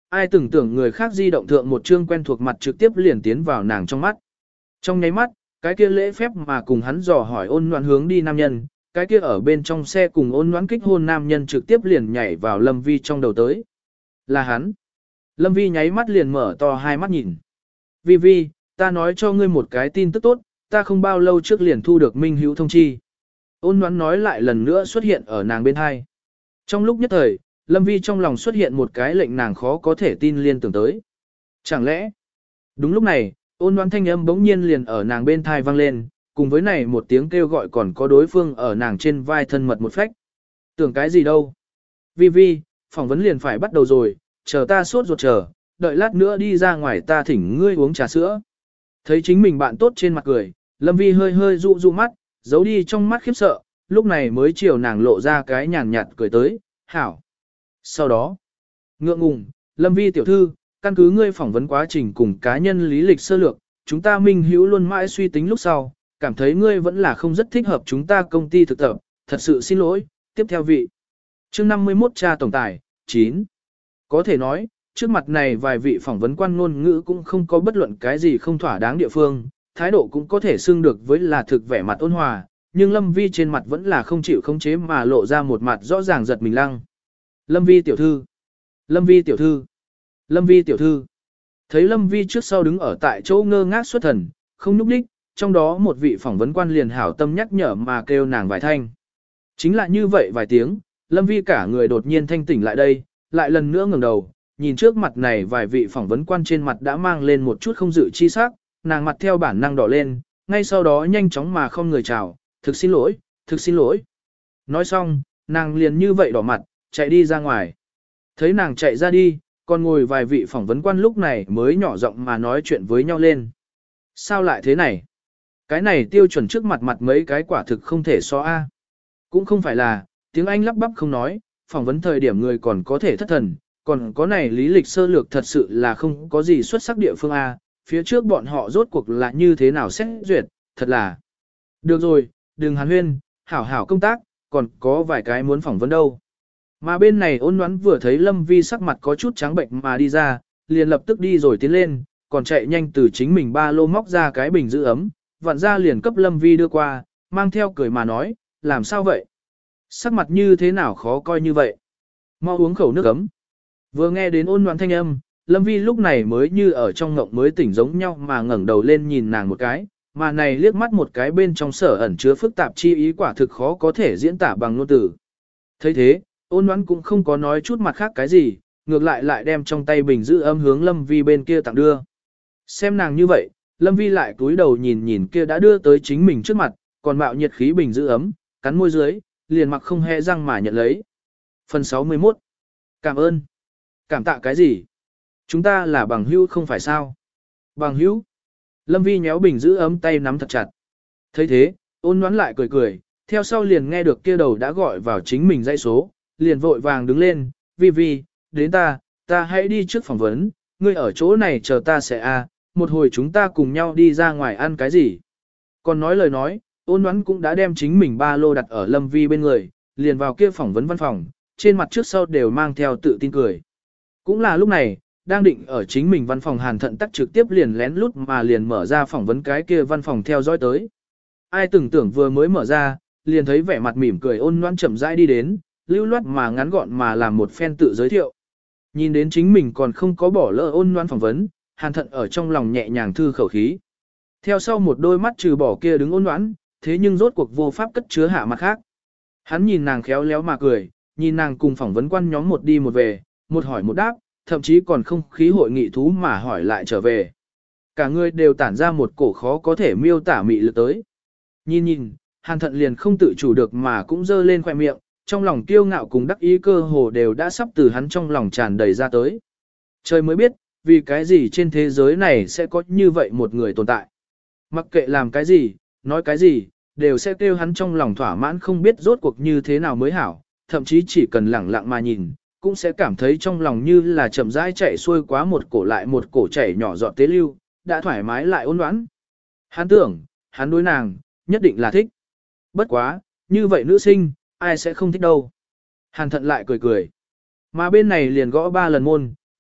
ai từng tưởng người khác di động thượng một chương quen thuộc mặt trực tiếp liền tiến vào nàng trong mắt. Trong nháy mắt, cái kia lễ phép mà cùng hắn dò hỏi ôn nhoãn hướng đi nam nhân, cái kia ở bên trong xe cùng ôn nhoãn kích hôn nam nhân trực tiếp liền nhảy vào Lâm Vi trong đầu tới. Là hắn. Lâm Vi nháy mắt liền mở to hai mắt nhìn. Vi Vi, ta nói cho ngươi một cái tin tức tốt, ta không bao lâu trước liền thu được minh hữu thông chi. Ôn nhoãn nói lại lần nữa xuất hiện ở nàng bên hai. Trong lúc nhất thời, Lâm Vi trong lòng xuất hiện một cái lệnh nàng khó có thể tin liên tưởng tới. Chẳng lẽ, đúng lúc này, ôn nhoãn thanh âm bỗng nhiên liền ở nàng bên thai vang lên, cùng với này một tiếng kêu gọi còn có đối phương ở nàng trên vai thân mật một phách. Tưởng cái gì đâu? Vi Vi, phỏng vấn liền phải bắt đầu rồi, chờ ta sốt ruột chờ, đợi lát nữa đi ra ngoài ta thỉnh ngươi uống trà sữa. Thấy chính mình bạn tốt trên mặt cười, Lâm Vi hơi hơi dụ dụ mắt, giấu đi trong mắt khiếp sợ, lúc này mới chiều nàng lộ ra cái nhàn nhạt cười tới, hảo. Sau đó, ngượng ngùng, Lâm Vi tiểu thư, căn cứ ngươi phỏng vấn quá trình cùng cá nhân lý lịch sơ lược, chúng ta minh hữu luôn mãi suy tính lúc sau, cảm thấy ngươi vẫn là không rất thích hợp chúng ta công ty thực tập, thật sự xin lỗi, tiếp theo vị. Chương 51 tra tổng tài, 9. Có thể nói, trước mặt này vài vị phỏng vấn quan ngôn ngữ cũng không có bất luận cái gì không thỏa đáng địa phương, thái độ cũng có thể xưng được với là thực vẻ mặt ôn hòa, nhưng Lâm Vi trên mặt vẫn là không chịu khống chế mà lộ ra một mặt rõ ràng giật mình lăng. Lâm Vi tiểu thư, Lâm Vi tiểu thư, Lâm Vi tiểu thư. Thấy Lâm Vi trước sau đứng ở tại chỗ ngơ ngác xuất thần, không nhúc nhích, trong đó một vị phỏng vấn quan liền hảo tâm nhắc nhở mà kêu nàng vài thanh. Chính là như vậy vài tiếng, Lâm Vi cả người đột nhiên thanh tỉnh lại đây, lại lần nữa ngẩng đầu, nhìn trước mặt này vài vị phỏng vấn quan trên mặt đã mang lên một chút không dự chi sắc, nàng mặt theo bản năng đỏ lên, ngay sau đó nhanh chóng mà không người chào, thực xin lỗi, thực xin lỗi. Nói xong, nàng liền như vậy đỏ mặt, chạy đi ra ngoài. Thấy nàng chạy ra đi, còn ngồi vài vị phỏng vấn quan lúc này mới nhỏ giọng mà nói chuyện với nhau lên. Sao lại thế này? Cái này tiêu chuẩn trước mặt mặt mấy cái quả thực không thể so a. Cũng không phải là, tiếng Anh lắp bắp không nói, phỏng vấn thời điểm người còn có thể thất thần, còn có này lý lịch sơ lược thật sự là không có gì xuất sắc địa phương a. Phía trước bọn họ rốt cuộc là như thế nào xét duyệt, thật là. Được rồi, đừng hàn huyên, hảo hảo công tác, còn có vài cái muốn phỏng vấn đâu. Mà bên này ôn nhoắn vừa thấy Lâm Vi sắc mặt có chút trắng bệnh mà đi ra, liền lập tức đi rồi tiến lên, còn chạy nhanh từ chính mình ba lô móc ra cái bình giữ ấm, vặn ra liền cấp Lâm Vi đưa qua, mang theo cười mà nói, làm sao vậy? Sắc mặt như thế nào khó coi như vậy? Mau uống khẩu nước ấm. Vừa nghe đến ôn nhoắn thanh âm, Lâm Vi lúc này mới như ở trong ngộng mới tỉnh giống nhau mà ngẩng đầu lên nhìn nàng một cái, mà này liếc mắt một cái bên trong sở ẩn chứa phức tạp chi ý quả thực khó có thể diễn tả bằng ngôn từ. Thấy thế, ôn nhoắn cũng không có nói chút mặt khác cái gì, ngược lại đem trong tay bình giữ ấm hướng Lâm Vi bên kia tặng đưa. Xem nàng như vậy, Lâm Vi lại cúi đầu nhìn nhìn kia đã đưa tới chính mình trước mặt, còn mạo nhiệt khí bình giữ ấm, cắn môi dưới, liền mặc không hề răng mà nhận lấy. Phần 61. Cảm ơn. Cảm tạ cái gì? Chúng ta là bằng hữu không phải sao? Bằng hữu. Lâm Vi nhéo bình giữ ấm tay nắm thật chặt. Thấy thế, ôn nhoắn lại cười cười, theo sau liền nghe được kia đầu đã gọi vào chính mình dãy số, liền vội vàng đứng lên, Vi Vi, đến ta hãy đi trước phỏng vấn, ngươi ở chỗ này chờ ta sẽ một hồi chúng ta cùng nhau đi ra ngoài ăn cái gì. Còn nói lời nói, ôn nhoắn cũng đã đem chính mình ba lô đặt ở Lâm Vi bên người, liền vào kia phỏng vấn văn phòng, trên mặt trước sau đều mang theo tự tin cười. Cũng là lúc này, đang định ở chính mình văn phòng Hàn Thận Tắc trực tiếp liền lén lút mà liền mở ra phỏng vấn cái kia văn phòng theo dõi tới. Ai từng tưởng vừa mới mở ra, liền thấy vẻ mặt mỉm cười ôn nhoãn chậm rãi đi đến, lưu loát mà ngắn gọn mà làm một phen tự giới thiệu. Nhìn đến chính mình còn không có bỏ lỡ ôn nhoãn phỏng vấn, Hàn Thận ở trong lòng nhẹ nhàng thư khẩu khí. Theo sau một đôi mắt trừ bỏ kia đứng ôn nhoãn, thế nhưng rốt cuộc vô pháp cất chứa hạ mặt khác. Hắn nhìn nàng khéo léo mà cười, nhìn nàng cùng phỏng vấn quan nhóm một đi một về, một hỏi một đáp, thậm chí còn không khí hội nghị thú mà hỏi lại trở về. Cả người đều tản ra một cổ khó có thể miêu tả mị lực tới. Nhìn, Hàn Thận liền không tự chủ được mà cũng dơ lên khoe miệng, trong lòng kiêu ngạo cùng đắc ý cơ hồ đều đã sắp từ hắn trong lòng tràn đầy ra tới. Trời mới biết, vì cái gì trên thế giới này sẽ có như vậy một người tồn tại. Mặc kệ làm cái gì, nói cái gì, đều sẽ kêu hắn trong lòng thỏa mãn không biết rốt cuộc như thế nào mới hảo, thậm chí chỉ cần lẳng lặng mà nhìn, cũng sẽ cảm thấy trong lòng như là chậm rãi chạy xuôi quá một cổ lại một cổ chảy nhỏ giọt tế lưu, đã thoải mái lại ôn đoán. Hắn tưởng, hắn đối nàng, nhất định là thích. Bất quá, như vậy nữ sinh, ai sẽ không thích đâu. Hàn Thận lại cười cười. Mà bên này liền gõ 3 lần môn,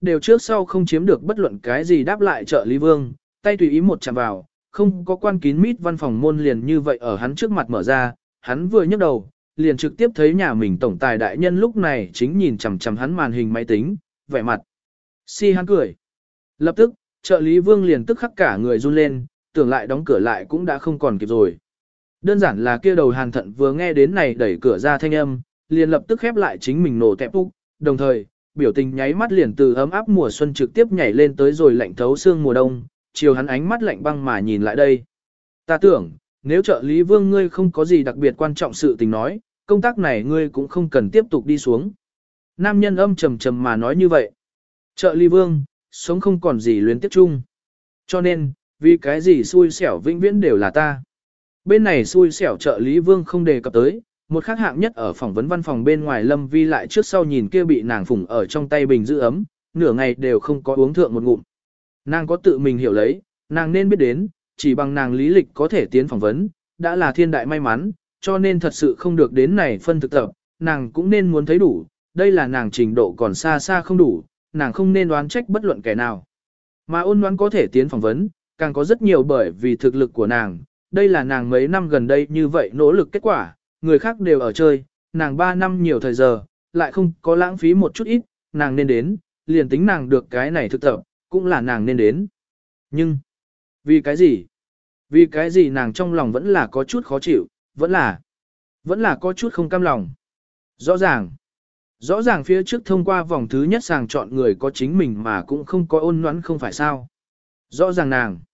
đều trước sau không chiếm được bất luận cái gì đáp lại trợ lý vương, tay tùy ý một chạm vào, không có quan kín mít văn phòng môn liền như vậy ở hắn trước mặt mở ra, hắn vừa nhấc đầu, liền trực tiếp thấy nhà mình tổng tài đại nhân lúc này chính nhìn chằm chằm hắn màn hình máy tính, vẻ mặt. Si hắn cười. Lập tức, trợ lý vương liền tức khắc cả người run lên, tưởng lại đóng cửa lại cũng đã không còn kịp rồi. Đơn giản là kia đầu Hàn Thận vừa nghe đến này đẩy cửa ra thanh âm, liền lập tức khép lại chính mình nổ tẹp úc, đồng thời, biểu tình nháy mắt liền từ ấm áp mùa xuân trực tiếp nhảy lên tới rồi lạnh thấu xương mùa đông, chiều hắn ánh mắt lạnh băng mà nhìn lại đây. Ta tưởng, nếu trợ lý vương ngươi không có gì đặc biệt quan trọng sự tình nói, công tác này ngươi cũng không cần tiếp tục đi xuống. Nam nhân âm trầm trầm mà nói như vậy. Trợ lý vương, sống không còn gì luyến tiếc chung. Cho nên, vì cái gì xui xẻo vĩnh viễn đều là ta. Bên này xui xẻo trợ lý vương không đề cập tới, một khác hạng nhất ở phỏng vấn văn phòng bên ngoài Lâm Vi lại trước sau nhìn kia bị nàng phủng ở trong tay bình giữ ấm, nửa ngày đều không có uống thượng một ngụm. Nàng có tự mình hiểu lấy, nàng nên biết đến, chỉ bằng nàng lý lịch có thể tiến phỏng vấn, đã là thiên đại may mắn, cho nên thật sự không được đến này phân thực tập, nàng cũng nên muốn thấy đủ, đây là nàng trình độ còn xa xa không đủ, nàng không nên đoán trách bất luận kẻ nào. Mà ôn đoán có thể tiến phỏng vấn, càng có rất nhiều bởi vì thực lực của nàng, đây là nàng mấy năm gần đây như vậy nỗ lực kết quả, người khác đều ở chơi, nàng 3 năm nhiều thời giờ, lại không có lãng phí một chút ít, nàng nên đến, liền tính nàng được cái này thực tập, cũng là nàng nên đến. Nhưng, vì cái gì? Vì cái gì nàng trong lòng vẫn là có chút khó chịu, vẫn là có chút không cam lòng. Rõ ràng phía trước thông qua vòng thứ nhất sàng chọn người có chính mình mà cũng không có ôn nhoắn không phải sao. Rõ ràng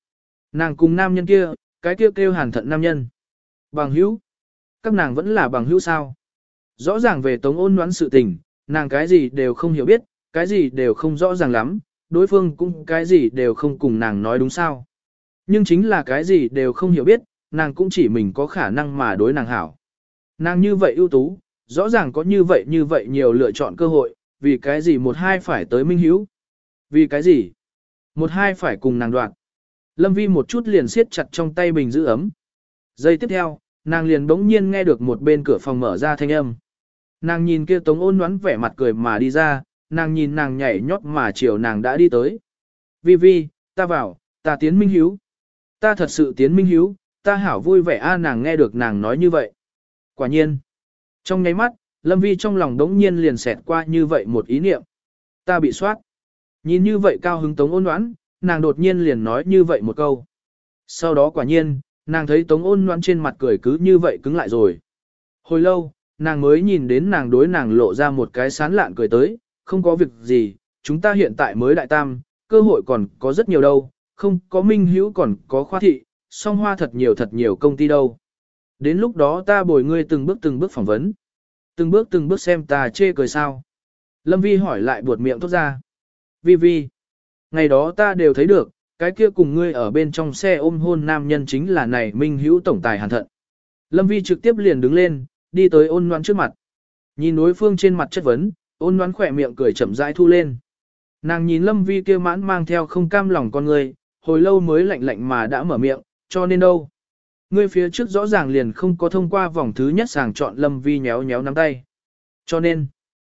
nàng cùng nam nhân kia, cái kia kêu Hàn Thận nam nhân. Bằng hữu, các nàng vẫn là bằng hữu sao. Rõ ràng về tống ôn nhoắn sự tình, nàng cái gì đều không hiểu biết, cái gì đều không rõ ràng lắm, đối phương cũng cái gì đều không cùng nàng nói đúng sao. Nhưng chính là cái gì đều không hiểu biết, nàng cũng chỉ mình có khả năng mà đối nàng hảo. Nàng như vậy ưu tú, rõ ràng có như vậy nhiều lựa chọn cơ hội, vì cái gì một hai phải tới minh hữu. Vì cái gì một hai phải cùng nàng đoạt. Lâm Vi một chút liền siết chặt trong tay bình giữ ấm. Giây tiếp theo, nàng liền bỗng nhiên nghe được một bên cửa phòng mở ra thanh âm. Nàng nhìn kia Tống ôn nhoắn vẻ mặt cười mà đi ra, nàng nhìn nàng nhảy nhót mà chiều nàng đã đi tới. Vi, ta vào, ta tiến minh hiếu. Ta thật sự tiến minh hiếu, ta hảo vui vẻ a nàng nghe được nàng nói như vậy. Quả nhiên. Trong nháy mắt, Lâm Vi trong lòng đống nhiên liền xẹt qua như vậy một ý niệm. Ta bị soát. Nhìn như vậy cao hứng Tống ôn nhoắn, nàng đột nhiên liền nói như vậy một câu. Sau đó quả nhiên, nàng thấy Tống ôn nhoắn trên mặt cười cứ như vậy cứng lại rồi. Hồi lâu, nàng mới nhìn đến nàng đối nàng lộ ra một cái sán lạn cười tới, không có việc gì, chúng ta hiện tại mới đại tam, cơ hội còn có rất nhiều đâu, không có minh hữu còn có khoa thị, song hoa thật nhiều công ty đâu. Đến lúc đó ta bồi ngươi từng bước phỏng vấn. Từng bước xem ta chê cười sao. Lâm Vi hỏi lại buột miệng thốt ra. Vi, ngày đó ta đều thấy được, cái kia cùng ngươi ở bên trong xe ôm hôn nam nhân chính là này minh hữu tổng tài Hàn Thận. Lâm Vi trực tiếp liền đứng lên, đi tới ôn noan trước mặt. Nhìn đối phương trên mặt chất vấn, ôn noan khỏe miệng cười chậm rãi thu lên. Nàng nhìn Lâm Vi kia mãn mang theo không cam lòng con người, hồi lâu mới lạnh mà đã mở miệng, cho nên đâu. Ngươi phía trước rõ ràng liền không có thông qua vòng thứ nhất sàng chọn Lâm Vi nhéo nắm tay. Cho nên,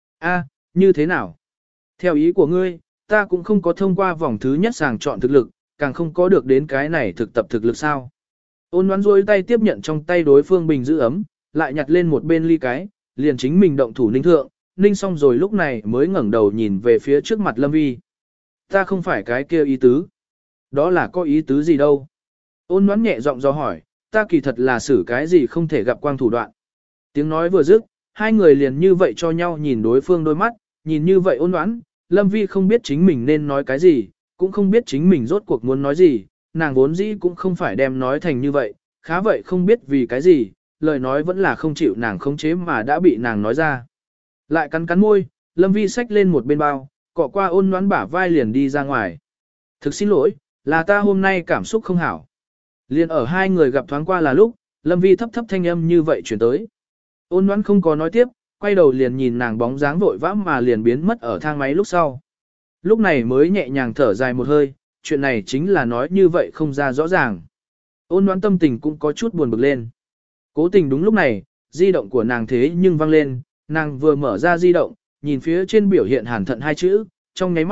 như thế nào? Theo ý của ngươi, ta cũng không có thông qua vòng thứ nhất sàng chọn thực lực, càng không có được đến cái này thực tập thực lực sao. Ôn đoán rôi tay tiếp nhận trong tay đối phương bình giữ ấm, lại nhặt lên một bên ly cái, liền chính mình động thủ ninh thượng, ninh xong rồi lúc này mới ngẩng đầu nhìn về phía trước mặt Lâm Vi. Ta không phải cái kia ý tứ. Đó là có ý tứ gì đâu. Ôn đoán nhẹ giọng do hỏi, ta kỳ thật là xử cái gì không thể gặp quang thủ đoạn. Tiếng nói vừa dứt, hai người liền như vậy cho nhau nhìn đối phương đôi mắt, nhìn như vậy ôn đoán, Lâm Vi không biết chính mình nên nói cái gì, cũng không biết chính mình rốt cuộc muốn nói gì, nàng vốn dĩ cũng không phải đem nói thành như vậy, khá vậy không biết vì cái gì, lời nói vẫn là không chịu nàng khống chế mà đã bị nàng nói ra. Lại cắn môi, Lâm Vi xách lên một bên bao, cọ qua ôn đoán bả vai liền đi ra ngoài. Thực xin lỗi, là ta hôm nay cảm xúc không hảo. Liền ở hai người gặp thoáng qua là lúc, Lâm Vi thấp thanh âm như vậy chuyển tới. Ôn đoán không có nói tiếp, quay đầu liền nhìn nàng bóng dáng vội vã mà liền biến mất ở thang máy lúc sau. Lúc này mới nhẹ nhàng thở dài một hơi, chuyện này chính là nói như vậy không ra rõ ràng. Ôn đoán tâm tình cũng có chút buồn bực lên. Cố tình đúng lúc này, di động của nàng thế nhưng vang lên, nàng vừa mở ra di động, nhìn phía trên biểu hiện Hàn Thận hai chữ, trong nháy mắt,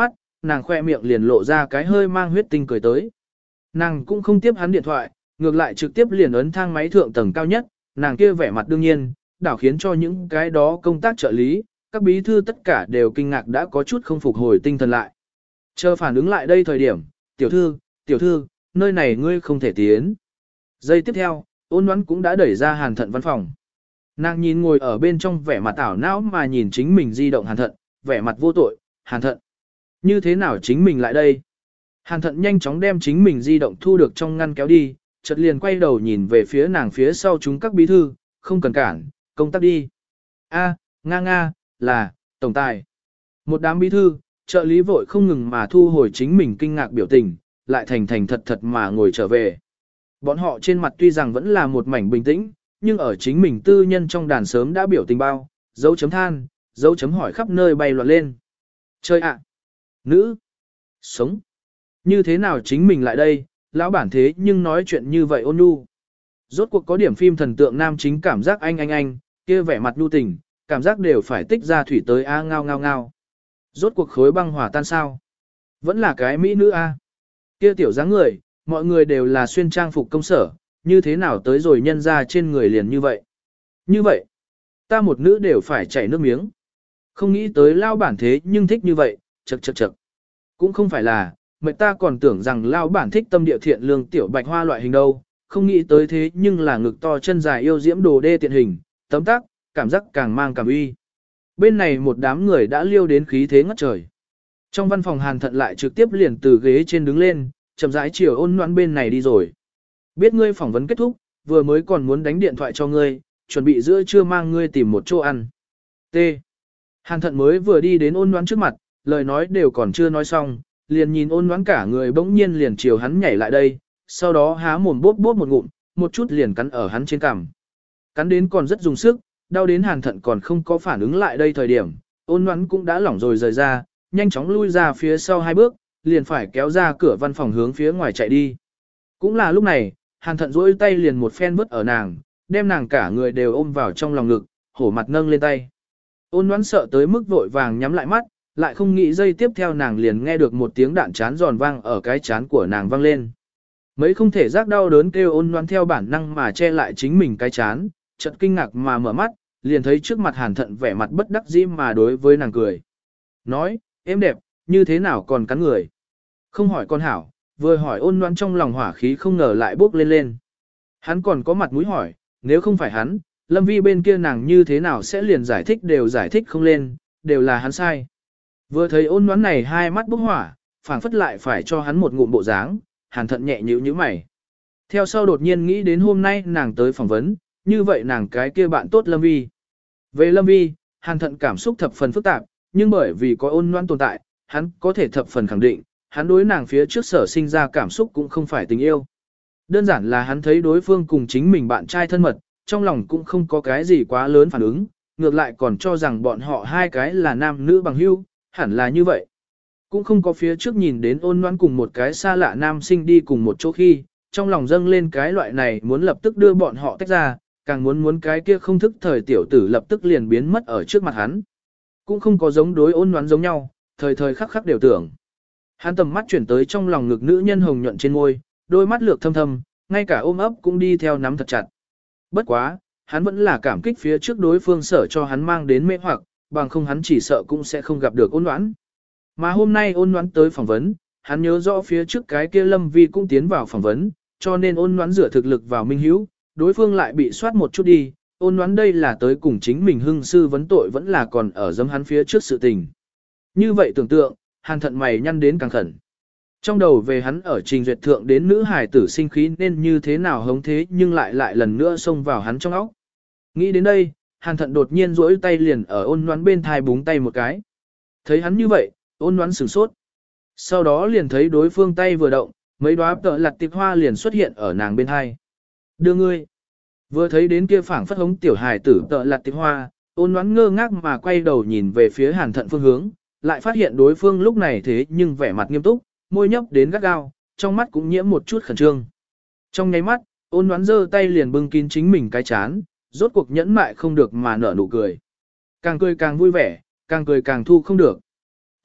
nàng khoe miệng liền lộ ra cái hơi mang huyết tinh cười tới. Nàng cũng không tiếp hắn điện thoại, ngược lại trực tiếp liền ấn thang máy thượng tầng cao nhất, nàng kia vẻ mặt đương nhiên, đảo khiến cho những cái đó công tác trợ lý, các bí thư tất cả đều kinh ngạc đã có chút không phục hồi tinh thần lại. Chờ phản ứng lại đây thời điểm, tiểu thư, nơi này ngươi không thể tiến. Giây tiếp theo, Ôn Ngoãn cũng đã đẩy ra Hàn Thận văn phòng. Nàng nhìn ngồi ở bên trong vẻ mặt ảo não mà nhìn chính mình di động Hàn Thận, vẻ mặt vô tội, Hàn Thận. Như thế nào chính mình lại đây? Hàn Thận nhanh chóng đem chính mình di động thu được trong ngăn kéo đi, chợt liền quay đầu nhìn về phía nàng phía sau chúng các bí thư, không cần cản, công tác đi. A, nga, là, tổng tài. Một đám bí thư, trợ lý vội không ngừng mà thu hồi chính mình kinh ngạc biểu tình, lại thành thật mà ngồi trở về. Bọn họ trên mặt tuy rằng vẫn là một mảnh bình tĩnh, nhưng ở chính mình tư nhân trong đàn sớm đã biểu tình bao, dấu chấm than, dấu chấm hỏi khắp nơi bay loạn lên. Chơi ạ! Nữ! Sống! Như thế nào chính mình lại đây, lão bản thế nhưng nói chuyện như vậy ôn nhu. Rốt cuộc có điểm phim thần tượng nam chính cảm giác anh, kia vẻ mặt nhu tình, cảm giác đều phải tích ra thủy tới a ngao. Rốt cuộc khối băng hỏa tan sao? Vẫn là cái mỹ nữ a. Kia tiểu dáng người, mọi người đều là xuyên trang phục công sở, như thế nào tới rồi nhân ra trên người liền như vậy. Như vậy, ta một nữ đều phải chảy nước miếng. Không nghĩ tới lao bản thế nhưng thích như vậy, chật. Cũng không phải là, mệt ta còn tưởng rằng lao bản thích tâm địa thiện lương tiểu bạch hoa loại hình đâu, không nghĩ tới thế nhưng là ngực to chân dài yêu diễm đồ đê tiện hình, tấm tắc, cảm giác càng mang cảm uy. Bên này một đám người đã liêu đến khí thế ngất trời. Trong văn phòng Hàn Thận lại trực tiếp liền từ ghế trên đứng lên, chậm rãi chiều Ôn Ngoãn bên này đi rồi. Biết ngươi phỏng vấn kết thúc, vừa mới còn muốn đánh điện thoại cho ngươi, chuẩn bị giữa trưa mang ngươi tìm một chỗ ăn. T. Hàn Thận mới vừa đi đến Ôn Ngoãn trước mặt, lời nói đều còn chưa nói xong, liền nhìn Ôn Ngoãn cả người bỗng nhiên liền chiều hắn nhảy lại đây, sau đó há mồm bốp một ngụm, một chút liền cắn ở hắn trên cằm. Cắn đến còn rất dùng sức, đau đến Hàn Thận còn không có phản ứng lại đây thời điểm, Ôn Ngoãn cũng đã lỏng rồi rời ra, nhanh chóng lui ra phía sau 2 bước, liền phải kéo ra cửa văn phòng hướng phía ngoài chạy đi. Cũng là lúc này, Hàn Thận duỗi tay liền một phen vứt ở nàng, đem nàng cả người đều ôm vào trong lòng ngực, hổ mặt nâng lên tay. Ôn Ngoãn sợ tới mức vội vàng nhắm lại mắt, lại không nghĩ giây tiếp theo nàng liền nghe được một tiếng đạn chán giòn vang ở cái chán của nàng vang lên. Mấy không thể giác đau đớn kêu Ôn Ngoãn theo bản năng mà che lại chính mình cái chán, chợt kinh ngạc mà mở mắt, liền thấy trước mặt Hàn Thận vẻ mặt bất đắc dĩ mà đối với nàng cười. Nói, em đẹp, như thế nào còn cắn người? Không hỏi con hảo, vừa hỏi Ôn Ngoãn trong lòng hỏa khí không ngờ lại bốc lên. Hắn còn có mặt mũi hỏi, nếu không phải hắn, Lâm Vi bên kia nàng như thế nào sẽ liền giải thích đều giải thích không lên, đều là hắn sai. Vừa thấy Ôn Ngoãn này hai mắt bốc hỏa, phảng phất lại phải cho hắn một ngụm bộ dáng, Hàn Thận nhẹ nhíu mày. Theo sau đột nhiên nghĩ đến hôm nay nàng tới phỏng vấn, như vậy nàng cái kia bạn tốt Lâm Vi. Về Lâm Vi, Hàn Thận cảm xúc thập phần phức tạp, nhưng bởi vì có Ôn Ngoãn tồn tại, hắn có thể thập phần khẳng định, hắn đối nàng phía trước sở sinh ra cảm xúc cũng không phải tình yêu. Đơn giản là hắn thấy đối phương cùng chính mình bạn trai thân mật, trong lòng cũng không có cái gì quá lớn phản ứng, ngược lại còn cho rằng bọn họ hai cái là nam nữ bằng hữu, hẳn là như vậy. Cũng không có phía trước nhìn đến Ôn Ngoãn cùng một cái xa lạ nam sinh đi cùng một chỗ khi, trong lòng dâng lên cái loại này muốn lập tức đưa bọn họ tách ra, càng muốn cái kia không thức thời tiểu tử lập tức liền biến mất ở trước mặt hắn. Cũng không có giống đối Ôn Ngoãn giống nhau, thời khắc đều tưởng. Hắn tầm mắt chuyển tới trong lòng ngực nữ nhân hồng nhuận trên môi, đôi mắt lược thâm, ngay cả ôm ấp cũng đi theo nắm thật chặt. Bất quá, hắn vẫn là cảm kích phía trước đối phương sở cho hắn mang đến mê hoặc, bằng không hắn chỉ sợ cũng sẽ không gặp được Ôn Ngoãn. Mà hôm nay Ôn Ngoãn tới phỏng vấn, hắn nhớ rõ phía trước cái kia Lâm Vi cũng tiến vào phỏng vấn, cho nên Ôn Ngoãn dựa thực lực vào minh hữu, đối phương lại bị soát một chút đi, Ôn Ngoãn đây là tới cùng chính mình hưng sư vấn tội vẫn là còn ở giấm hắn phía trước sự tình. Như vậy tưởng tượng, Hàn Thận mày nhăn đến càng khẩn. Trong đầu về hắn ở trình duyệt thượng đến nữ hài tử sinh khí nên như thế nào hống thế nhưng lại lần nữa xông vào hắn trong óc. Nghĩ đến đây, Hàn Thận đột nhiên duỗi tay liền ở Ôn Ngoãn bên thai búng tay một cái. Thấy hắn như vậy, Ôn Ngoãn sửng sốt. Sau đó liền thấy đối phương tay vừa động, mấy đóa tợ lặt tiệp hoa liền xuất hiện ở nàng bên hai. Đưa ngươi. Vừa thấy đến kia phảng phất hống tiểu hài tử tợ lặt tiệp hoa, Ôn Ngoãn ngơ ngác mà quay đầu nhìn về phía Hàn Thận phương hướng, lại phát hiện đối phương lúc này thế nhưng vẻ mặt nghiêm túc, môi nhấp đến gắt gao, trong mắt cũng nhiễm một chút khẩn trương. Trong nháy mắt, Ôn Ngoãn giơ tay liền bưng kín chính mình cái chán, rốt cuộc nhẫn mại không được mà nở nụ cười. Càng cười càng vui vẻ, càng cười càng thu không được.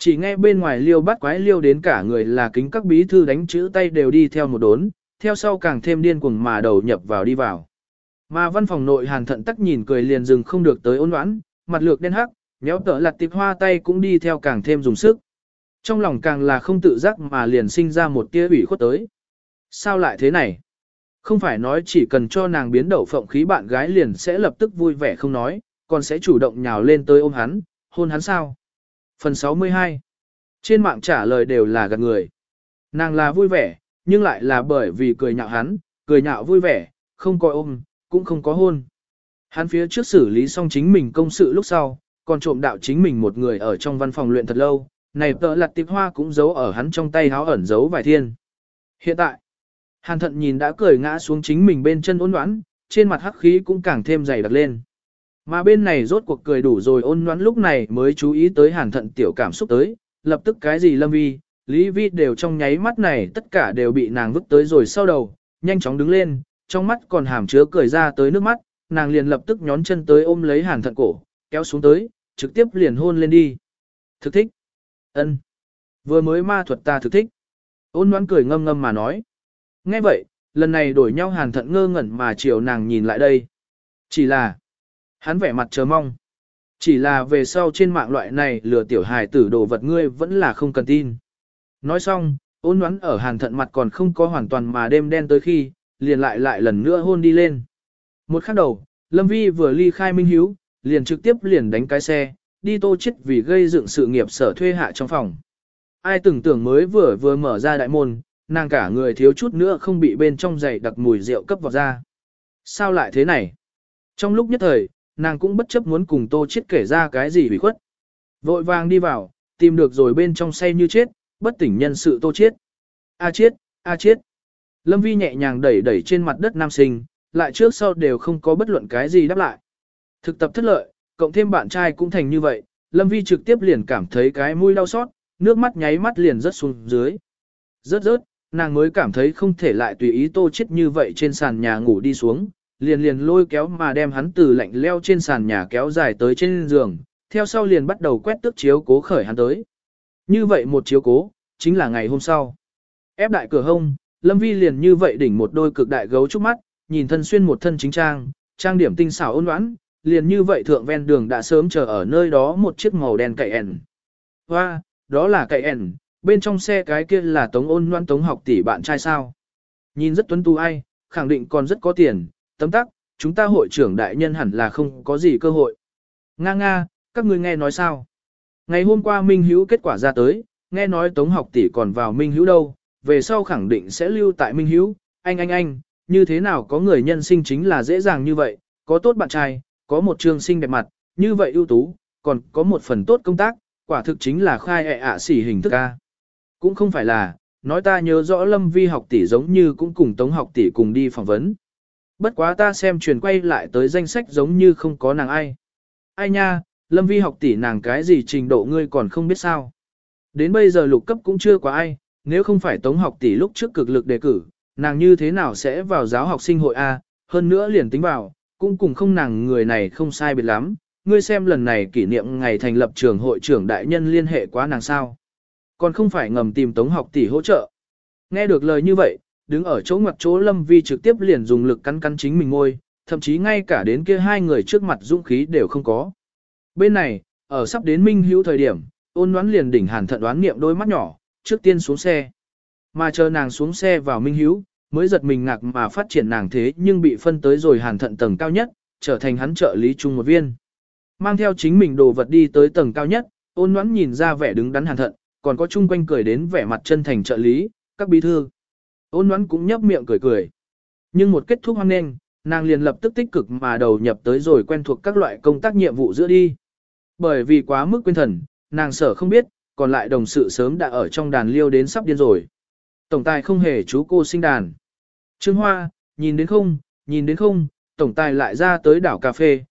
Chỉ nghe bên ngoài liêu bắt quái liêu đến cả người là kính các bí thư đánh chữ tay đều đi theo một đốn, theo sau càng thêm điên cuồng mà đầu nhập vào đi vào. Mà văn phòng nội Hàn Thận tắc nhìn cười liền dừng không được tới ôn đoán, mặt lược đen hắc, méo tở lặt tịp hoa tay cũng đi theo càng thêm dùng sức. Trong lòng càng là không tự giác mà liền sinh ra một tia ủy khuất tới. Sao lại thế này? Không phải nói chỉ cần cho nàng biến đậu phộng khí bạn gái liền sẽ lập tức vui vẻ không nói, còn sẽ chủ động nhào lên tới ôm hắn, hôn hắn sao? Phần 62. Trên mạng trả lời đều là gạt người. Nàng là vui vẻ, nhưng lại là bởi vì cười nhạo hắn, cười nhạo vui vẻ, không có ôm, cũng không có hôn. Hắn phía trước xử lý xong chính mình công sự lúc sau, còn trộm đạo chính mình một người ở trong văn phòng luyện thật lâu, này tợ lặt tịp hoa cũng giấu ở hắn trong tay háo ẩn giấu vài thiên. Hiện tại, Hàn Thận nhìn đã cười ngã xuống chính mình bên chân ôn đoán, trên mặt hắc khí cũng càng thêm dày đặc lên. Mà bên này rốt cuộc cười đủ rồi ôn đoán lúc này mới chú ý tới Hàn Thận tiểu cảm xúc tới, lập tức cái gì Lâm Vi, Lý Vi đều trong nháy mắt này tất cả đều bị nàng vứt tới rồi sau đầu, nhanh chóng đứng lên, trong mắt còn hàm chứa cười ra tới nước mắt, nàng liền lập tức nhón chân tới ôm lấy Hàn Thận cổ, kéo xuống tới, trực tiếp liền hôn lên đi. Thực thích. Ân. Vừa mới ma thuật ta thực thích. Ôn đoán cười ngâm ngâm mà nói. Nghe vậy, lần này đổi nhau Hàn Thận ngơ ngẩn mà chiều nàng nhìn lại đây. Chỉ là, hắn vẻ mặt chờ mong. Chỉ là về sau trên mạng loại này lừa tiểu hài tử đồ vật ngươi vẫn là không cần tin. Nói xong, ôn đoán ở Hàn Thận mặt còn không có hoàn toàn mà đêm đen tới khi, liền lại lần nữa hôn đi lên. Một khắc đầu, Lâm Vi vừa ly khai Minh Hiếu, liền trực tiếp liền đánh cái xe, đi Tô Chiết vì gây dựng sự nghiệp sở thuê hạ trong phòng. Ai từng tưởng mới vừa mở ra đại môn, nàng cả người thiếu chút nữa không bị bên trong giày đặc mùi rượu cấp vào ra. Sao lại thế này? Trong lúc nhất thời, nàng cũng bất chấp muốn cùng Tô Chiết kể ra cái gì bị khuất. Vội vàng đi vào, tìm được rồi bên trong say như chết, bất tỉnh nhân sự Tô Chiết. A Chiết, A Chiết. Lâm Vi nhẹ nhàng đẩy trên mặt đất nam sinh, lại trước sau đều không có bất luận cái gì đáp lại. Thực tập thất lợi, cộng thêm bạn trai cũng thành như vậy, Lâm Vi trực tiếp liền cảm thấy cái mũi đau xót, nước mắt nháy mắt liền rớt xuống dưới. Rớt, nàng mới cảm thấy không thể lại tùy ý Tô Chiết như vậy trên sàn nhà ngủ đi xuống, liền lôi kéo mà đem hắn từ lạnh leo trên sàn nhà kéo dài tới trên giường, theo sau liền bắt đầu quét tước chiếu cố khởi hắn tới. Như vậy một chiếu cố, chính là ngày hôm sau. Ép đại cửa hông, Lâm Vi liền như vậy đỉnh một đôi cực đại gấu trúc mắt, nhìn thân xuyên một thân chính trang, trang điểm tinh xảo ôn đoán, liền như vậy thượng ven đường đã sớm chờ ở nơi đó một chiếc màu đen cậy ẻn. Hoa, đó là cậy ẻn, bên trong xe cái kia là Tống Ôn Loan Tống học tỷ bạn trai sao. Nhìn rất tuấn tú ai, khẳng định còn rất có tiền, tấm tắc, chúng ta hội trưởng đại nhân hẳn là không có gì cơ hội. Nga, các ngươi nghe nói sao? Ngày hôm qua Minh Hữu kết quả ra tới, nghe nói Tống học tỷ còn vào Minh Hữu đâu, về sau khẳng định sẽ lưu tại Minh Hữu. Anh, như thế nào có người nhân sinh chính là dễ dàng như vậy, có tốt bạn trai, có một trường sinh đẹp mặt, như vậy ưu tú, còn có một phần tốt công tác, quả thực chính là khai xỉ hình thức ca. Cũng không phải là, nói ta nhớ rõ Lâm Vi học tỷ giống như cũng cùng Tống học tỷ cùng đi phỏng vấn. Bất quá ta xem truyền quay lại tới danh sách giống như không có nàng ai. Ai nha, Lâm Vi học tỷ nàng cái gì trình độ ngươi còn không biết sao. Đến bây giờ lục cấp cũng chưa có ai, nếu không phải Tống học tỷ lúc trước cực lực đề cử, nàng như thế nào sẽ vào giáo học sinh hội A, hơn nữa liền tính vào, cũng cùng không nàng người này không sai biệt lắm. Ngươi xem lần này kỷ niệm ngày thành lập trường hội trưởng đại nhân liên hệ quá nàng sao. Còn không phải ngầm tìm Tống học tỷ hỗ trợ. Nghe được lời như vậy, đứng ở chỗ ngoặc chỗ Lâm Vi trực tiếp liền dùng lực cắn chính mình ngôi, thậm chí ngay cả đến kia hai người trước mặt dũng khí đều không có. Bên này, ở sắp đến Minh Hữu thời điểm, Ôn Đoán liền đỉnh Hàn Thận đoán niệm đôi mắt nhỏ, trước tiên xuống xe. Mà chờ nàng xuống xe vào Minh Hữu, mới giật mình ngạc mà phát triển nàng thế nhưng bị phân tới rồi Hàn Thận tầng cao nhất, trở thành hắn trợ lý chung một viên. Mang theo chính mình đồ vật đi tới tầng cao nhất, Ôn Đoán nhìn ra vẻ đứng đắn Hàn Thận, còn có chung quanh cười đến vẻ mặt chân thành trợ lý, các bí thư. Ôn Đoán cũng nhấp miệng cười. Nhưng một kết thúc hoan nghênh, nàng liền lập tức tích cực mà đầu nhập tới rồi quen thuộc các loại công tác nhiệm vụ giữa đi. Bởi vì quá mức quên thần, nàng sợ không biết, còn lại đồng sự sớm đã ở trong đàn liêu đến sắp điên rồi. Tổng tài không hề chú cô sinh đàn. Trương Hoa, nhìn đến không, tổng tài lại ra tới đảo cà phê,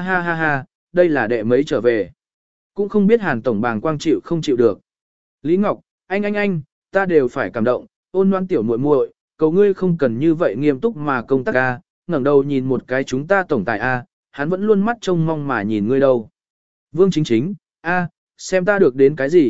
ha, đây là đệ mấy trở về. Cũng không biết Hàn tổng bàng quang chịu không chịu được. Lý Ngọc, anh, ta đều phải cảm động, Ôn Loan tiểu muội muội, cầu ngươi không cần như vậy nghiêm túc mà công tác a, ngẩng đầu nhìn một cái chúng ta tổng tài a, hắn vẫn luôn mắt trông mong mà nhìn ngươi đâu. Vương Chính, a, xem ta được đến cái gì,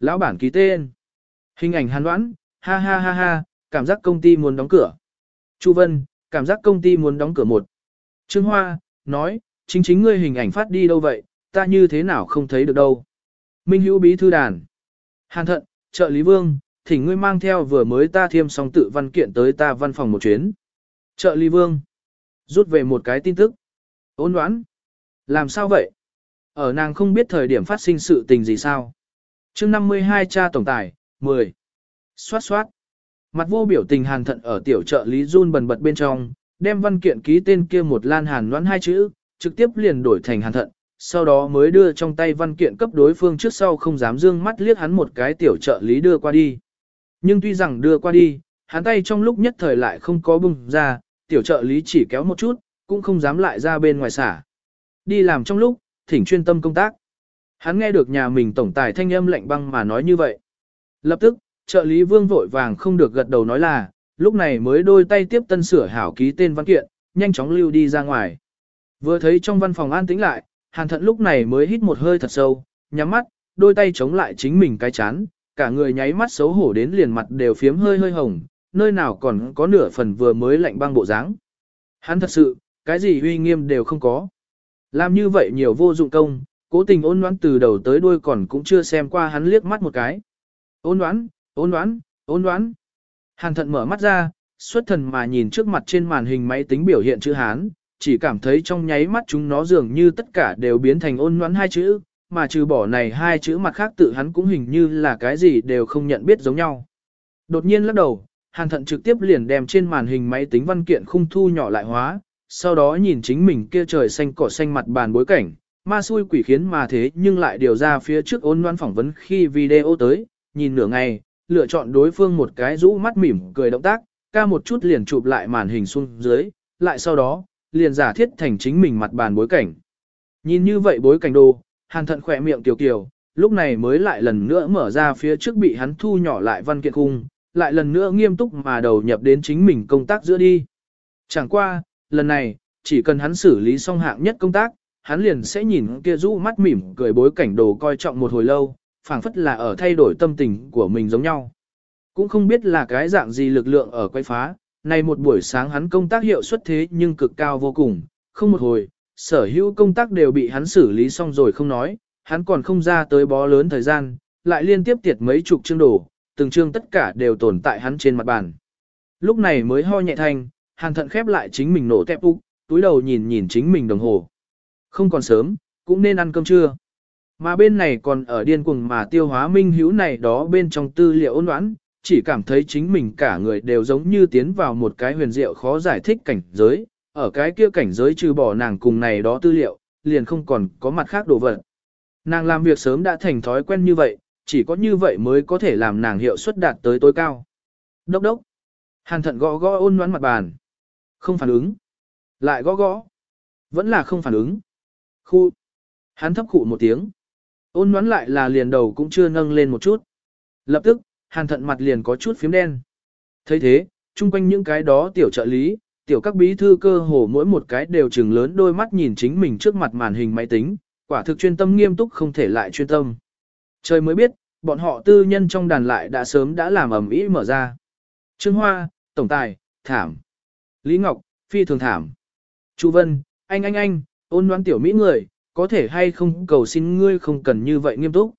Lão bản ký tên. Hình ảnh Hàn Đoán, ha ha ha ha, cảm giác công ty muốn đóng cửa. Chu Vân, cảm giác công ty muốn đóng cửa một. Trương Hoa, nói, chính ngươi hình ảnh phát đi đâu vậy, ta như thế nào không thấy được đâu. Minh Hữu bí thư đàn. Hàn Thận, trợ lý Vương, thỉnh ngươi mang theo vừa mới ta thiêm xong tự văn kiện tới ta văn phòng một chuyến. Trợ lý Vương. Rút về một cái tin tức. Ôn Đoán. Làm sao vậy? Ở nàng không biết thời điểm phát sinh sự tình gì sao? Chương 52 cha tổng tài, 10. Xoát xoát. Mặt vô biểu tình Hàn Thận ở tiểu trợ lý run bần bật bên trong, đem văn kiện ký tên kia một lan Hàn Đoán hai chữ, trực tiếp liền đổi thành Hàn Thận, sau đó mới đưa trong tay văn kiện cấp đối phương trước sau không dám dương mắt liếc hắn một cái tiểu trợ lý đưa qua đi. Nhưng tuy rằng đưa qua đi, hắn tay trong lúc nhất thời lại không có bung ra, tiểu trợ lý chỉ kéo một chút, cũng không dám lại ra bên ngoài xả. Đi làm trong lúc, thỉnh chuyên tâm công tác. Hắn nghe được nhà mình tổng tài thanh âm lạnh băng mà nói như vậy. Lập tức, trợ lý Vương vội vàng không được gật đầu nói là, lúc này mới đôi tay tiếp tân sửa hảo ký tên văn kiện, nhanh chóng lưu đi ra ngoài. Vừa thấy trong văn phòng an tĩnh lại, Hàn Thận lúc này mới hít một hơi thật sâu, nhắm mắt, đôi tay chống lại chính mình cái chán, cả người nháy mắt xấu hổ đến liền mặt đều phiếm hơi hơi hồng, nơi nào còn có nửa phần vừa mới lạnh băng bộ dáng. Hắn thật sự, cái gì uy nghiêm đều không có. Làm như vậy nhiều vô dụng công, cố tình Ôn Đoán từ đầu tới đuôi còn cũng chưa xem qua hắn liếc mắt một cái. Ôn Đoán, Ôn Đoán, Ôn Đoán. Hàn Thận mở mắt ra, xuất thần mà nhìn trước mặt trên màn hình máy tính biểu hiện chữ Hán, chỉ cảm thấy trong nháy mắt chúng nó dường như tất cả đều biến thành Ôn Đoán hai chữ, mà trừ bỏ này hai chữ mặt khác tự hắn cũng hình như là cái gì đều không nhận biết giống nhau. Đột nhiên lắc đầu, Hàn Thận trực tiếp liền đem trên màn hình máy tính văn kiện khung thu nhỏ lại hóa, sau đó nhìn chính mình kia trời xanh cỏ xanh mặt bàn bối cảnh, ma xui quỷ khiến mà thế nhưng lại điều ra phía trước Ôn Đoán phỏng vấn khi video tới, nhìn nửa ngày, lựa chọn đối phương một cái rũ mắt mỉm cười động tác, ca một chút liền chụp lại màn hình xuống dưới, lại sau đó, liền giả thiết thành chính mình mặt bàn bối cảnh. Nhìn như vậy bối cảnh đồ, Hàn Thận khỏe miệng tiểu kiều, lúc này mới lại lần nữa mở ra phía trước bị hắn thu nhỏ lại văn kiện khung, lại lần nữa nghiêm túc mà đầu nhập đến chính mình công tác giữa đi. Chẳng qua, lần này, chỉ cần hắn xử lý xong hạng nhất công tác, hắn liền sẽ nhìn kia rũ mắt mỉm cười bối cảnh đồ coi trọng một hồi lâu, phảng phất là ở thay đổi tâm tình của mình giống nhau. Cũng không biết là cái dạng gì lực lượng ở quay phá, này một buổi sáng hắn công tác hiệu suất thế nhưng cực cao vô cùng, không một hồi, sở hữu công tác đều bị hắn xử lý xong rồi không nói, hắn còn không ra tới bó lớn thời gian, lại liên tiếp tiệt mấy chục chương đồ, từng chương tất cả đều tồn tại hắn trên mặt bàn. Lúc này mới ho nhẹ thanh, Hàn Thận khép lại chính mình nổ tép úc, túi đầu nhìn nhìn chính mình đồng hồ. Không còn sớm, cũng nên ăn cơm trưa. Mà bên này còn ở điên cuồng mà tiêu hóa Minh Hữu này đó bên trong tư liệu Ôn Đoán, chỉ cảm thấy chính mình cả người đều giống như tiến vào một cái huyền diệu khó giải thích cảnh giới, ở cái kia cảnh giới trừ bỏ nàng cùng này đó tư liệu, liền không còn có mặt khác đồ vật. Nàng làm việc sớm đã thành thói quen như vậy, chỉ có như vậy mới có thể làm nàng hiệu suất đạt tới tối cao. Đốc đốc. Hàn Thận gõ gõ Ôn Đoán mặt bàn. Không phản ứng. Lại gõ gõ. Vẫn là không phản ứng. Khu. Hắn thấp khụ một tiếng. Ôn Đoán lại là liền đầu cũng chưa nâng lên một chút. Lập tức, Hàn Thận mặt liền có chút phím đen. thấy thế, chung quanh những cái đó tiểu trợ lý, tiểu các bí thư cơ hồ mỗi một cái đều trừng lớn đôi mắt nhìn chính mình trước mặt màn hình máy tính, quả thực chuyên tâm nghiêm túc không thể lại chuyên tâm. Trời mới biết, bọn họ tư nhân trong đàn lại đã sớm đã làm ầm ĩ mở ra. Trương Hoa, tổng tài, thảm. Lý Ngọc, phi thường thảm. Chu Vân, anh, ôn đoán tiểu mỹ người, có thể hay không cầu xin ngươi không cần như vậy nghiêm túc.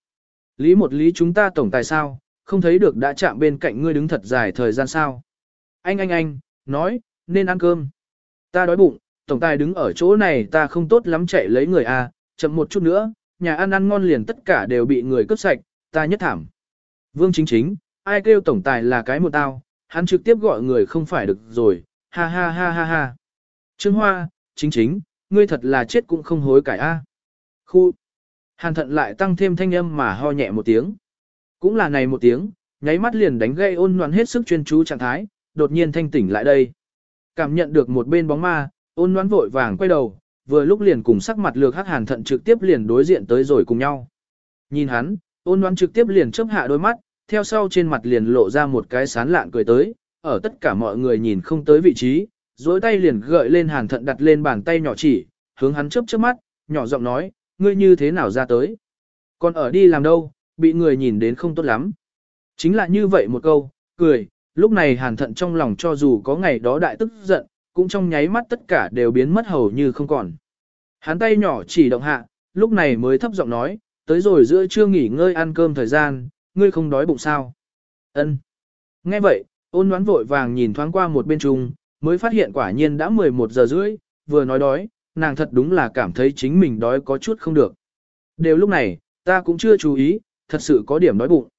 Lý chúng ta tổng tài sao, không thấy được đã chạm bên cạnh ngươi đứng thật dài thời gian sao. Anh, nói, nên ăn cơm. Ta đói bụng, tổng tài đứng ở chỗ này ta không tốt lắm chạy lấy người à, chậm một chút nữa, nhà ăn ngon liền tất cả đều bị người cướp sạch, ta nhất thảm. Vương Chính, ai kêu tổng tài là cái một tao, hắn trực tiếp gọi người không phải được rồi, ha ha. Trương Hoa, Chính, ngươi thật là chết cũng không hối cải a. Khu. Hàn Thận lại tăng thêm thanh âm mà ho nhẹ một tiếng. Cũng là này một tiếng, nháy mắt liền đánh gây Ôn Loan hết sức chuyên chú trạng thái, đột nhiên thanh tỉnh lại đây. Cảm nhận được một bên bóng ma, Ôn Loan vội vàng quay đầu, vừa lúc liền cùng sắc mặt lược hắc Hàn Thận trực tiếp liền đối diện tới rồi cùng nhau. Nhìn hắn, Ôn Loan trực tiếp liền chớp hạ đôi mắt, theo sau trên mặt liền lộ ra một cái sán lạn cười tới, ở tất cả mọi người nhìn không tới vị trí, duỗi tay liền gợi lên Hàn Thận đặt lên bàn tay nhỏ chỉ, hướng hắn chớp mắt, nhỏ giọng nói, ngươi như thế nào ra tới? Còn ở đi làm đâu, bị người nhìn đến không tốt lắm. Chính là như vậy một câu, cười, lúc này Hàn Thận trong lòng cho dù có ngày đó đại tức giận, cũng trong nháy mắt tất cả đều biến mất hầu như không còn. Hắn tay nhỏ chỉ động hạ, lúc này mới thấp giọng nói, tới rồi giữa trưa nghỉ ngơi ăn cơm thời gian, ngươi không đói bụng sao? Ân. Nghe vậy, Ôn Ngoãn vội vàng nhìn thoáng qua một bên chung, mới phát hiện quả nhiên đã 11 giờ rưỡi, vừa nói đói, nàng thật đúng là cảm thấy chính mình đói có chút không được. Đều lúc này, ta cũng chưa chú ý, thật sự có điểm đói bụng.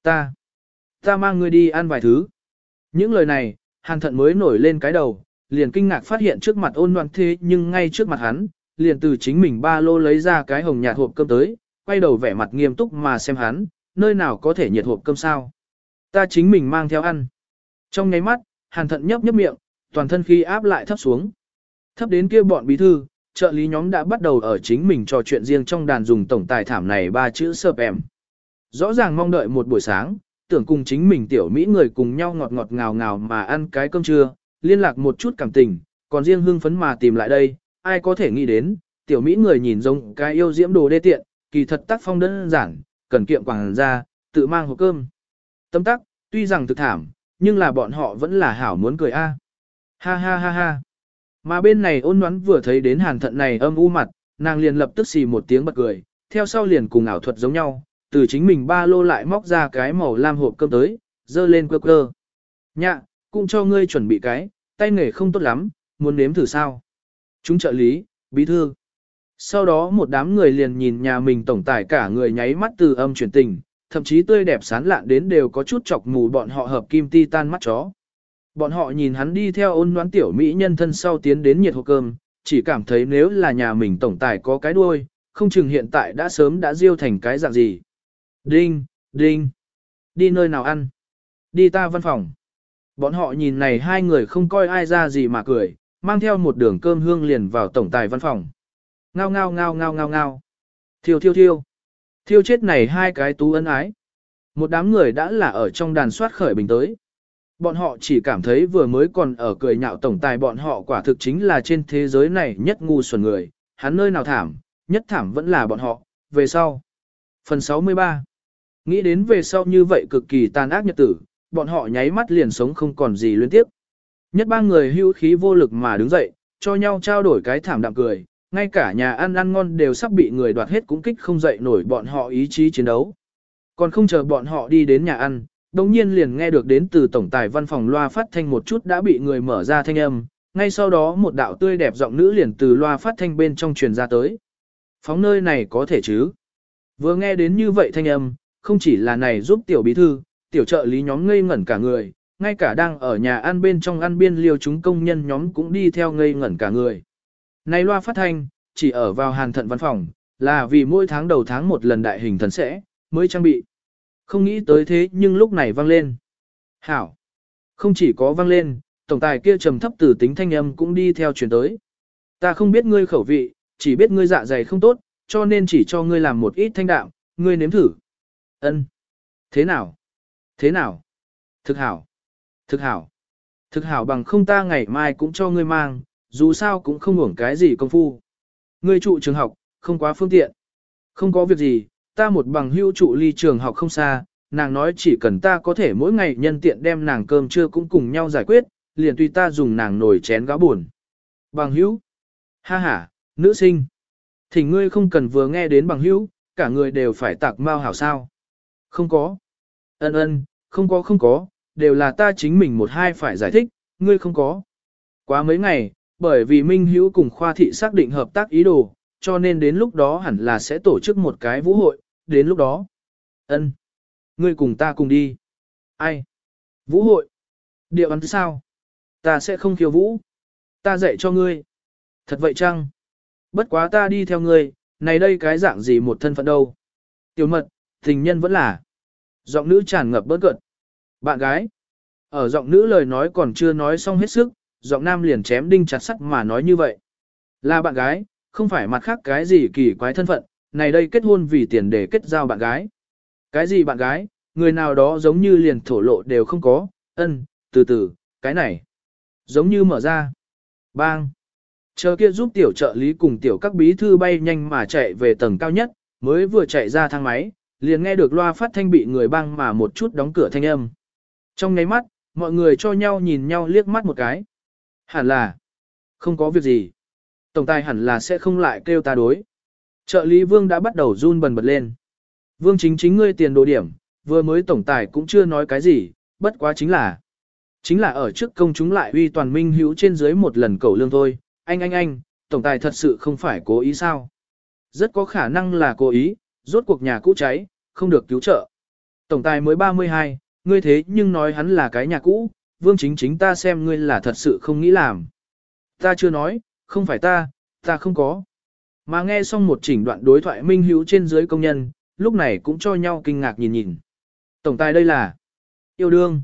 Ta mang ngươi đi ăn vài thứ. Những lời này, Hàn Thận mới nổi lên cái đầu, liền kinh ngạc phát hiện trước mặt Ôn Ngoãn thế nhưng ngay trước mặt hắn, liền từ chính mình ba lô lấy ra cái hồng nhạt hộp cơm tới, quay đầu vẻ mặt nghiêm túc mà xem hắn, nơi nào có thể nhiệt hộp cơm sao. Ta chính mình mang theo ăn. Trong nháy mắt, Hàn Thận nhấp miệng, toàn thân khí áp lại thấp xuống. Thấp đến kia bọn bí thư, trợ lý nhóm đã bắt đầu ở chính mình trò chuyện riêng trong đàn dùng tổng tài thảm này 3 chữ sợp em. Rõ ràng mong đợi một buổi sáng, tưởng cùng chính mình tiểu Mỹ người cùng nhau ngọt ngọt ngào ngào mà ăn cái cơm trưa, liên lạc một chút cảm tình, còn riêng hưng phấn mà tìm lại đây, ai có thể nghĩ đến, tiểu Mỹ người nhìn giống cái yêu diễm đồ đê tiện, kỳ thật tác phong đơn giản, cần kiệm quảng ra, tự mang hộp cơm. Tâm tắc, tuy rằng thực thảm, nhưng là bọn họ vẫn là hảo muốn cười a. Ha ha ha ha. Mà bên này Ôn Ngoãn vừa thấy đến Hàn Thận này âm u mặt, nàng liền lập tức xì một tiếng bật cười, theo sau liền cùng ảo thuật giống nhau, từ chính mình ba lô lại móc ra cái màu lam hộp cơm tới, dơ lên quơ quơ. Nhạ, cũng cho ngươi chuẩn bị cái, tay nghề không tốt lắm, muốn nếm thử sao? Chúng trợ lý, bí thư. Sau đó một đám người liền nhìn nhà mình tổng tài cả người nháy mắt từ âm chuyển tình, thậm chí tươi đẹp sán lạn đến đều có chút chọc mù bọn họ hợp kim ti tan mắt chó. Bọn họ nhìn hắn đi theo Ôn Ngoãn tiểu mỹ nhân thân sau tiến đến nhiệt hộp cơm, chỉ cảm thấy nếu là nhà mình tổng tài có cái đuôi, không chừng hiện tại đã sớm đã diêu thành cái dạng gì. Đinh, đinh. Đi nơi nào ăn? Đi ta văn phòng. Bọn họ nhìn này hai người không coi ai ra gì mà cười, mang theo một đường cơm hương liền vào tổng tài văn phòng. Ngao ngao ngao ngao ngao ngao. Thiêu thiêu thiêu. Thiêu chết này hai cái tú ân ái. Một đám người đã là ở trong đàn soát khởi bình tới. Bọn họ chỉ cảm thấy vừa mới còn ở cười nhạo tổng tài bọn họ quả thực chính là trên thế giới này nhất ngu xuẩn người. Hắn nơi nào thảm, nhất thảm vẫn là bọn họ. Về sau. Phần 63. Nghĩ đến về sau như vậy cực kỳ tàn ác nhật tử, bọn họ nháy mắt liền sống không còn gì luyến tiếp. Nhất ba người hưu khí vô lực mà đứng dậy, cho nhau trao đổi cái thảm đạm cười, ngay cả nhà ăn ăn ngon đều sắp bị người đoạt hết cũng kích không dậy nổi bọn họ ý chí chiến đấu. Còn không chờ bọn họ đi đến nhà ăn, đồng nhiên liền nghe được đến từ tổng tài văn phòng loa phát thanh một chút đã bị người mở ra thanh âm, ngay sau đó một đạo tươi đẹp giọng nữ liền từ loa phát thanh bên trong truyền ra tới. Phóng nơi này có thể chứ? Vừa nghe đến như vậy thanh âm, không chỉ là này giúp tiểu bí thư, tiểu trợ lý nhóm ngây ngẩn cả người, ngay cả đang ở nhà ăn bên trong ăn biên liêu chúng công nhân nhóm cũng đi theo ngây ngẩn cả người. Này loa phát thanh, chỉ ở vào Hàn Thận văn phòng, là vì mỗi tháng đầu tháng một lần đại hình thần sẽ, mới trang bị. Không nghĩ tới thế nhưng lúc này vang lên. Hảo! Không chỉ có vang lên, tổng tài kia trầm thấp từ tính thanh âm cũng đi theo chuyển tới. Ta không biết ngươi khẩu vị, chỉ biết ngươi dạ dày không tốt, cho nên chỉ cho ngươi làm một ít thanh đạm, ngươi nếm thử. Ân. Thế nào? Thế nào? Thực hảo. Thực hảo. Thực hảo bằng không ta ngày mai cũng cho ngươi mang, dù sao cũng không uổng cái gì công phu. Ngươi trụ trường học, không quá phương tiện. Không có việc gì, ta một bằng hữu trụ ly trường học không xa, nàng nói chỉ cần ta có thể mỗi ngày nhân tiện đem nàng cơm trưa cũng cùng nhau giải quyết, liền tùy ta dùng nàng nồi chén gáo buồn. Bằng hữu? Ha ha, nữ sinh. Thỉnh ngươi không cần vừa nghe đến bằng hữu, cả người đều phải tạc mau hảo sao. Không có. Ân, không có, đều là ta chính mình một hai phải giải thích, ngươi không có. Quá mấy ngày, bởi vì Minh Hữu cùng Khoa Thị xác định hợp tác ý đồ, cho nên đến lúc đó hẳn là sẽ tổ chức một cái vũ hội, đến lúc đó. Ân, ngươi cùng ta cùng đi. Ai? Vũ hội? Điệu ấn sao? Ta sẽ không khiêu vũ. Ta dạy cho ngươi. Thật vậy chăng? Bất quá ta đi theo ngươi, này đây cái dạng gì một thân phận đâu. Tiểu mật, tình nhân vẫn là. Giọng nữ tràn ngập bớt cợt. Bạn gái. Ở giọng nữ lời nói còn chưa nói xong hết sức, giọng nam liền chém đinh chặt sắt mà nói như vậy. Là bạn gái, không phải mặt khác cái gì kỳ quái thân phận, này đây kết hôn vì tiền để kết giao bạn gái. Cái gì bạn gái, người nào đó giống như liền thổ lộ đều không có, từ từ, cái này. Giống như mở ra. Bang. Chờ kia giúp tiểu trợ lý cùng tiểu các bí thư bay nhanh mà chạy về tầng cao nhất, mới vừa chạy ra thang máy, liền nghe được loa phát thanh bị người băng mà một chút đóng cửa thanh âm. Trong nháy mắt, mọi người cho nhau nhìn nhau liếc mắt một cái. Hẳn là, không có việc gì. Tổng tài hẳn là sẽ không lại kêu ta đối. Trợ lý Vương đã bắt đầu run bần bật lên. Vương chính ngươi tiền đồ điểm, vừa mới tổng tài cũng chưa nói cái gì, bất quá chính là ở trước công chúng lại uy toàn minh hữu trên dưới một lần cầu lương thôi. Anh, tổng tài thật sự không phải cố ý sao? Rất có khả năng là cố ý, rốt cuộc nhà cũ cháy, không được cứu trợ. Tổng tài mới 32, ngươi thế nhưng nói hắn là cái nhà cũ, Vương chính ta xem ngươi là thật sự không nghĩ làm. Ta chưa nói, không phải ta không có. Mà nghe xong một chỉnh đoạn đối thoại minh hữu trên dưới công nhân, lúc này cũng cho nhau kinh ngạc nhìn. Tổng tài đây là yêu đương.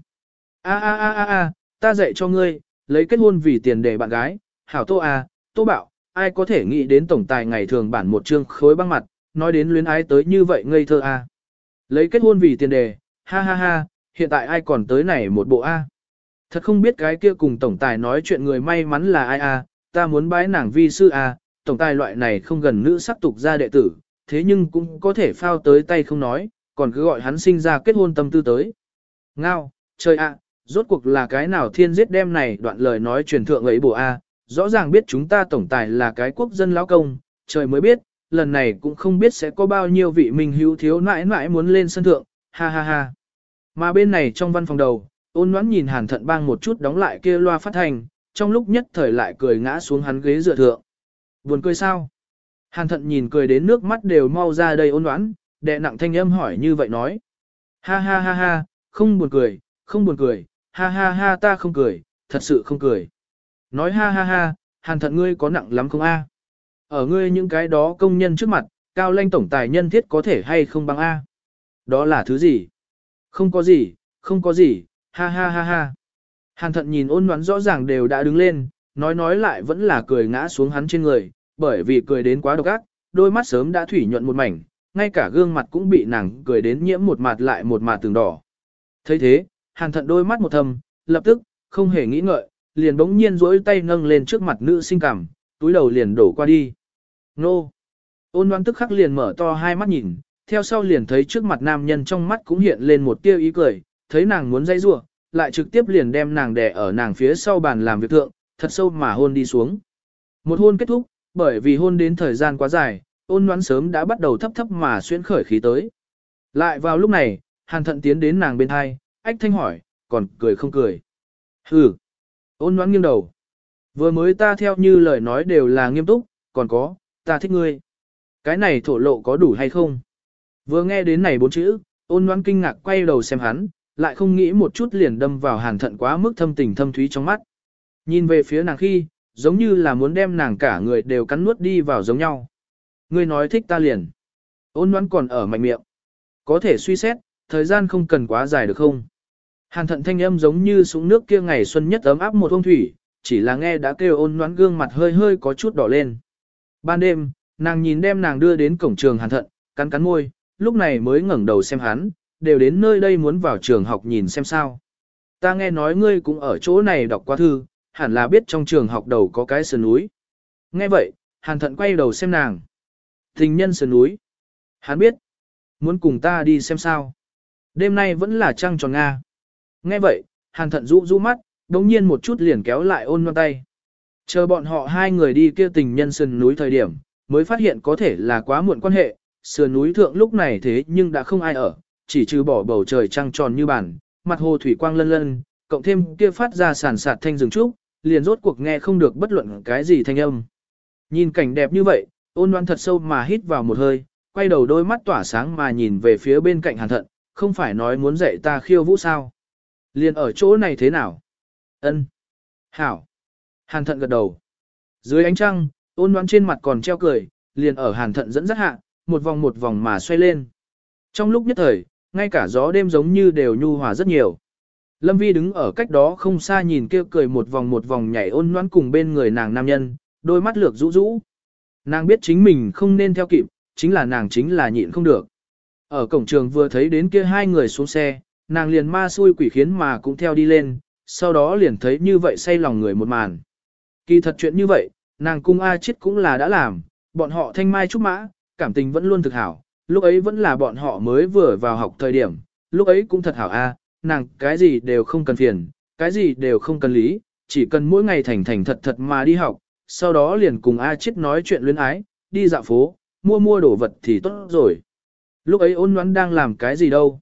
Ta dạy cho ngươi, lấy kết hôn vì tiền để bạn gái, hảo Tô Bạo, ai có thể nghĩ đến tổng tài ngày thường bản một chương khối băng mặt, nói đến luyến ái tới như vậy ngây thơ a. Lấy kết hôn vì tiền đề, ha, hiện tại ai còn tới này một bộ a. Thật không biết cái kia cùng tổng tài nói chuyện người may mắn là ai a, ta muốn bái nàng vi sư a, tổng tài loại này không gần nữ sắc tục ra đệ tử, thế nhưng cũng có thể phao tới tay không nói, còn cứ gọi hắn sinh ra kết hôn tâm tư tới. Ngao, trời ạ, rốt cuộc là cái nào thiên giết đem này đoạn lời nói truyền thượng ấy bộ a, rõ ràng biết chúng ta tổng tài là cái quốc dân lão công, trời mới biết, lần này cũng không biết sẽ có bao nhiêu vị minh hữu thiếu nãi nãi muốn lên sân thượng, ha. Mà bên này trong văn phòng đầu, Ôn Ngoãn nhìn Hàn Thận bang một chút đóng lại kia loa phát thanh, trong lúc nhất thời lại cười ngã xuống hắn ghế dựa thượng. Buồn cười sao? Hàn Thận nhìn cười đến nước mắt đều mau ra đây Ôn Ngoãn, đệ nặng thanh âm hỏi như vậy nói. Ha, không buồn cười, ha ta không cười, thật sự không cười. Nói ha, Hàn Thận ngươi có nặng lắm không a? Ở ngươi những cái đó công nhân trước mặt, cao lanh tổng tài nhân thiết có thể hay không bằng a? Đó là thứ gì? Không có gì, ha. Hàn Thận nhìn Ôn Ngoãn rõ ràng đều đã đứng lên, nói lại vẫn là cười ngã xuống hắn trên người, bởi vì cười đến quá độc ác, đôi mắt sớm đã thủy nhuận một mảnh, ngay cả gương mặt cũng bị nàng cười đến nhiễm một mặt lại một mặt tường đỏ. Thấy thế, Hàn Thận đôi mắt một thầm, lập tức, không hề nghĩ ngợi, liền bỗng nhiên duỗi tay nâng lên trước mặt nữ sinh cảm, túi đầu liền đổ qua đi. Nô! Ôn Ngoãn tức khắc liền mở to hai mắt nhìn, theo sau liền thấy trước mặt nam nhân trong mắt cũng hiện lên một tia ý cười, thấy nàng muốn dây rủa, lại trực tiếp liền đem nàng đè ở nàng phía sau bàn làm việc thượng, thật sâu mà hôn đi xuống. Một hôn kết thúc, bởi vì hôn đến thời gian quá dài, Ôn Ngoãn sớm đã bắt đầu thấp mà xuyên khởi khí tới. Lại vào lúc này, Hàn Thận tiến đến nàng bên hai, ách thanh hỏi, còn cười không cười? Hừ. Ôn Ngoãn nghiêng đầu. Vừa mới ta theo như lời nói đều là nghiêm túc, còn có, ta thích ngươi. Cái này thổ lộ có đủ hay không? Vừa nghe đến này bốn chữ, Ôn Ngoãn kinh ngạc quay đầu xem hắn, lại không nghĩ một chút liền đâm vào Hàn Thận quá mức thâm tình thâm thúy trong mắt. Nhìn về phía nàng khi, giống như là muốn đem nàng cả người đều cắn nuốt đi vào giống nhau. Ngươi nói thích ta liền. Ôn Ngoãn còn ở mạnh miệng. Có thể suy xét, thời gian không cần quá dài được không? Hàn Thận thanh âm giống như súng nước kia ngày xuân nhất ấm áp một hôm thủy, chỉ là nghe đã kêu Ôn Ngoãn gương mặt hơi có chút đỏ lên. Ban đêm, nàng nhìn đem nàng đưa đến cổng trường Hàn Thận, cắn môi, lúc này mới ngẩng đầu xem hắn, đều đến nơi đây muốn vào trường học nhìn xem sao. Ta nghe nói ngươi cũng ở chỗ này đọc qua thư, hẳn là biết trong trường học đầu có cái sườn núi. Nghe vậy, Hàn Thận quay đầu xem nàng. Tình nhân sườn núi. Hắn biết. Muốn cùng ta đi xem sao. Đêm nay vẫn là trăng tròn Nga. Nghe vậy, Hàn Thận rũ mắt, đống nhiên một chút liền kéo lại Ôn Ngoãn tay. Chờ bọn họ hai người đi kia tình nhân sườn núi thời điểm, mới phát hiện có thể là quá muộn quan hệ, sườn núi thượng lúc này thế nhưng đã không ai ở, chỉ trừ bỏ bầu trời trăng tròn như bản, mặt hồ thủy quang lân lân, cộng thêm kia phát ra sàn sạt thanh rừng trúc, liền rốt cuộc nghe không được bất luận cái gì thanh âm. Nhìn cảnh đẹp như vậy, Ôn Ngoãn thật sâu mà hít vào một hơi, quay đầu đôi mắt tỏa sáng mà nhìn về phía bên cạnh Hàn Thận, không phải nói muốn dạy ta khiêu vũ sao? Liền ở chỗ này thế nào? Ân. Hảo. Hàn Thận gật đầu. Dưới ánh trăng, Ôn Ngoãn trên mặt còn treo cười, liền ở Hàn Thận dẫn dắt hạ, một vòng mà xoay lên. Trong lúc nhất thời, ngay cả gió đêm giống như đều nhu hòa rất nhiều. Lâm Vi đứng ở cách đó không xa nhìn kêu cười một vòng nhảy Ôn Ngoãn cùng bên người nàng nam nhân, đôi mắt lược rũ rũ. Nàng biết chính mình không nên theo kịp, chính là nhịn không được. Ở cổng trường vừa thấy đến kia hai người xuống xe, nàng liền ma xui quỷ khiến mà cũng theo đi lên, sau đó liền thấy như vậy say lòng người một màn. Kỳ thật chuyện như vậy, nàng cung A Chiết cũng là đã làm, bọn họ thanh mai trúc mã, cảm tình vẫn luôn thực hảo, lúc ấy vẫn là bọn họ mới vừa vào học thời điểm, lúc ấy cũng thật hảo a, nàng cái gì đều không cần phiền, cái gì đều không cần lý, chỉ cần mỗi ngày thành thành thật thật mà đi học, sau đó liền cùng A Chiết nói chuyện luyến ái, đi dạo phố, mua đồ vật thì tốt rồi. Lúc ấy Ôn Ngoãn đang làm cái gì đâu?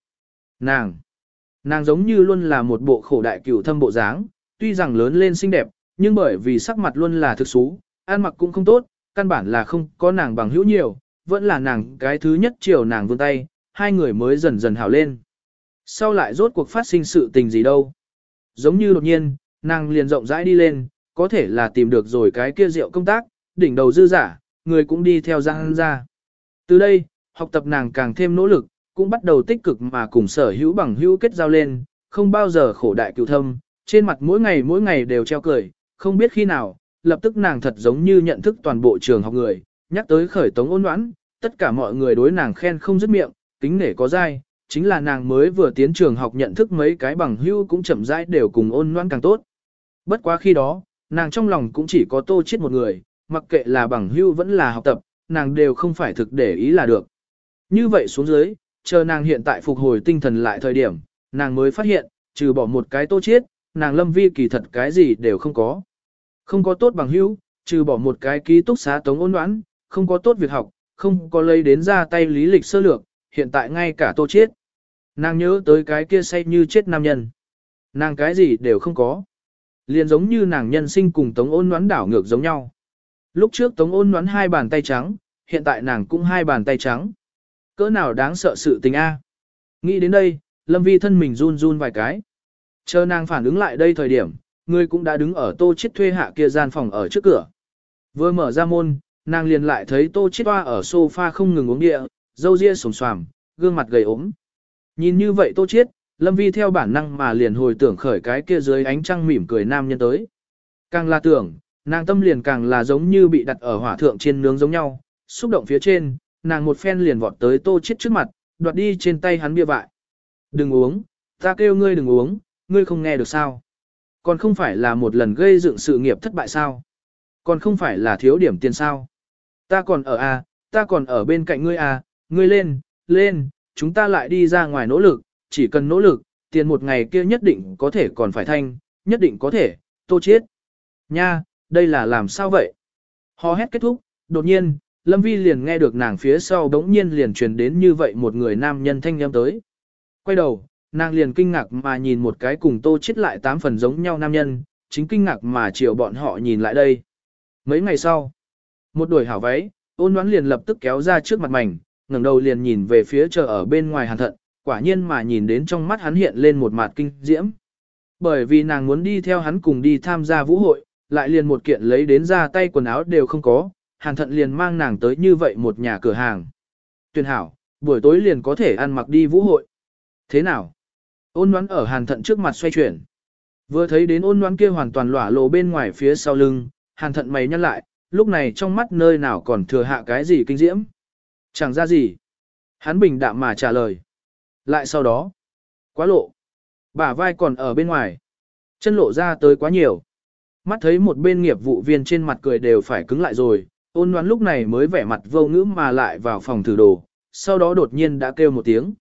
Nàng giống như luôn là một bộ khổ đại cửu thâm bộ dáng, tuy rằng lớn lên xinh đẹp, nhưng bởi vì sắc mặt luôn là thực xú, ăn mặc cũng không tốt, căn bản là không có nàng bằng hữu nhiều, vẫn là nàng cái thứ nhất chiều nàng vươn tay, hai người mới dần dần hảo lên. Sau lại rốt cuộc phát sinh sự tình gì đâu? Giống như đột nhiên, nàng liền rộng rãi đi lên, có thể là tìm được rồi cái kia rượu công tác, đỉnh đầu dư giả, người cũng đi theo Giang ra. Từ đây, học tập nàng càng thêm nỗ lực, cũng bắt đầu tích cực mà cùng sở hữu bằng hữu kết giao lên, không bao giờ khổ đại cựu thâm, trên mặt mỗi ngày đều treo cười, không biết khi nào, lập tức nàng thật giống như nhận thức toàn bộ trường học người, nhắc tới khởi Tống Ôn Ngoãn, tất cả mọi người đối nàng khen không dứt miệng, kính nể có dai, chính là nàng mới vừa tiến trường học nhận thức mấy cái bằng hữu cũng chậm rãi đều cùng Ôn Ngoãn càng tốt. Bất quá khi đó, nàng trong lòng cũng chỉ có Tô Chiết một người, mặc kệ là bằng hữu vẫn là học tập, nàng đều không phải thực để ý là được. Như vậy xuống dưới, chờ nàng hiện tại phục hồi tinh thần lại thời điểm, nàng mới phát hiện, trừ bỏ một cái Tô Chiết, nàng Lâm Vi kỳ thật cái gì đều không có. Không có tốt bằng hữu, trừ bỏ một cái ký túc xá Tống Ôn Ngoãn, không có tốt việc học, không có lấy đến ra tay lý lịch sơ lược, hiện tại ngay cả Tô Chiết. Nàng nhớ tới cái kia say như chết nam nhân. Nàng cái gì đều không có. Liền giống như nàng nhân sinh cùng Tống Ôn Ngoãn đảo ngược giống nhau. Lúc trước Tống Ôn Ngoãn hai bàn tay trắng, hiện tại nàng cũng hai bàn tay trắng. Cỡ nào đáng sợ sự tình a? Nghĩ đến đây, Lâm Vi thân mình run run vài cái. Chờ nàng phản ứng lại đây thời điểm, người cũng đã đứng ở Tô Chiết thuê hạ kia gian phòng ở trước cửa. Vừa mở ra môn, nàng liền lại thấy Tô Chiết toa ở sofa không ngừng uống địa, râu ria xồm xoàm, gương mặt gầy ốm. Nhìn như vậy Tô Chiết, Lâm Vi theo bản năng mà liền hồi tưởng khởi cái kia dưới ánh trăng mỉm cười nam nhân tới. Càng là tưởng, nàng tâm liền càng là giống như bị đặt ở hỏa thượng chiên nướng giống nhau, xúc động phía trên, nàng một phen liền vọt tới Tô Chiết trước mặt, đoạt đi trên tay hắn bia vại. Đừng uống, ta kêu ngươi đừng uống, ngươi không nghe được sao? Còn không phải là một lần gây dựng sự nghiệp thất bại sao? Còn không phải là thiếu điểm tiền sao? Ta còn ở à, ta còn ở bên cạnh ngươi à, ngươi lên, lên, chúng ta lại đi ra ngoài nỗ lực, chỉ cần nỗ lực, tiền một ngày kia nhất định có thể còn phải thanh, nhất định có thể, Tô Chiết. Nha, đây là làm sao vậy? Hò hét kết thúc, đột nhiên, Lâm Vi liền nghe được nàng phía sau đống nhiên liền truyền đến như vậy một người nam nhân thanh âm tới. Quay đầu, nàng liền kinh ngạc mà nhìn một cái cùng Tô Chiết lại 8 phần giống nhau nam nhân, chính kinh ngạc mà chiều bọn họ nhìn lại đây. Mấy ngày sau, một đuổi hảo váy, Ôn Ngoãn liền lập tức kéo ra trước mặt mảnh, ngẩng đầu liền nhìn về phía chờ ở bên ngoài Hàn Thận, quả nhiên mà nhìn đến trong mắt hắn hiện lên một mặt kinh diễm. Bởi vì nàng muốn đi theo hắn cùng đi tham gia vũ hội, lại liền một kiện lấy đến ra tay quần áo đều không có, Hàn Thận liền mang nàng tới như vậy một nhà cửa hàng. Tuyển hảo, buổi tối liền có thể ăn mặc đi vũ hội. Thế nào? Ôn Ngoãn ở Hàn Thận trước mặt xoay chuyển. Vừa thấy đến Ôn Ngoãn kia hoàn toàn lỏa lộ bên ngoài phía sau lưng, Hàn Thận mày nhăn lại, lúc này trong mắt nơi nào còn thừa hạ cái gì kinh diễm. Chẳng ra gì. Hắn bình đạm mà trả lời. Lại sau đó, quá lộ. Bả vai còn ở bên ngoài. Chân lộ ra tới quá nhiều. Mắt thấy một bên nghiệp vụ viên trên mặt cười đều phải cứng lại rồi, Ôn Ngoãn lúc này mới vẻ mặt vô ngữ mà lại vào phòng thử đồ, sau đó đột nhiên đã kêu một tiếng.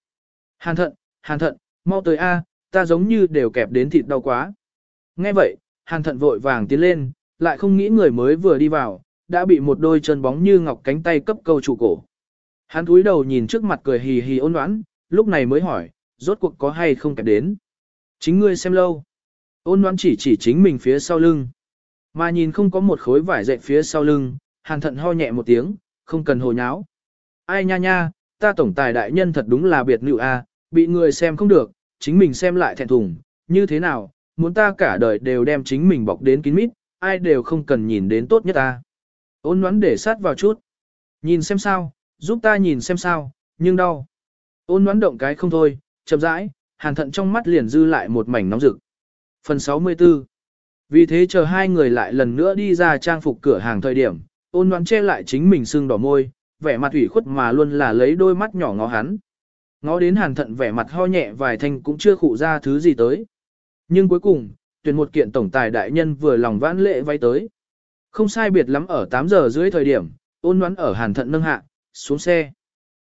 Hàn Thận, mau tới a, ta giống như đều kẹp đến thịt đau quá. Nghe vậy, Hàn Thận vội vàng tiến lên, lại không nghĩ người mới vừa đi vào, đã bị một đôi chân bóng như ngọc cánh tay cấp câu trụ cổ. Hắn cúi đầu nhìn trước mặt cười hì hì Ôn Ngoãn, lúc này mới hỏi, rốt cuộc có hay không kẹp đến. Chính ngươi xem lâu. Ôn Ngoãn chỉ chính mình phía sau lưng. Mà nhìn không có một khối vải dệt phía sau lưng, Hàn Thận ho nhẹ một tiếng, không cần hồ nháo. Ai nha nha, ta tổng tài đại nhân thật đúng là biệt nữ a, bị người xem không được, chính mình xem lại thẹn thùng, như thế nào, muốn ta cả đời đều đem chính mình bọc đến kín mít, ai đều không cần nhìn đến tốt nhất ta. Ôn Ngoãn để sát vào chút. Nhìn xem sao, giúp ta nhìn xem sao, nhưng đau. Ôn Ngoãn động cái không thôi, chậm rãi, Hàn Thận trong mắt liền dư lại một mảnh nóng rực. Phần 64. Vì thế chờ hai người lại lần nữa đi ra trang phục cửa hàng thời điểm, Ôn Ngoãn che lại chính mình sưng đỏ môi, vẻ mặt ủy khuất mà luôn là lấy đôi mắt nhỏ ngó hắn. Ngó đến Hàn Thận vẻ mặt ho nhẹ vài thanh cũng chưa khụ ra thứ gì tới. Nhưng cuối cùng, tuyển một kiện tổng tài đại nhân vừa lòng vãn lệ váy tới. Không sai biệt lắm ở 8 giờ rưỡi thời điểm, Ôn Ngoãn ở Hàn Thận nâng hạ, xuống xe.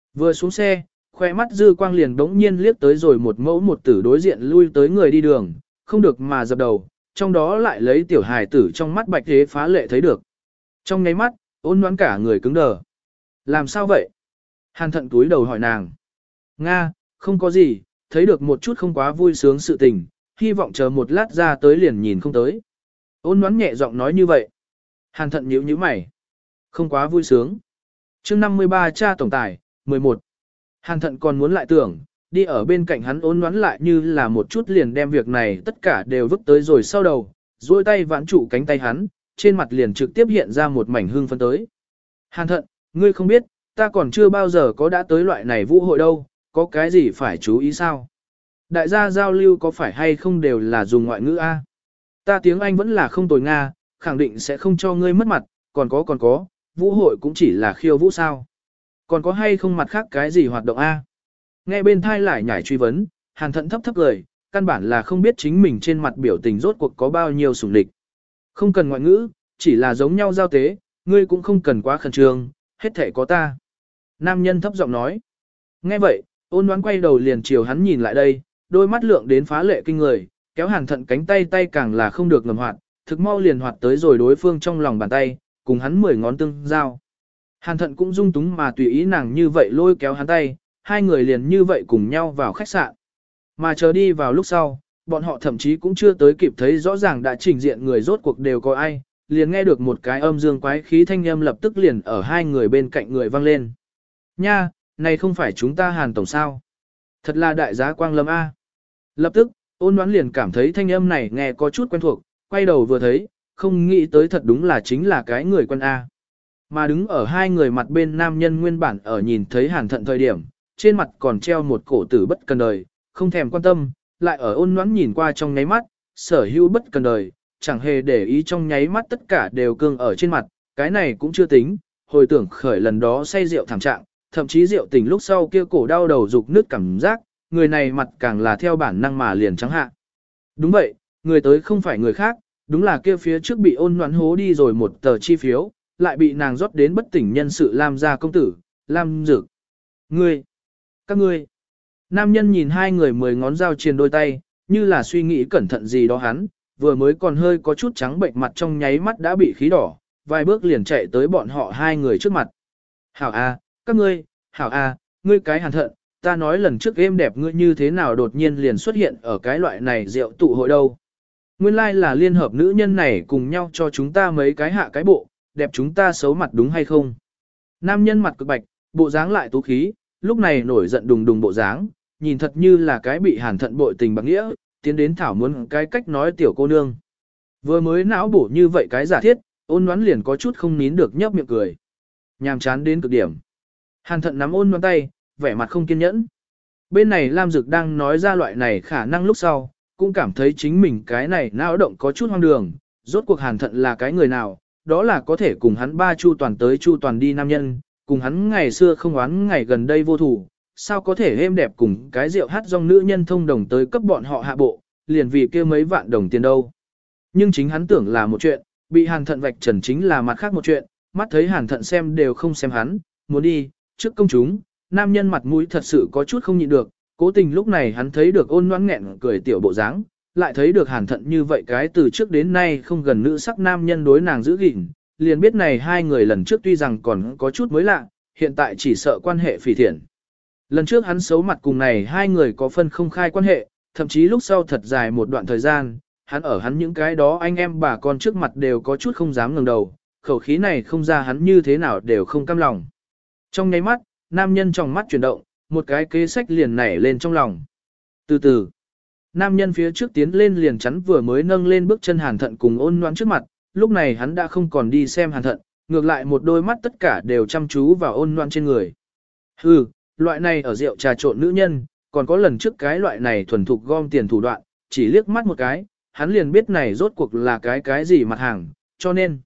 Vừa xuống xe, khoe mắt dư quang liền đống nhiên liếc tới rồi một mẫu một tử đối diện lui tới người đi đường, không được mà dập đầu, trong đó lại lấy tiểu hài tử trong mắt bạch thế phá lệ thấy được. Trong nháy mắt, ôn đoán cả người cứng đờ. Làm sao vậy? Hàn thận túi đầu hỏi nàng. Nga, không có gì, thấy được một chút không quá vui sướng sự tình, hy vọng chờ một lát ra tới liền nhìn không tới. Ôn đoán nhẹ giọng nói như vậy. Hàn thận nhíu nhíu mày. Không quá vui sướng. Chương 53 cha tổng tài, 11. Hàn thận còn muốn lại tưởng, đi ở bên cạnh hắn ôn đoán lại như là một chút liền đem việc này tất cả đều vứt tới rồi sau đầu, duỗi tay vãn trụ cánh tay hắn, trên mặt liền trực tiếp hiện ra một mảnh hương phấn tới. Hàn thận, ngươi không biết, ta còn chưa bao giờ có đã tới loại này vũ hội đâu, có cái gì phải chú ý sao? Đại gia giao lưu có phải hay không đều là dùng ngoại ngữ A? Ta tiếng Anh vẫn là không tồi Nga, khẳng định sẽ không cho ngươi mất mặt, còn có, vũ hội cũng chỉ là khiêu vũ sao? Còn có hay không mặt khác cái gì hoạt động A? Nghe bên thai lại nhảy truy vấn, Hàn thận thấp thấp cười, căn bản là không biết chính mình trên mặt biểu tình rốt cuộc có bao nhiêu sủng địch. Không cần ngoại ngữ, chỉ là giống nhau giao tế, ngươi cũng không cần quá khẩn trương, hết thể có ta. Nam nhân thấp giọng nói. Nghe vậy, ôn đoán quay đầu liền chiều hắn nhìn lại đây, đôi mắt lượng đến phá lệ kinh người, kéo Hàn thận cánh tay tay càng là không được ngầm hoạt, thực mau liền hoạt tới rồi đối phương trong lòng bàn tay, cùng hắn 10 ngón tương giao. Hàn thận cũng dung túng mà tùy ý nàng như vậy lôi kéo hắn tay, hai người liền như vậy cùng nhau vào khách sạn. Mà chờ đi vào lúc sau, bọn họ thậm chí cũng chưa tới kịp thấy rõ ràng đã trình diện người rốt cuộc đều có ai, liền nghe được một cái âm dương quái khí thanh âm lập tức liền ở hai người bên cạnh người vang lên. Nha, này không phải chúng ta Hàn tổng sao? Thật là đại giá Quang Lâm A. Lập tức, ôn đoán liền cảm thấy thanh âm này nghe có chút quen thuộc, quay đầu vừa thấy, không nghĩ tới thật đúng là chính là cái người quân A. Mà đứng ở hai người mặt bên nam nhân nguyên bản ở nhìn thấy Hàn thận thời điểm, trên mặt còn treo một cổ tử bất cần đời, không thèm quan tâm, lại ở ôn đoán nhìn qua trong nháy mắt, sở hữu bất cần đời, chẳng hề để ý trong nháy mắt tất cả đều cương ở trên mặt, cái này cũng chưa tính, hồi tưởng khởi lần đó say rượu thảm trạng, thậm chí rượu tỉnh lúc sau kia cổ đau đầu dục nứt cảm giác, người này mặt càng là theo bản năng mà liền trắng hạ. Đúng vậy, người tới không phải người khác, đúng là kia phía trước bị ôn đoán hố đi rồi một tờ chi phiếu, lại bị nàng rót đến bất tỉnh nhân sự Lam gia công tử, Lam Dực. Ngươi, các ngươi. Nam nhân nhìn hai người 10 ngón dao triền đôi tay, như là suy nghĩ cẩn thận gì đó hắn, vừa mới còn hơi có chút trắng bệnh mặt trong nháy mắt đã bị khí đỏ, vài bước liền chạy tới bọn họ hai người trước mặt. Hảo a, các ngươi, hảo a, ngươi cái Hàn thận, ta nói lần trước êm đẹp ngươi như thế nào đột nhiên liền xuất hiện ở cái loại này rượu tụ hội đâu. Nguyên lai là liên hợp nữ nhân này cùng nhau cho chúng ta mấy cái hạ cái bộ, đẹp chúng ta xấu mặt đúng hay không. Nam nhân mặt cực bạch, bộ dáng lại tú khí, lúc này nổi giận đùng đùng bộ dáng, nhìn thật như là cái bị Hàn thận bội tình bạc nghĩa, tiến đến thảo muốn cái cách nói tiểu cô nương. Vừa mới não bổ như vậy cái giả thiết, ôn đoán liền có chút không nín được nhấp miệng cười. Nhàm chán đến cực điểm. Hàn thận nắm ôn đoán tay, vẻ mặt không kiên nhẫn. Bên này Lam Dực đang nói ra loại này khả năng lúc sau, cũng cảm thấy chính mình cái này não động có chút hoang đường, rốt cuộc Hàn thận là cái người nào, đó là có thể cùng hắn ba chu toàn tới chu toàn đi nam nhân, cùng hắn ngày xưa không oán ngày gần đây vô thủ, sao có thể êm đẹp cùng cái rượu hát dòng nữ nhân thông đồng tới cấp bọn họ hạ bộ, liền vì kia mấy vạn đồng tiền đâu. Nhưng chính hắn tưởng là một chuyện, bị Hàn thận vạch trần chính là mặt khác một chuyện, mắt thấy Hàn thận xem đều không xem hắn, muốn đi, trước công chúng, nam nhân mặt mũi thật sự có chút không nhịn được, cố tình lúc này hắn thấy được ôn ngoãn nghẹn cười tiểu bộ dáng, lại thấy được Hàn thận như vậy cái từ trước đến nay không gần nữ sắc nam nhân đối nàng giữ gìn, liền biết này hai người lần trước tuy rằng còn có chút mới lạ, hiện tại chỉ sợ quan hệ phỉ thiện. Lần trước hắn xấu mặt cùng này hai người có phân không khai quan hệ, thậm chí lúc sau thật dài một đoạn thời gian, hắn ở hắn những cái đó anh em bà con trước mặt đều có chút không dám ngẩng đầu, khẩu khí này không ra hắn như thế nào đều không cam lòng. Trong nháy mắt, nam nhân trong mắt chuyển động, một cái kế sách liền nảy lên trong lòng. Từ từ, nam nhân phía trước tiến lên liền chắn vừa mới nâng lên bước chân Hàn thận cùng ôn ngoãn trước mặt, lúc này hắn đã không còn đi xem Hàn thận, ngược lại một đôi mắt tất cả đều chăm chú vào ôn ngoãn trên người. Hừ, loại này ở rượu trà trộn nữ nhân, còn có lần trước cái loại này thuần thục gom tiền thủ đoạn, chỉ liếc mắt một cái, hắn liền biết này rốt cuộc là cái gì mặt hàng, cho nên.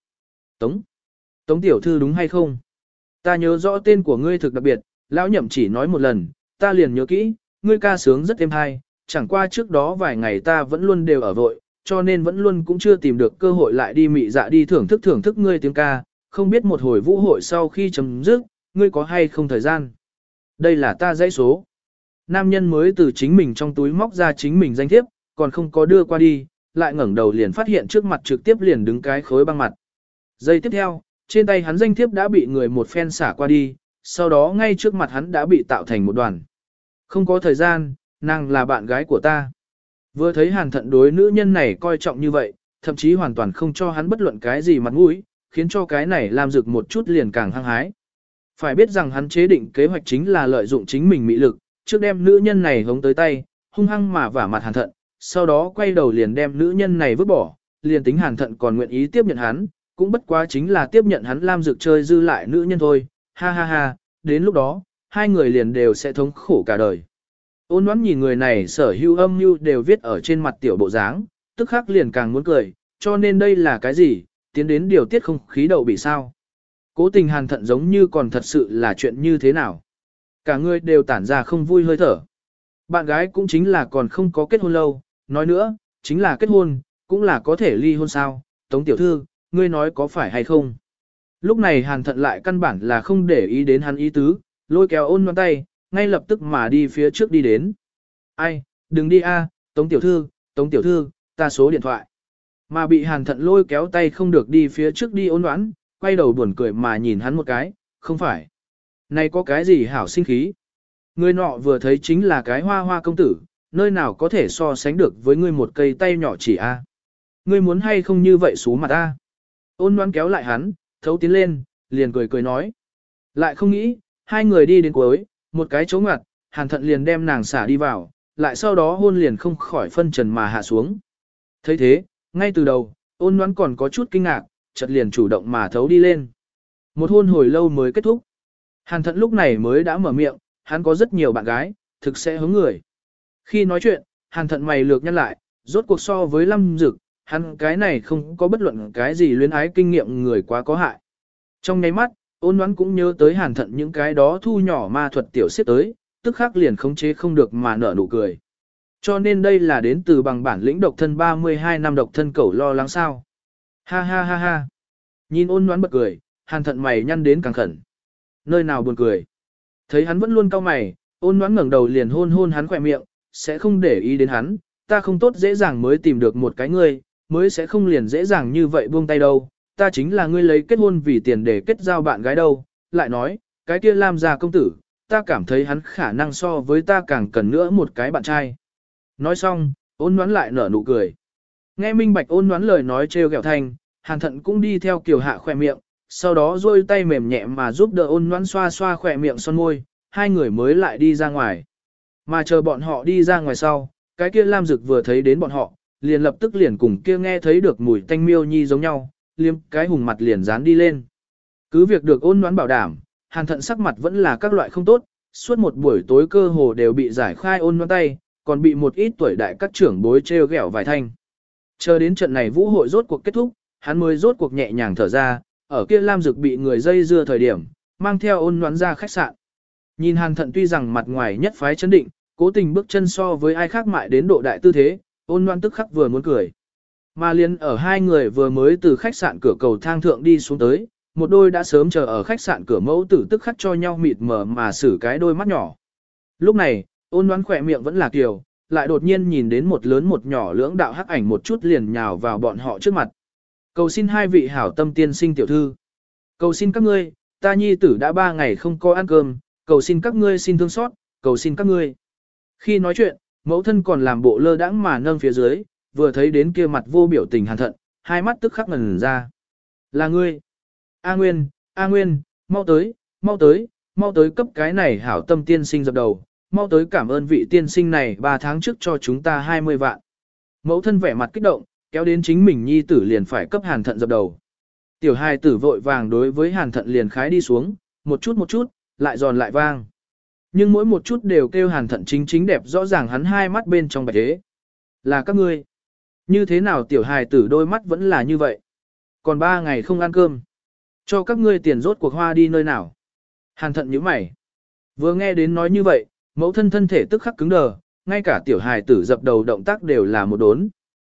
Tống tiểu thư đúng hay không? Ta nhớ rõ tên của ngươi thực đặc biệt, lão nhậm chỉ nói một lần, ta liền nhớ kỹ, ngươi ca sướng rất êm hay, chẳng qua trước đó vài ngày ta vẫn luôn đều ở vội, cho nên vẫn luôn cũng chưa tìm được cơ hội lại đi mị dạ đi thưởng thức ngươi tiếng ca, không biết một hồi vũ hội sau khi chấm dứt, ngươi có hay không thời gian. Đây là ta dãy số. Nam nhân mới từ chính mình trong túi móc ra chính mình danh thiếp, còn không có đưa qua đi, lại ngẩng đầu liền phát hiện trước mặt trực tiếp liền đứng cái khối băng mặt. Giây tiếp theo, trên tay hắn danh thiếp đã bị người một phen xả qua đi, sau đó ngay trước mặt hắn đã bị tạo thành một đoàn. Không có thời gian, nàng là bạn gái của ta. Vừa thấy Hàn Thận đối nữ nhân này coi trọng như vậy, thậm chí hoàn toàn không cho hắn bất luận cái gì mặt mũi, khiến cho cái này làm rực một chút liền càng hăng hái. Phải biết rằng hắn chế định kế hoạch chính là lợi dụng chính mình mỹ lực, trước đem nữ nhân này hống tới tay, hung hăng mà vả mặt Hàn Thận, sau đó quay đầu liền đem nữ nhân này vứt bỏ, liền tính Hàn Thận còn nguyện ý tiếp nhận hắn, cũng bất quá chính là tiếp nhận hắn Lam Dực chơi dư lại nữ nhân thôi, ha ha ha, đến lúc đó, hai người liền đều sẽ thống khổ cả đời. Ôn Ngoãn nhìn người này sở hữu âm mưu đều viết ở trên mặt tiểu bộ dáng, tức khắc liền càng muốn cười, cho nên đây là cái gì, tiến đến điều tiết không khí đầu bị sao. Cố tình Hàn Thận giống như còn thật sự là chuyện như thế nào. Cả người đều tản ra không vui hơi thở. Bạn gái cũng chính là còn không có kết hôn lâu, nói nữa, chính là kết hôn, cũng là có thể ly hôn sao, Tống tiểu thư, ngươi nói có phải hay không. Lúc này Hàn Thận lại căn bản là không để ý đến hắn ý tứ, lôi kéo Ôn Ngoãn tay, ngay lập tức mà đi phía trước đi đến. Ai, đừng đi a, Tống tiểu thư, ta số điện thoại. Mà bị Hàn Thận lôi kéo tay không được đi phía trước đi Ôn Ngoãn, quay đầu buồn cười mà nhìn hắn một cái, không phải. Này có cái gì hảo sinh khí. Người nọ vừa thấy chính là cái hoa hoa công tử, nơi nào có thể so sánh được với ngươi một cây tay nhỏ chỉ a. Ngươi muốn hay không như vậy xú mặt a. Ôn Ngoãn kéo lại hắn, thấu tiến lên, liền cười cười nói. Lại không nghĩ, hai người đi đến cuối, một cái chỗ ngoặt, Hàn Thận liền đem nàng xả đi vào, lại sau đó hôn liền không khỏi phân trần mà hạ xuống. thấy thế, ngay từ đầu, Ôn Ngoãn còn có chút kinh ngạc, chợt liền chủ động mà thấu đi lên. Một hôn hồi lâu mới kết thúc. Hàn Thận lúc này mới đã mở miệng, hắn có rất nhiều bạn gái, thực sẽ hứng người. Khi nói chuyện, Hàn Thận mày lược nhăn lại, rốt cuộc so với Lâm Dực, hắn cái này không có bất luận cái gì luyến ái kinh nghiệm người quá có hại. Trong nháy mắt, Ôn Ngoãn cũng nhớ tới Hàn Thận những cái đó thu nhỏ ma thuật tiểu xếp tới, tức khắc liền khống chế không được mà nở nụ cười. Cho nên đây là đến từ bằng bản lĩnh độc thân 32 năm độc thân cẩu lo lắng sao. Ha ha ha ha. Nhìn Ôn Ngoãn bật cười, Hàn Thận mày nhăn đến càng khẩn. Nơi nào buồn cười. Thấy hắn vẫn luôn cau mày, Ôn Ngoãn ngẩng đầu liền hôn hôn hắn khỏe miệng, sẽ không để ý đến hắn, ta không tốt dễ dàng mới tìm được một cái ngươi, mới sẽ không liền dễ dàng như vậy buông tay đâu, ta chính là ngươi lấy kết hôn vì tiền để kết giao bạn gái đâu, lại nói, cái kia Lam gia công tử, ta cảm thấy hắn khả năng so với ta càng cần nữa một cái bạn trai. Nói xong, Ôn Ngoãn lại nở nụ cười. Nghe minh bạch Ôn Ngoãn lời nói trêu ghẹo thành, Hàn Thận cũng đi theo Kiều Hạ khỏe miệng, sau đó duỗi tay mềm nhẹ mà giúp đỡ Ôn Ngoãn xoa xoa khỏe miệng son môi, hai người mới lại đi ra ngoài. Mà chờ bọn họ đi ra ngoài sau, cái kia Lam Dực vừa thấy đến bọn họ, liền lập tức liền cùng kia nghe thấy được mùi tanh miêu nhi giống nhau, liếm cái hùng mặt liền dán đi lên. Cứ việc được Ôn Ngoãn bảo đảm, Hàn Thận sắc mặt vẫn là các loại không tốt, suốt một buổi tối cơ hồ đều bị giải khai Ôn Ngoãn tay, còn bị một ít tuổi đại các trưởng bối trêu ghẹo vài thanh. Chờ đến trận này vũ hội rốt cuộc kết thúc, hắn mới rốt cuộc nhẹ nhàng thở ra, ở kia Lam Dực bị người dây dưa thời điểm, mang theo Ôn Ngoãn ra khách sạn. Nhìn Hàn Thận tuy rằng mặt ngoài nhất phái chấn định, cố tình bước chân so với ai khác mại đến độ đại tư thế, Ôn Ngoãn tức khắc vừa muốn cười. Mà liền ở hai người vừa mới từ khách sạn cửa cầu thang thượng đi xuống tới, một đôi đã sớm chờ ở khách sạn cửa mẫu tử tức khắc cho nhau mịt mờ mà xử cái đôi mắt nhỏ. Lúc này, Ôn Ngoãn khỏe miệng vẫn là kiều, lại đột nhiên nhìn đến một lớn một nhỏ lưỡng đạo hắc ảnh một chút liền nhào vào bọn họ trước mặt. Cầu xin hai vị hảo tâm tiên sinh tiểu thư. Cầu xin các ngươi, ta nhi tử đã 3 ngày không có ăn cơm, cầu xin các ngươi xin thương xót, cầu xin các ngươi. Khi nói chuyện, mẫu thân còn làm bộ lơ đãng mà nâng phía dưới, vừa thấy đến kia mặt vô biểu tình Hàn Thận, hai mắt tức khắc ngần ra. Là ngươi. A Nguyên, mau tới, mau tới, mau tới cấp cái này hảo tâm tiên sinh dập đầu, mau tới cảm ơn vị tiên sinh này 3 tháng trước cho chúng ta 20 vạn. Mẫu thân vẻ mặt kích động, kéo đến chính mình nhi tử liền phải cấp Hàn Thận dập đầu. Tiểu hài tử vội vàng đối với Hàn Thận liền khái đi xuống, một chút, lại giòn lại vang. Nhưng mỗi một chút đều kêu Hàn Thận chính đẹp rõ ràng hắn hai mắt bên trong bạch thế. Là các ngươi. Như thế nào tiểu hài tử đôi mắt vẫn là như vậy. Còn 3 ngày không ăn cơm. Cho các ngươi tiền rốt cuộc hoa đi nơi nào. Hàn Thận nhíu mày. Vừa nghe đến nói như vậy, mẫu thân thân thể tức khắc cứng đờ, ngay cả tiểu hài tử dập đầu động tác đều là một đốn.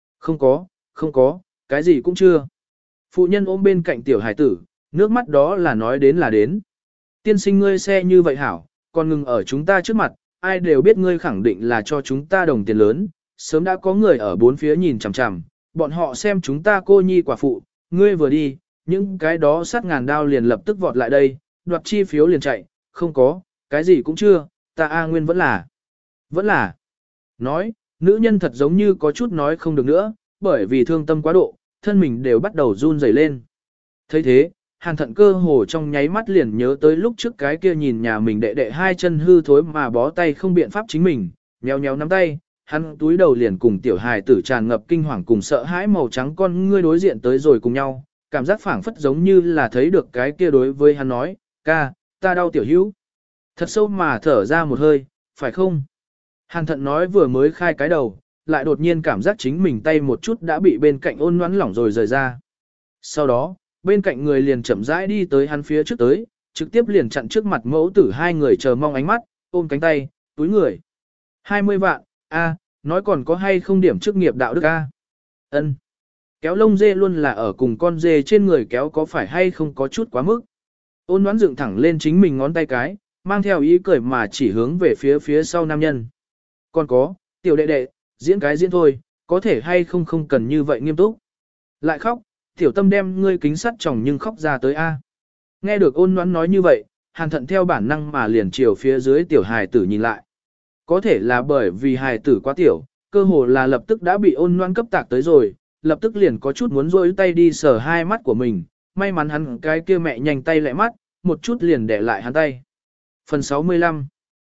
Không có, cái gì cũng chưa. Phụ nhân ôm bên cạnh tiểu hài tử, nước mắt đó là nói đến là đến. Tiên sinh ngươi xe như vậy hảo, còn ngừng ở chúng ta trước mặt, ai đều biết ngươi khẳng định là cho chúng ta đồng tiền lớn, sớm đã có người ở bốn phía nhìn chằm chằm, bọn họ xem chúng ta cô nhi quả phụ, ngươi vừa đi, những cái đó sát ngàn đao liền lập tức vọt lại đây, đoạt chi phiếu liền chạy, không có, cái gì cũng chưa, ta A Nguyên vẫn là. Nói, nữ nhân thật giống như có chút nói không được nữa, bởi vì thương tâm quá độ, thân mình đều bắt đầu run rẩy lên. thấy thế, Hàn Thận cơ hồ trong nháy mắt liền nhớ tới lúc trước cái kia nhìn nhà mình đệ đệ hai chân hư thối mà bó tay không biện pháp chính mình, nhéo nhéo nắm tay, hắn túi đầu liền cùng tiểu hài tử tràn ngập kinh hoàng cùng sợ hãi màu trắng con ngươi đối diện tới rồi cùng nhau, cảm giác phảng phất giống như là thấy được cái kia đối với hắn nói, ca, ta đau tiểu hữu. Thật sâu mà thở ra một hơi, phải không? Hàn Thận nói vừa mới khai cái đầu, lại đột nhiên cảm giác chính mình tay một chút đã bị bên cạnh ôn nhoắn lỏng rồi rời ra. Sau đó, bên cạnh người liền chậm rãi đi tới hắn phía trước tới, trực tiếp liền chặn trước mặt mẫu tử hai người chờ mong ánh mắt, ôm cánh tay, túi người. 20 vạn, a, nói còn có hay không điểm chức nghiệp đạo đức a? Ân. Kéo lông dê luôn là ở cùng con dê trên người kéo có phải hay không có chút quá mức. Ôn đoán dựng thẳng lên chính mình ngón tay cái, mang theo ý cười mà chỉ hướng về phía sau nam nhân. Còn có, tiểu đệ đệ, diễn cái diễn thôi, có thể hay không không cần như vậy nghiêm túc. Lại khóc, tiểu tâm đem ngươi kính sắt chồng nhưng khóc ra tới a. Nghe được ôn đoán nói như vậy, Hàn Thận theo bản năng mà liền chiều phía dưới tiểu hài tử nhìn lại. Có thể là bởi vì hài tử quá tiểu, cơ hồ là lập tức đã bị ôn đoán cấp tạc tới rồi, lập tức liền có chút muốn rôi tay đi sờ hai mắt của mình, may mắn hắn cái kia mẹ nhanh tay lại mắt, một chút liền để lại hắn tay. Phần 65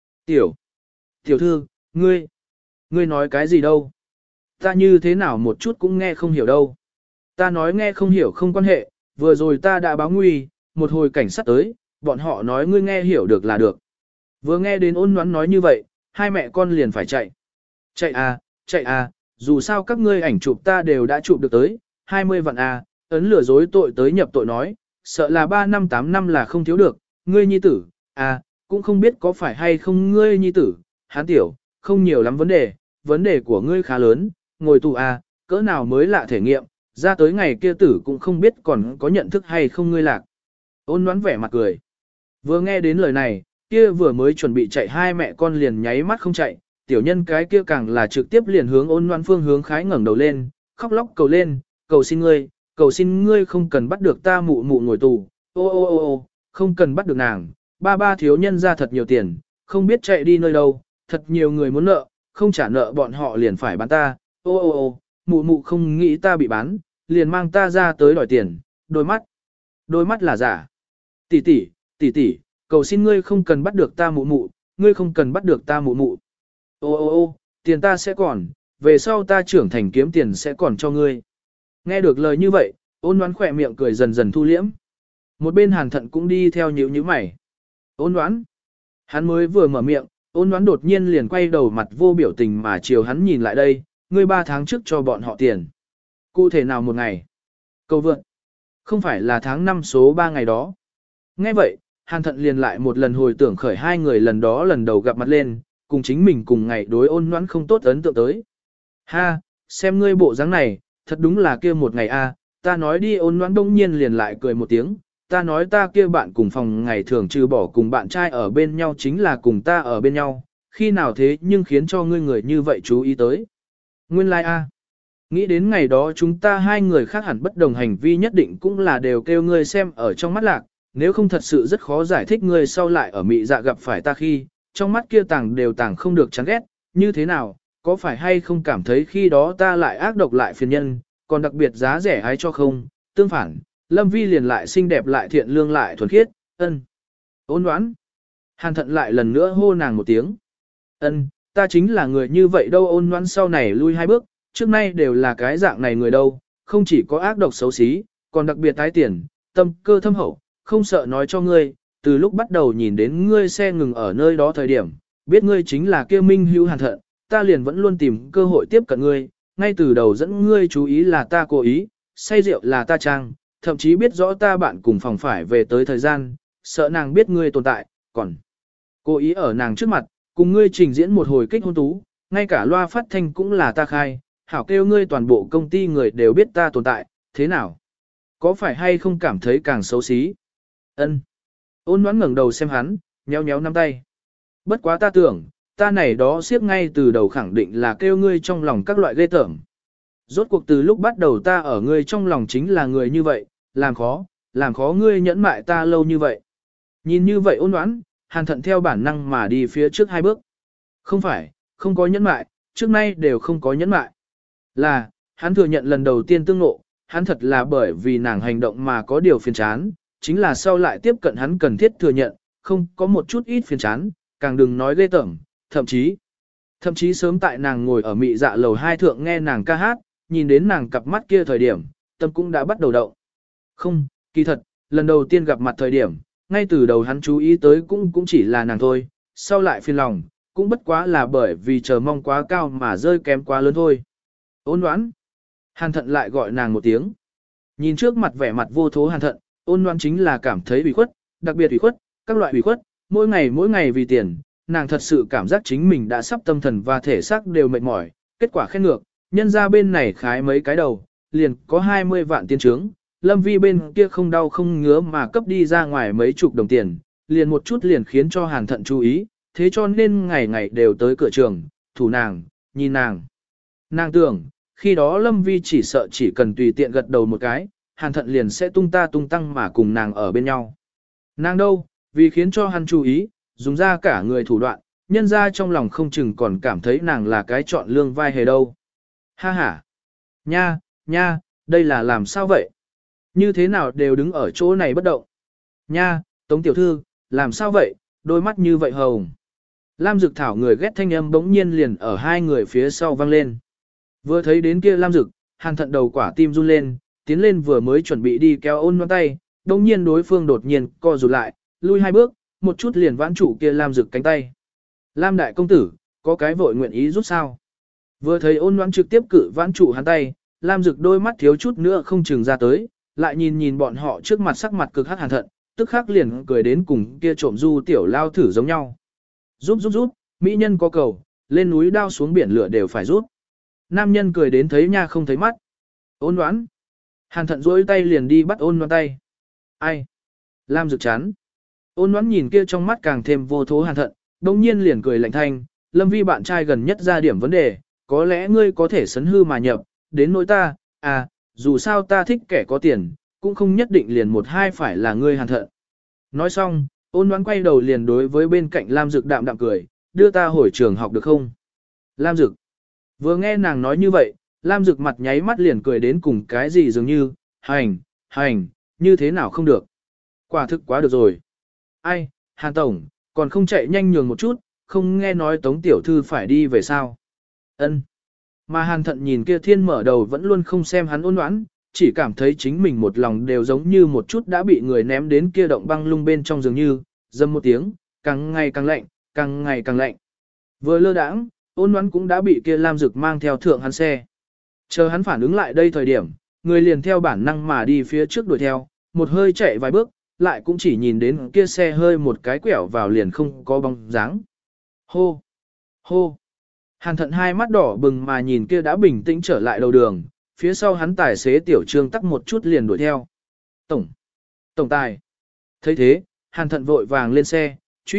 Tiểu thư, ngươi nói cái gì đâu? Ta như thế nào một chút cũng nghe không hiểu đâu. Ta nói nghe không hiểu không quan hệ, vừa rồi ta đã báo nguy, một hồi cảnh sát tới, bọn họ nói ngươi nghe hiểu được là được. Vừa nghe đến ôn ngoãn nói như vậy, hai mẹ con liền phải chạy. Chạy à, dù sao các ngươi ảnh chụp ta đều đã chụp được tới, 20 vạn à, ấn lừa dối tội tới nhập tội nói, sợ là 3 năm 8 năm là không thiếu được, ngươi nhi tử, à, cũng không biết có phải hay không ngươi nhi tử, hán tiểu, không nhiều lắm vấn đề của ngươi khá lớn, ngồi tù à, cỡ nào mới lạ thể nghiệm, ra tới ngày kia tử cũng không biết còn có nhận thức hay không ngươi lạc. Ôn đoán vẻ mặt cười. Vừa nghe đến lời này, kia vừa mới chuẩn bị chạy hai mẹ con liền nháy mắt không chạy, tiểu nhân cái kia càng là trực tiếp liền hướng ôn đoán phương hướng khái ngẩng đầu lên, khóc lóc cầu lên, cầu xin ngươi không cần bắt được ta mụ mụ ngồi tù, ô, không cần bắt được nàng, ba thiếu nhân ra thật nhiều tiền, không biết chạy đi nơi đâu, thật nhiều người muốn nợ, không trả nợ bọn họ liền phải bán ta, ô, mụ không nghĩ ta bị bán, liền mang ta ra tới đòi tiền, đôi mắt là giả. Tỷ, cầu xin ngươi không cần bắt được ta mụ, ngươi không cần bắt được ta mụ. Ô, tiền ta sẽ còn, về sau ta trưởng thành kiếm tiền sẽ còn cho ngươi. Nghe được lời như vậy, ôn đoán khỏe miệng cười dần dần thu liễm. Một bên Hàn Thận cũng đi theo nhíu mày. Ôn đoán. Hắn mới vừa mở miệng, ôn đoán đột nhiên liền quay đầu mặt vô biểu tình mà chiều hắn nhìn lại đây, ngươi 3 tháng trước cho bọn họ tiền. Cụ thể nào một ngày? Câu vượn. Không phải là tháng 5 số 3 ngày đó. Nghe vậy, Hàn Thận liền lại một lần hồi tưởng khởi hai người lần đầu gặp mặt lên, cùng chính mình cùng ngày đối ôn đoán không tốt ấn tượng tới. Ha, xem ngươi bộ dáng này, thật đúng là kia một ngày a, ta nói đi ôn đoán đông nhiên liền lại cười một tiếng, ta nói ta kia bạn cùng phòng ngày thường trừ bỏ cùng bạn trai ở bên nhau chính là cùng ta ở bên nhau, khi nào thế nhưng khiến cho ngươi người như vậy chú ý tới. Nguyên lai like a. Nghĩ đến ngày đó chúng ta hai người khác hẳn bất đồng hành vi nhất định cũng là đều kêu ngươi xem ở trong mắt lạc, nếu không thật sự rất khó giải thích ngươi sau lại ở mị dạ gặp phải ta khi, trong mắt kia tàng không được chán ghét, như thế nào, có phải hay không cảm thấy khi đó ta lại ác độc lại phiền nhân, còn đặc biệt giá rẻ ái cho không, tương phản, Lâm Vi liền lại xinh đẹp lại thiện lương lại thuần khiết, ôn đoán. Hàn Thận lại lần nữa hô nàng một tiếng. Ta chính là người như vậy đâu ôn đoán sau này lui 2 bước, trước nay đều là cái dạng này người đâu, không chỉ có ác độc xấu xí, còn đặc biệt tái tiền, tâm cơ thâm hậu, không sợ nói cho ngươi, từ lúc bắt đầu nhìn đến ngươi xe ngừng ở nơi đó thời điểm, biết ngươi chính là kia minh hữu Hàn Thận, ta liền vẫn luôn tìm cơ hội tiếp cận ngươi, ngay từ đầu dẫn ngươi chú ý là ta cố ý, say rượu là ta trang, thậm chí biết rõ ta bạn cùng phòng phải về tới thời gian, sợ nàng biết ngươi tồn tại, còn cố ý ở nàng trước mặt, cùng ngươi trình diễn một hồi kích hôn tú, ngay cả loa phát thanh cũng là ta khai, hảo kêu ngươi toàn bộ công ty người đều biết ta tồn tại, thế nào? Có phải hay không cảm thấy càng xấu xí? Ôn đoán ngẩng đầu xem hắn, nhéo nắm tay. Bất quá ta tưởng, ta này đó siếp ngay từ đầu khẳng định là kêu ngươi trong lòng các loại ghê tởm. Rốt cuộc từ lúc bắt đầu ta ở ngươi trong lòng chính là người như vậy, làm khó ngươi nhẫn mại ta lâu như vậy. Nhìn như vậy ôn đoán, Hàn Thận theo bản năng mà đi phía trước 2 bước. Không phải, không có nhẫn mại, trước nay đều không có nhẫn mại. Là, hắn thừa nhận lần đầu tiên tương ngộ, hắn thật là bởi vì nàng hành động mà có điều phiền chán, chính là sau lại tiếp cận hắn cần thiết thừa nhận, không có một chút ít phiền chán, càng đừng nói ghê tởm, thậm chí sớm tại nàng ngồi ở mị dạ lầu 2 thượng nghe nàng ca hát, nhìn đến nàng cặp mắt kia thời điểm, tâm cũng đã bắt đầu động. Không, kỳ thật, lần đầu tiên gặp mặt thời điểm, ngay từ đầu hắn chú ý tới cũng chỉ là nàng thôi, sau lại phiền lòng, cũng bất quá là bởi vì chờ mong quá cao mà rơi kém quá lớn thôi. Ôn đoán. Hàn Thận lại gọi nàng một tiếng. Nhìn trước mặt vẻ mặt vô thố Hàn Thận, ôn đoán chính là cảm thấy ủy khuất, đặc biệt ủy khuất, các loại ủy khuất, mỗi ngày vì tiền, nàng thật sự cảm giác chính mình đã sắp tâm thần và thể xác đều mệt mỏi, kết quả khen ngược, nhân ra bên này khái mấy cái đầu, liền có 20 vạn tiền trướng, Lâm Vi bên kia không đau không ngứa mà cấp đi ra ngoài mấy chục đồng tiền, liền một chút liền khiến cho Hàn Thận chú ý, thế cho nên ngày ngày đều tới cửa trường, thủ nàng, nhìn nàng. Nàng tưởng, khi đó Lâm Vi chỉ sợ chỉ cần tùy tiện gật đầu một cái, Hàn Thận liền sẽ tung ta tung tăng mà cùng nàng ở bên nhau. Nàng đâu, vì khiến cho hắn chú ý, dùng ra cả người thủ đoạn, nhân ra trong lòng không chừng còn cảm thấy nàng là cái chọn lương vai hề đâu. Ha ha! Nha, đây là làm sao vậy? Như thế nào đều đứng ở chỗ này bất động? Nha, Tống tiểu thư, làm sao vậy, đôi mắt như vậy hồng. Lam Dực Thảo người ghét thanh âm bỗng nhiên liền ở 2 người phía sau vang lên. Vừa thấy đến kia Lam Dực, Hàn Thận đầu quả tim run lên, tiến lên vừa mới chuẩn bị đi kéo ôn nhoan tay, bỗng nhiên đối phương đột nhiên co rụt lại, lui 2 bước, một chút liền vãn trụ kia Lam Dực cánh tay. Lam đại công tử, có cái vội nguyện ý rút sao? Vừa thấy ôn nhoan trực tiếp cự vãn trụ hắn tay, Lam Dực đôi mắt thiếu chút nữa không chừng ra tới, lại nhìn bọn họ trước mặt sắc mặt cực hắc Hàn Thận, tức khắc liền cười đến cùng kia trộm du tiểu lao thử giống nhau. Rút, mỹ nhân có cầu, lên núi đao xuống biển lửa đều phải rút. Nam nhân cười đến thấy nha không thấy mắt. Ôn đoán. Hàn Thận duỗi tay liền đi bắt ôn đoán tay. Ai? Lam Dực chán. Ôn đoán nhìn kia trong mắt càng thêm vô thố Hàn Thận, đồng nhiên liền cười lạnh thanh. Lâm Vi bạn trai gần nhất ra điểm vấn đề, có lẽ ngươi có thể sấn hư mà nhập, đến nỗi ta, dù sao ta thích kẻ có tiền, cũng không nhất định liền một hai phải là ngươi Hàn Thận. Nói xong, ôn đoán quay đầu liền đối với bên cạnh Lam Dực đạm đạm cười, đưa ta hồi trường học được không? Lam Dực. Vừa nghe nàng nói như vậy, Lam Dực mặt nháy mắt liền cười đến cùng cái gì dường như, hành, như thế nào không được. Quả thực quá được rồi. Ai, Hàn Tổng, còn không chạy nhanh nhường một chút, không nghe nói Tống Tiểu Thư phải đi về sao. Ân. Mà Hàn Thận nhìn kia thiên mở đầu vẫn luôn không xem hắn ôn oán, chỉ cảm thấy chính mình một lòng đều giống như một chút đã bị người ném đến kia động băng lung bên trong dường như, dâm một tiếng, càng ngày càng lạnh. Vừa lơ đãng, ôn oán cũng đã bị kia Lam Dực mang theo thượng hắn xe. Chờ hắn phản ứng lại đây thời điểm, người liền theo bản năng mà đi phía trước đuổi theo, một hơi chạy vài bước, lại cũng chỉ nhìn đến kia xe hơi một cái quẹo vào liền không có bóng dáng. Hô! Hàn Thận 2 mắt đỏ bừng mà nhìn kia đã bình tĩnh trở lại đầu đường, phía sau hắn tài xế tiểu trương tắc một chút liền đuổi theo. Tổng tài! Thấy thế, Hàn Thận vội vàng lên xe,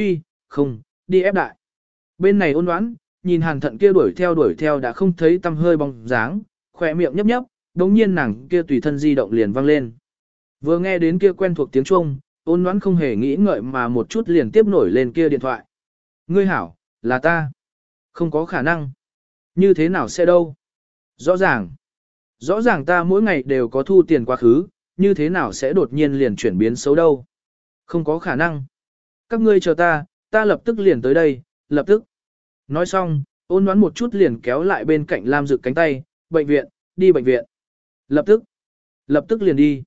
đi ép đại. Bên này ôn đoán, nhìn Hàn Thận kia đuổi theo đã không thấy tăm hơi bóng dáng, khỏe miệng nhấp, đống nhiên nàng kia tùy thân di động liền vang lên. Vừa nghe đến kia quen thuộc tiếng Trung, ôn đoán không hề nghĩ ngợi mà một chút liền tiếp nổi lên kia điện thoại. Ngươi hảo, là ta. Không có khả năng. Như thế nào sẽ đâu? Rõ ràng ta mỗi ngày đều có thu tiền quá khứ, như thế nào sẽ đột nhiên liền chuyển biến xấu đâu? Không có khả năng. Các ngươi chờ ta lập tức liền tới đây, lập tức. Nói xong, ôn đoán một chút liền kéo lại bên cạnh Lam Dực cánh tay, đi bệnh viện. Lập tức liền đi.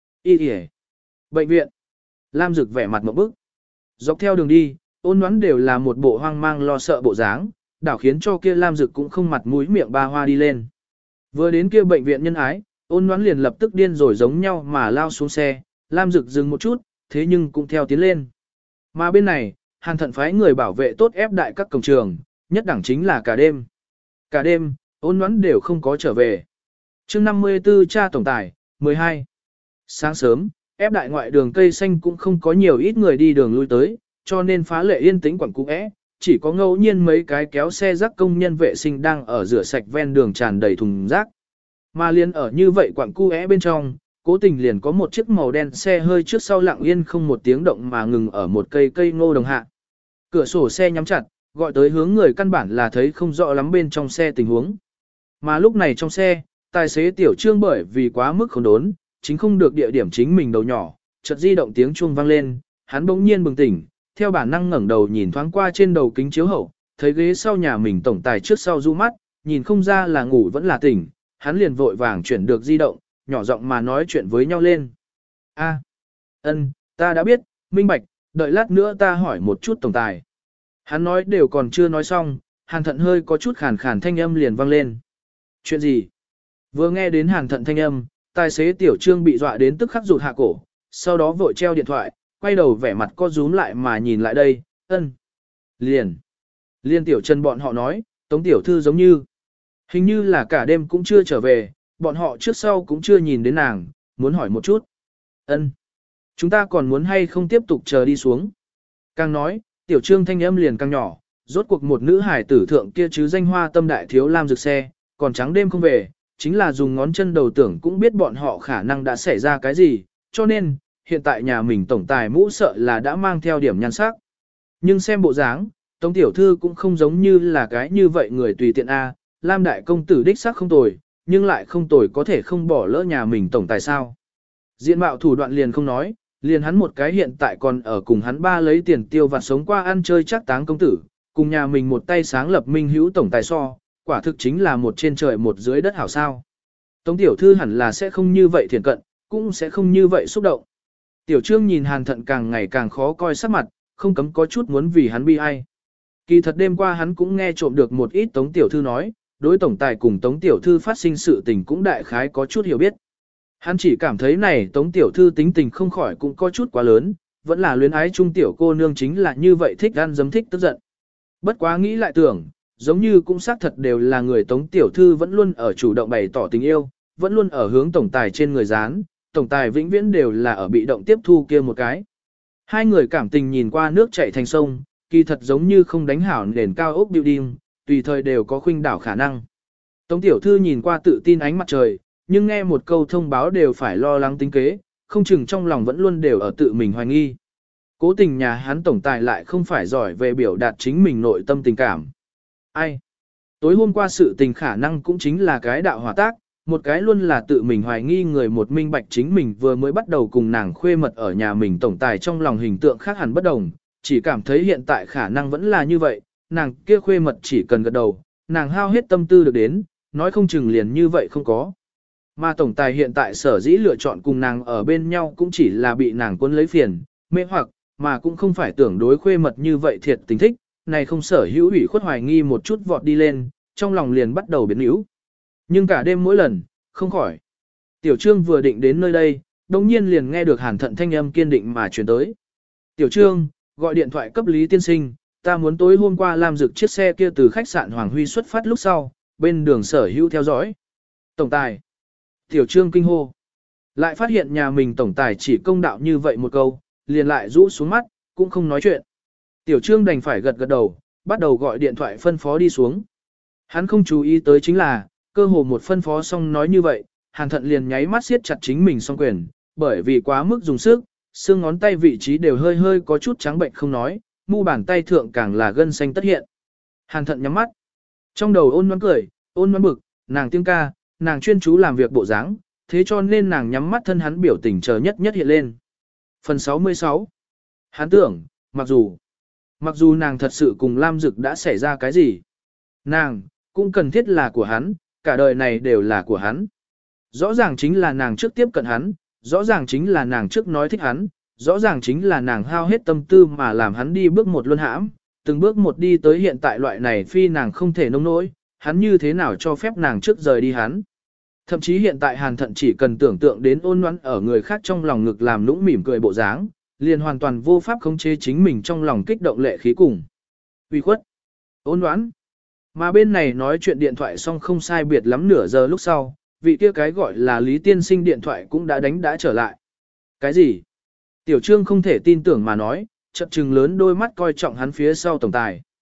Bệnh viện. Lam Dực vẻ mặt một bức. Dọc theo đường đi, ôn đoán đều là một bộ hoang mang lo sợ bộ dáng, đảo khiến cho kia Lam Dực cũng không mặt mũi miệng ba hoa đi lên. Vừa đến kia bệnh viện nhân ái, ôn đoán liền lập tức điên rồi giống nhau mà lao xuống xe, Lam Dực dừng một chút, thế nhưng cũng theo tiến lên. Mà bên này, Hàn Thận phái người bảo vệ tốt ép đại các cổng trường, nhất đẳng chính là cả đêm. Cả đêm, ôn đoán đều không có trở về. chương 54 cha tổng tài, 12. Sáng sớm, ép đại ngoại đường cây xanh cũng không có nhiều ít người đi đường lui tới, cho nên phá lệ yên tĩnh quẩn cũ é, chỉ có ngẫu nhiên mấy cái kéo xe rác công nhân vệ sinh đang ở rửa sạch ven đường tràn đầy thùng rác. Mà liền ở như vậy quặng cu é bên trong, cố tình liền có một chiếc màu đen xe hơi trước sau lặng yên không một tiếng động mà ngừng ở một cây ngô đồng hạ. Cửa sổ xe nhắm chặt, gọi tới hướng người căn bản là thấy không rõ lắm bên trong xe tình huống. Mà lúc này trong xe, tài xế Tiểu Trương bởi vì quá mức khốn đốn, chính không được địa điểm chính mình đầu nhỏ, chợt di động tiếng chuông vang lên, hắn bỗng nhiên bừng tỉnh, theo bản năng ngẩng đầu nhìn thoáng qua trên đầu kính chiếu hậu, thấy ghế sau nhà mình tổng tài trước sau du mắt, nhìn không ra là ngủ vẫn là tỉnh, hắn liền vội vàng chuyển được di động, nhỏ giọng mà nói chuyện với nhau lên. Ta đã biết, minh bạch, đợi lát nữa ta hỏi một chút tổng tài. Hắn nói đều còn chưa nói xong, Hàn Thận hơi có chút khàn khàn thanh âm liền vang lên. Chuyện gì? Vừa nghe đến Hàn Thận thanh âm, tài xế Tiểu Trương bị dọa đến tức khắc rụt hạ cổ, sau đó vội treo điện thoại, quay đầu vẻ mặt co rúm lại mà nhìn lại đây, Liên Tiểu Trần bọn họ nói, Tống Tiểu Thư giống như, hình như là cả đêm cũng chưa trở về, bọn họ trước sau cũng chưa nhìn đến nàng, muốn hỏi một chút. Chúng ta còn muốn hay không tiếp tục chờ đi xuống. Càng nói, Tiểu Trương thanh âm liền càng nhỏ, rốt cuộc một nữ hải tử thượng kia chứ danh hoa tâm đại thiếu lam rực xe, còn trắng đêm không về, chính là dùng ngón chân đầu tưởng cũng biết bọn họ khả năng đã xảy ra cái gì, cho nên, hiện tại nhà mình tổng tài mũ sợ là đã mang theo điểm nhan sắc. Nhưng xem bộ dáng, Tống Tiểu Thư cũng không giống như là cái như vậy người tùy tiện A, Lam Đại Công Tử đích sắc không tồi, nhưng lại không tồi có thể không bỏ lỡ nhà mình tổng tài sao. Diện mạo thủ đoạn liền không nói, liền hắn một cái hiện tại còn ở cùng hắn ba lấy tiền tiêu vặt sống qua ăn chơi chắc táng công tử, cùng nhà mình một tay sáng lập minh hữu tổng tài so, quả thực chính là một trên trời một dưới đất hảo sao. Tống Tiểu Thư hẳn là sẽ không như vậy thiền cận, cũng sẽ không như vậy xúc động. Tiểu Trương nhìn Hàn Thận càng ngày càng khó coi sắc mặt, không cấm có chút muốn vì hắn bi ai. Kỳ thật đêm qua hắn cũng nghe trộm được một ít Tống Tiểu Thư nói, đối tổng tài cùng Tống Tiểu Thư phát sinh sự tình cũng đại khái có chút hiểu biết. Hắn chỉ cảm thấy này Tống Tiểu Thư tính tình không khỏi cũng có chút quá lớn, vẫn là luyến ái trung tiểu cô nương chính là như vậy thích ăn dấm thích tức giận. Bất quá nghĩ lại tưởng, giống như cũng xác thật đều là người Tống Tiểu Thư vẫn luôn ở chủ động bày tỏ tình yêu, vẫn luôn ở hướng tổng tài trên người dán, tổng tài vĩnh viễn đều là ở bị động tiếp thu kia một cái. Hai người cảm tình nhìn qua nước chảy thành sông, kỳ thật giống như không đánh hảo nền cao ốc building, tùy thời đều có khuynh đảo khả năng. Tống Tiểu Thư nhìn qua tự tin ánh mặt trời, nhưng nghe một câu thông báo đều phải lo lắng tính kế, không chừng trong lòng vẫn luôn đều ở tự mình hoài nghi. Cố tình nhà hắn tổng tài lại không phải giỏi về biểu đạt chính mình nội tâm tình cảm. Ai? Tối hôm qua sự tình khả năng cũng chính là cái đạo hòa tác, một cái luôn là tự mình hoài nghi người một minh bạch chính mình vừa mới bắt đầu cùng nàng khuê mật ở nhà mình tổng tài trong lòng hình tượng khác hẳn bất đồng, chỉ cảm thấy hiện tại khả năng vẫn là như vậy, nàng kia khuê mật chỉ cần gật đầu, nàng hao hết tâm tư được đến, nói không chừng liền như vậy không có. Mà tổng tài hiện tại sở dĩ lựa chọn cùng nàng ở bên nhau cũng chỉ là bị nàng cuốn lấy phiền, mê hoặc, mà cũng không phải tưởng đối khuê mật như vậy thiệt tình thích, này không sở hữu ủy khuất hoài nghi một chút vọt đi lên, trong lòng liền bắt đầu biến yếu. Nhưng cả đêm mỗi lần, không khỏi. Tiểu Trương vừa định đến nơi đây, đồng nhiên liền nghe được Hàn Thận thanh âm kiên định mà truyền tới. Tiểu Trương, gọi điện thoại cấp Lý Tiên Sinh, ta muốn tối hôm qua làm rực chiếc xe kia từ khách sạn Hoàng Huy xuất phát lúc sau, bên đường sở hữu theo dõi. Tổng tài. Tiểu Trương kinh hô. Lại phát hiện nhà mình tổng tài chỉ công đạo như vậy một câu, liền lại rũ xuống mắt, cũng không nói chuyện. Tiểu Trương đành phải gật gật đầu, bắt đầu gọi điện thoại phân phó đi xuống. Hắn không chú ý tới chính là, cơ hồ một phân phó xong nói như vậy, Hàn Thận liền nháy mắt siết chặt chính mình song quyền, bởi vì quá mức dùng sức, xương ngón tay vị trí đều hơi hơi có chút trắng bệnh không nói, mu bàn tay thượng càng là gân xanh tất hiện. Hàn Thận nhắm mắt, trong đầu ôn nhoáng cười, ôn nhoáng bực, nàng tiếng ca, nàng chuyên chú làm việc bộ dáng, thế cho nên nàng nhắm mắt thân hắn biểu tình chờ nhất nhất hiện lên. Phần 66. Hắn tưởng, mặc dù nàng thật sự cùng Lam Dực đã xảy ra cái gì, nàng cũng cần thiết là của hắn, cả đời này đều là của hắn. Rõ ràng chính là nàng trước tiếp cận hắn, rõ ràng chính là nàng trước nói thích hắn, rõ ràng chính là nàng hao hết tâm tư mà làm hắn đi bước một luân hãm, từng bước một đi tới hiện tại loại này phi nàng không thể nông nỗi, hắn như thế nào cho phép nàng trước rời đi hắn. Thậm chí hiện tại Hàn Thận chỉ cần tưởng tượng đến ôn nhoắn ở người khác trong lòng ngực làm nũng mỉm cười bộ dáng, liền hoàn toàn vô pháp khống chế chính mình trong lòng kích động lệ khí cùng. Uy khuất, ôn nhoắn. Mà bên này nói chuyện điện thoại xong không sai biệt lắm nửa giờ lúc sau, vị kia cái gọi là Lý Tiên Sinh điện thoại cũng đã trở lại. Cái gì? Tiểu Trương không thể tin tưởng mà nói, chợt trừng lớn đôi mắt coi trọng hắn phía sau tổng tài.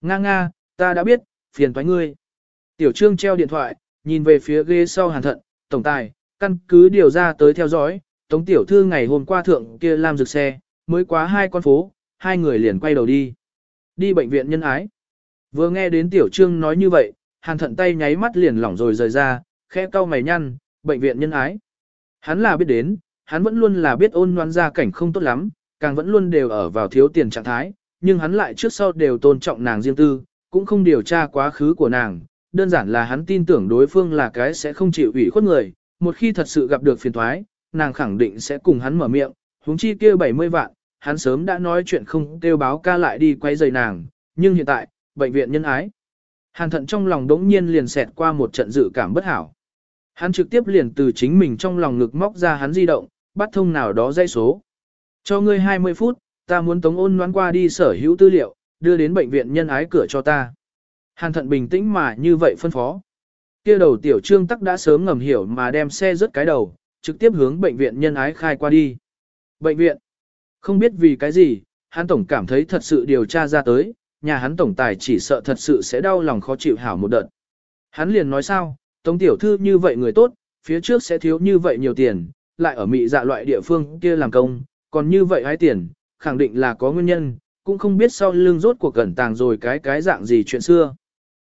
Nga nga, ta đã biết, phiền toái ngươi. Tiểu Trương treo điện thoại, nhìn về phía ghế sau Hàn Thận, tổng tài, căn cứ điều ra tới theo dõi, Tống tiểu thư ngày hôm qua thượng kia Lam Dực xe, mới quá 2 con phố, 2 người liền quay đầu đi. Đi bệnh viện nhân ái. Vừa nghe đến Tiểu Trương nói như vậy, Hàn Thận tay nháy mắt liền lỏng rồi rời ra, khẽ cau mày nhăn, bệnh viện nhân ái. Hắn là biết đến, hắn vẫn luôn là biết Ôn Loan gia cảnh không tốt lắm, càng vẫn luôn đều ở vào thiếu tiền trạng thái, nhưng hắn lại trước sau đều tôn trọng nàng riêng tư, cũng không điều tra quá khứ của nàng, đơn giản là hắn tin tưởng đối phương là cái sẽ không chịu ủy khuất người, một khi thật sự gặp được phiền toái, nàng khẳng định sẽ cùng hắn mở miệng, huống chi kia 70 vạn, hắn sớm đã nói chuyện không kêu báo ca lại đi quay rầy nàng, nhưng hiện tại, bệnh viện nhân ái. Hàn Thận trong lòng đống nhiên liền xẹt qua một trận dự cảm bất hảo. Hắn trực tiếp liền từ chính mình trong lòng ngực móc ra hắn di động, bắt thông nào đó dây số. Cho ngươi 20 phút, ta muốn Tống Ôn Loan qua đi sở hữu tư liệu, đưa đến bệnh viện nhân ái cửa cho ta. Hàn Thận bình tĩnh mà như vậy phân phó. Kia đầu Tiểu Trương tắc đã sớm ngầm hiểu mà đem xe rớt cái đầu, trực tiếp hướng bệnh viện nhân ái khai qua đi. Bệnh viện. Không biết vì cái gì, hắn tổng cảm thấy thật sự điều tra ra tới, nhà hắn tổng tài chỉ sợ thật sự sẽ đau lòng khó chịu hảo một đợt. Hắn liền nói sao, Tống tiểu thư như vậy người tốt, phía trước sẽ thiếu như vậy nhiều tiền, lại ở mị dạ loại địa phương kia làm công, còn như vậy hái tiền, khẳng định là có nguyên nhân, cũng không biết sau lưng rốt cuộc cẩn tàng rồi cái dạng gì chuyện xưa.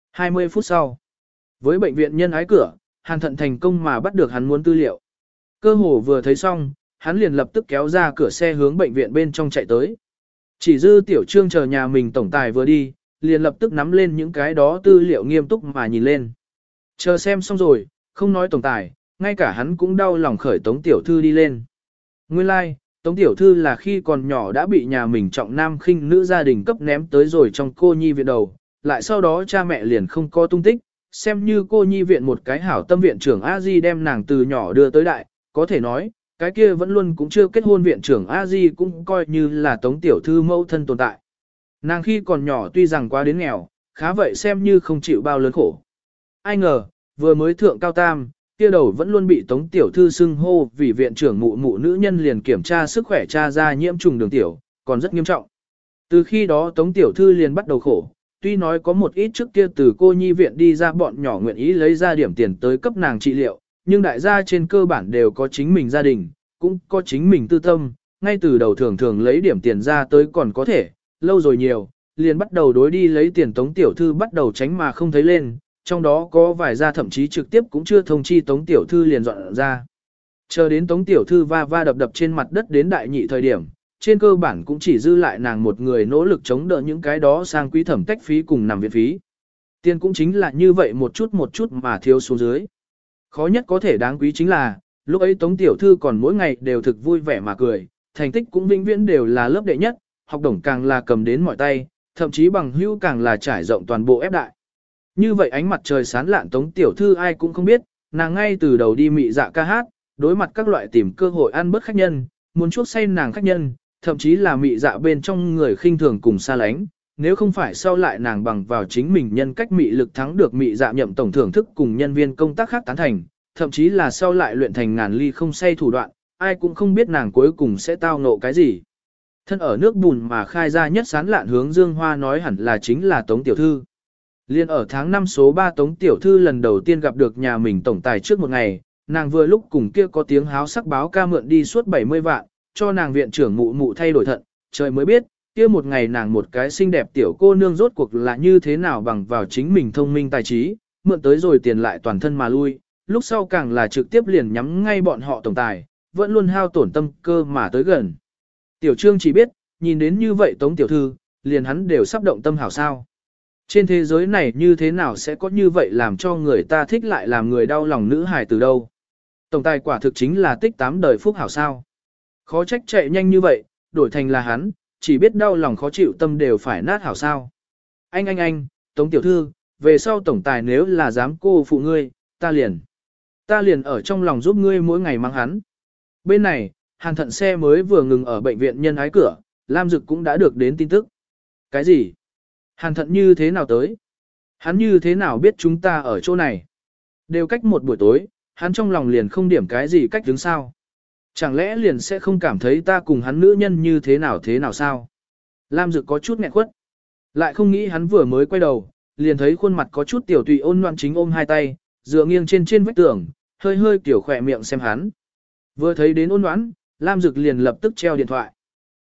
20 phút sau, với bệnh viện nhân ái cửa, Hàn Thận thành công mà bắt được hắn muốn tư liệu. Cơ hồ vừa thấy xong, hắn liền lập tức kéo ra cửa xe hướng bệnh viện bên trong chạy tới. Chỉ dư Tiểu Trương chờ nhà mình tổng tài vừa đi, liền lập tức nắm lên những cái đó tư liệu nghiêm túc mà nhìn lên. Chờ xem xong rồi, không nói tổng tài, ngay cả hắn cũng đau lòng khởi Tống tiểu thư đi lên. Nguyên lai, like, Tống tiểu thư là khi còn nhỏ đã bị nhà mình trọng nam khinh nữ gia đình cấp ném tới rồi trong cô nhi viện đầu, lại sau đó cha mẹ liền không có tung tích, xem như cô nhi viện một cái hảo tâm viện trưởng A Di đem nàng từ nhỏ đưa tới đại, có thể nói, cái kia vẫn luôn cũng chưa kết hôn viện trưởng A Di cũng coi như là Tống tiểu thư mẫu thân tồn tại. Nàng khi còn nhỏ tuy rằng quá đến nghèo, khá vậy xem như không chịu bao lớn khổ. Ai ngờ, vừa mới thượng cao tam, kia đầu vẫn luôn bị Tống tiểu thư xưng hô vì viện trưởng mụ mụ nữ nhân liền kiểm tra sức khỏe cha ra nhiễm trùng đường tiểu, còn rất nghiêm trọng. Từ khi đó Tống tiểu thư liền bắt đầu khổ, tuy nói có một ít trước kia từ cô nhi viện đi ra bọn nhỏ nguyện ý lấy ra điểm tiền tới cấp nàng trị liệu, nhưng đại gia trên cơ bản đều có chính mình gia đình, cũng có chính mình tư tâm, ngay từ đầu thường thường lấy điểm tiền ra tới còn có thể, lâu rồi nhiều, liền bắt đầu đối đi lấy tiền Tống tiểu thư bắt đầu tránh mà không thấy lên, trong đó có vài gia thậm chí trực tiếp cũng chưa thông chi Tống tiểu thư liền dọn ra. Chờ đến Tống tiểu thư va va đập đập trên mặt đất đến đại nhị thời điểm, trên cơ bản cũng chỉ dư lại nàng một người nỗ lực chống đỡ những cái đó sang quý thẩm tách phí cùng nằm viện phí. Tiền cũng chính là như vậy một chút mà thiếu xuống dưới. Khó nhất có thể đáng quý chính là, lúc ấy Tống tiểu thư còn mỗi ngày đều thực vui vẻ mà cười, thành tích cũng vĩnh viễn đều là lớp đệ nhất, học đồng càng là cầm đến mọi tay, thậm chí bằng hữu càng là trải rộng toàn bộ ép đại. Như vậy ánh mặt trời sáng lạn Tống tiểu thư ai cũng không biết, nàng ngay từ đầu đi mị dạ ca hát, đối mặt các loại tìm cơ hội ăn bớt khách nhân, muốn chuốc say nàng khách nhân, thậm chí là mị dạ bên trong người khinh thường cùng xa lánh. Nếu không phải sau lại nàng bằng vào chính mình nhân cách mị lực thắng được mị dạ nhậm tổng thưởng thức cùng nhân viên công tác khác tán thành, thậm chí là sau lại luyện thành ngàn ly không say thủ đoạn, ai cũng không biết nàng cuối cùng sẽ tao ngộ cái gì. Thân ở nước bùn mà khai ra nhất sán lạn hướng Dương Hoa nói hẳn là chính là Tống tiểu thư. Liên ở tháng 5 số 3 Tống tiểu thư lần đầu tiên gặp được nhà mình tổng tài trước một ngày, nàng vừa lúc cùng kia có tiếng háo sắc báo ca mượn đi suốt 70 vạn, cho nàng viện trưởng mụ mụ thay đổi thận, trời mới biết, kia một ngày nàng một cái xinh đẹp tiểu cô nương rốt cuộc là như thế nào bằng vào chính mình thông minh tài trí, mượn tới rồi tiền lại toàn thân mà lui, lúc sau càng là trực tiếp liền nhắm ngay bọn họ tổng tài, vẫn luôn hao tổn tâm cơ mà tới gần. Tiểu Trương chỉ biết, nhìn đến như vậy Tống tiểu thư, liền hắn đều sắp động tâm hảo sao. Trên thế giới này như thế nào sẽ có như vậy làm cho người ta thích lại làm người đau lòng nữ hài từ đâu. Tổng tài quả thực chính là tích 8 đời phúc hảo sao. Khó trách chạy nhanh như vậy, đổi thành là hắn, chỉ biết đau lòng khó chịu tâm đều phải nát hảo sao. Anh, Tống tiểu thư, về sau tổng tài nếu là dám cô phụ ngươi, ta liền ở trong lòng giúp ngươi mỗi ngày mang hắn. Bên này, Hàn Thận xe mới vừa ngừng ở bệnh viện nhân ái cửa, Lam Dực cũng đã được đến tin tức. Cái gì? Hàn Thận như thế nào tới? Hắn như thế nào biết chúng ta ở chỗ này? Đều cách một buổi tối, hắn trong lòng liền không điểm cái gì cách đứng sao? Chẳng lẽ liền sẽ không cảm thấy ta cùng hắn nữ nhân như thế nào sao? Lam Dực có chút nghẹn quất. Lại không nghĩ hắn vừa mới quay đầu, liền thấy khuôn mặt có chút tiểu tụy ôn loan chính ôm hai tay, dựa nghiêng trên vách tường, hơi hơi kiểu khỏe miệng xem hắn. Vừa thấy đến ôn loan, Lam Dực liền lập tức treo điện thoại.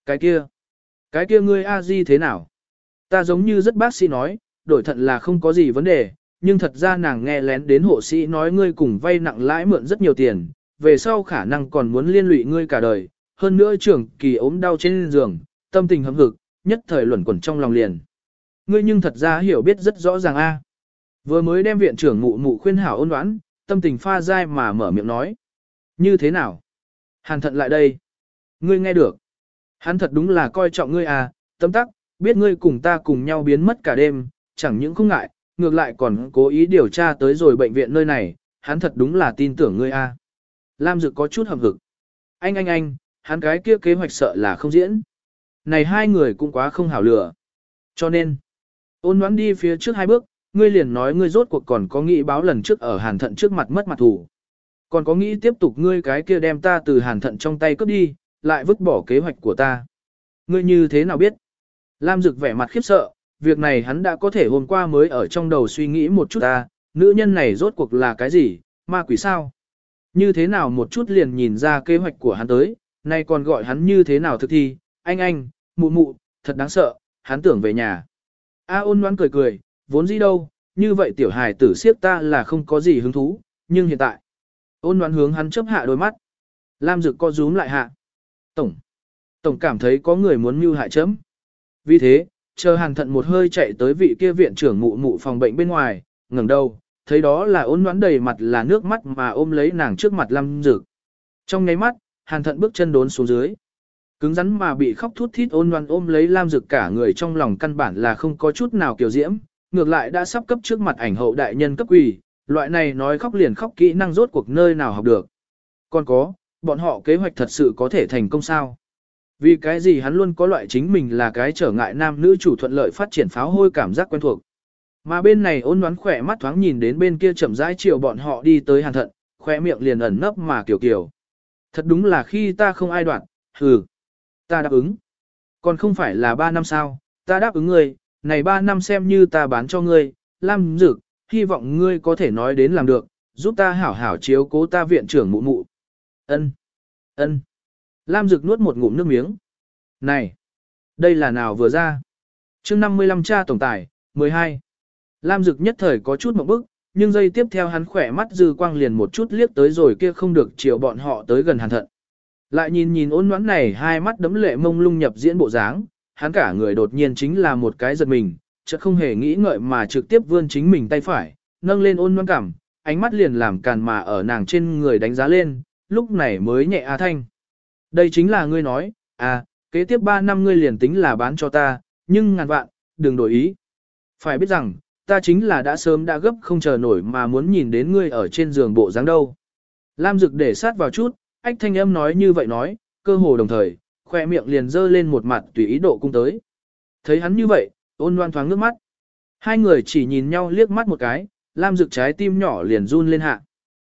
Cái kia ngươi a di thế nào? Ta giống như rất bác sĩ nói, đổi thận là không có gì vấn đề, nhưng thật ra nàng nghe lén đến hộ sĩ nói ngươi cùng vay nặng lãi mượn rất nhiều tiền, về sau khả năng còn muốn liên lụy ngươi cả đời, hơn nữa trưởng kỳ ốm đau trên giường, tâm tình hâm hực, nhất thời luẩn quẩn trong lòng liền. Ngươi nhưng thật ra hiểu biết rất rõ ràng a. Vừa mới đem viện trưởng mụ mụ khuyên hảo ôn đoán, tâm tình pha dai mà mở miệng nói. Như thế nào? Hàn thận lại đây. Ngươi nghe được. Hắn thật đúng là coi trọng ngươi à, tâm tắc, biết ngươi cùng ta cùng nhau biến mất cả đêm, chẳng những không ngại, ngược lại còn cố ý điều tra tới rồi bệnh viện nơi này, hắn thật đúng là tin tưởng ngươi à. Lam Dực có chút hậm hực. Anh, hắn cái kia kế hoạch sợ là không diễn. Này hai người cũng quá không hảo lựa. Cho nên, ôn đoán đi phía trước hai bước, ngươi liền nói ngươi rốt cuộc còn có nghĩ báo lần trước ở Hàn thận trước mặt mất mặt thủ. Còn có nghĩ tiếp tục ngươi cái kia đem ta từ Hàn thận trong tay cướp đi, lại vứt bỏ kế hoạch của ta. Ngươi như thế nào biết? Lam Dực vẻ mặt khiếp sợ, việc này hắn đã có thể hôm qua mới ở trong đầu suy nghĩ một chút ta, nữ nhân này rốt cuộc là cái gì, ma quỷ sao? Như thế nào một chút liền nhìn ra kế hoạch của hắn tới, nay còn gọi hắn như thế nào thực thi, anh, mụ, thật đáng sợ, hắn tưởng về nhà. A ôn đoán cười, vốn gì đâu, như vậy tiểu hài tử siết ta là không có gì hứng thú, nhưng hiện tại. Ôn đoán hướng hắn chớp hạ đôi mắt. Lam Dực co rúm lại hạ. Tổng cảm thấy có người muốn mưu hại chấm. Vì thế, chờ Hàn thận một hơi chạy tới vị kia viện trưởng mụ phòng bệnh bên ngoài, ngẩng đầu, thấy đó là ôn đoán đầy mặt là nước mắt mà ôm lấy nàng trước mặt Lam Dực. Trong nháy mắt, Hàn thận bước chân đốn xuống dưới. Cứng rắn mà bị khóc thút thít ôn đoán ôm lấy Lam Dực cả người trong lòng căn bản là không có chút nào kiều diễm, ngược lại đã sắp cấp trước mặt ảnh hậu đại nhân cấp quỷ, loại này nói khóc liền khóc kỹ năng rốt cuộc nơi nào học được. Còn có, bọn họ kế hoạch thật sự có thể thành công sao? Vì cái gì hắn luôn có loại chính mình là cái trở ngại nam nữ chủ thuận lợi phát triển pháo hôi cảm giác quen thuộc. Mà bên này ôn đoán khỏe mắt thoáng nhìn đến bên kia chậm rãi chiều bọn họ đi tới Hàn thận, khỏe miệng liền ẩn nấp mà kiểu. Thật đúng là khi ta không ai đoạn, ta đáp ứng. Còn không phải là 3 năm sao, ta đáp ứng ngươi, này 3 năm xem như ta bán cho ngươi, Lam Dực, hy vọng ngươi có thể nói đến làm được, giúp ta hảo hảo chiếu cố ta viện trưởng mụ. Ân. Lam Dực nuốt một ngụm nước miếng. Này, đây là nào vừa ra? Chương 55 cha tổng tài, 12. Lam Dực nhất thời có chút mộng bức, nhưng giây tiếp theo hắn khỏe mắt dư quang liền một chút liếc tới rồi kia không được chiều bọn họ tới gần Hàn thận. Lại nhìn ôn ngoãn này hai mắt đấm lệ mông lung nhập diễn bộ dáng, hắn cả người đột nhiên chính là một cái giật mình, chợt không hề nghĩ ngợi mà trực tiếp vươn chính mình tay phải, nâng lên ôn ngoãn cảm, ánh mắt liền làm càn mà ở nàng trên người đánh giá lên, lúc này mới nhẹ a thanh. Đây chính là ngươi nói, kế tiếp 3 năm ngươi liền tính là bán cho ta, nhưng ngàn vạn, đừng đổi ý. Phải biết rằng, ta chính là đã sớm đã gấp không chờ nổi mà muốn nhìn đến ngươi ở trên giường bộ dáng đâu. Lam Dực để sát vào chút, ách thanh âm nói như vậy nói, cơ hồ đồng thời, khoe miệng liền dơ lên một mặt tùy ý độ cung tới. Thấy hắn như vậy, ôn loan thoáng nước mắt. Hai người chỉ nhìn nhau liếc mắt một cái, Lam Dực trái tim nhỏ liền run lên hạ.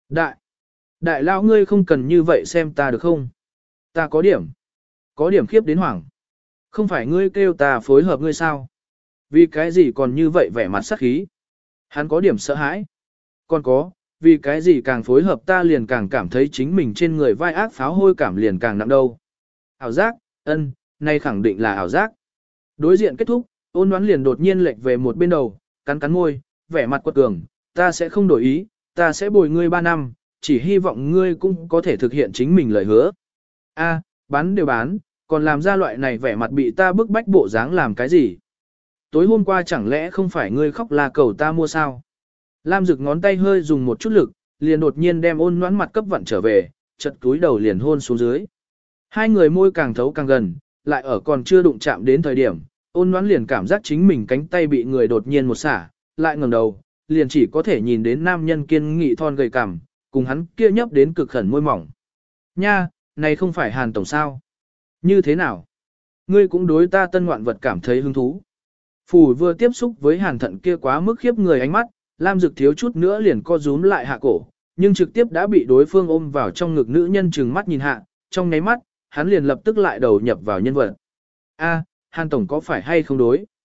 Đại lão ngươi không cần như vậy xem ta được không? Ta có điểm khiếp đến hoảng. Không phải ngươi kêu ta phối hợp ngươi sao? Vì cái gì còn như vậy vẻ mặt sắc khí? Hắn có điểm sợ hãi. Còn có, vì cái gì càng phối hợp ta liền càng cảm thấy chính mình trên người vai ác pháo hôi cảm liền càng nặng đâu. Ảo giác, nay khẳng định là ảo giác. Đối diện kết thúc, ôn đoán liền đột nhiên lệch về một bên đầu, cắn môi, vẻ mặt quật cường, ta sẽ không đổi ý, ta sẽ bồi ngươi 3 năm, chỉ hy vọng ngươi cũng có thể thực hiện chính mình lời hứa. Bán đều bán, còn làm ra loại này vẻ mặt bị ta bức bách bộ dáng làm cái gì? Tối hôm qua chẳng lẽ không phải ngươi khóc là cầu ta mua sao? Lam Dực ngón tay hơi dùng một chút lực, liền đột nhiên đem ôn noãn mặt cấp vặn trở về, chật túi đầu liền hôn xuống dưới. Hai người môi càng thấu càng gần, lại ở còn chưa đụng chạm đến thời điểm, ôn noãn liền cảm giác chính mình cánh tay bị người đột nhiên một xả, lại ngẩng đầu, liền chỉ có thể nhìn đến nam nhân kiên nghị thon gầy cằm, cùng hắn kia nhấp đến cực khẩn môi mỏng. Nha, này không phải Hàn tổng sao? Như thế nào? Ngươi cũng đối ta tân ngoạn vật cảm thấy hứng thú. Phủ vừa tiếp xúc với Hàn thận kia quá mức khiếp người ánh mắt, Lam Dực thiếu chút nữa liền co rúm lại hạ cổ, nhưng trực tiếp đã bị đối phương ôm vào trong ngực nữ nhân trừng mắt nhìn hạ, trong nháy mắt, hắn liền lập tức lại đầu nhập vào nhân vật. Hàn tổng có phải hay không đối?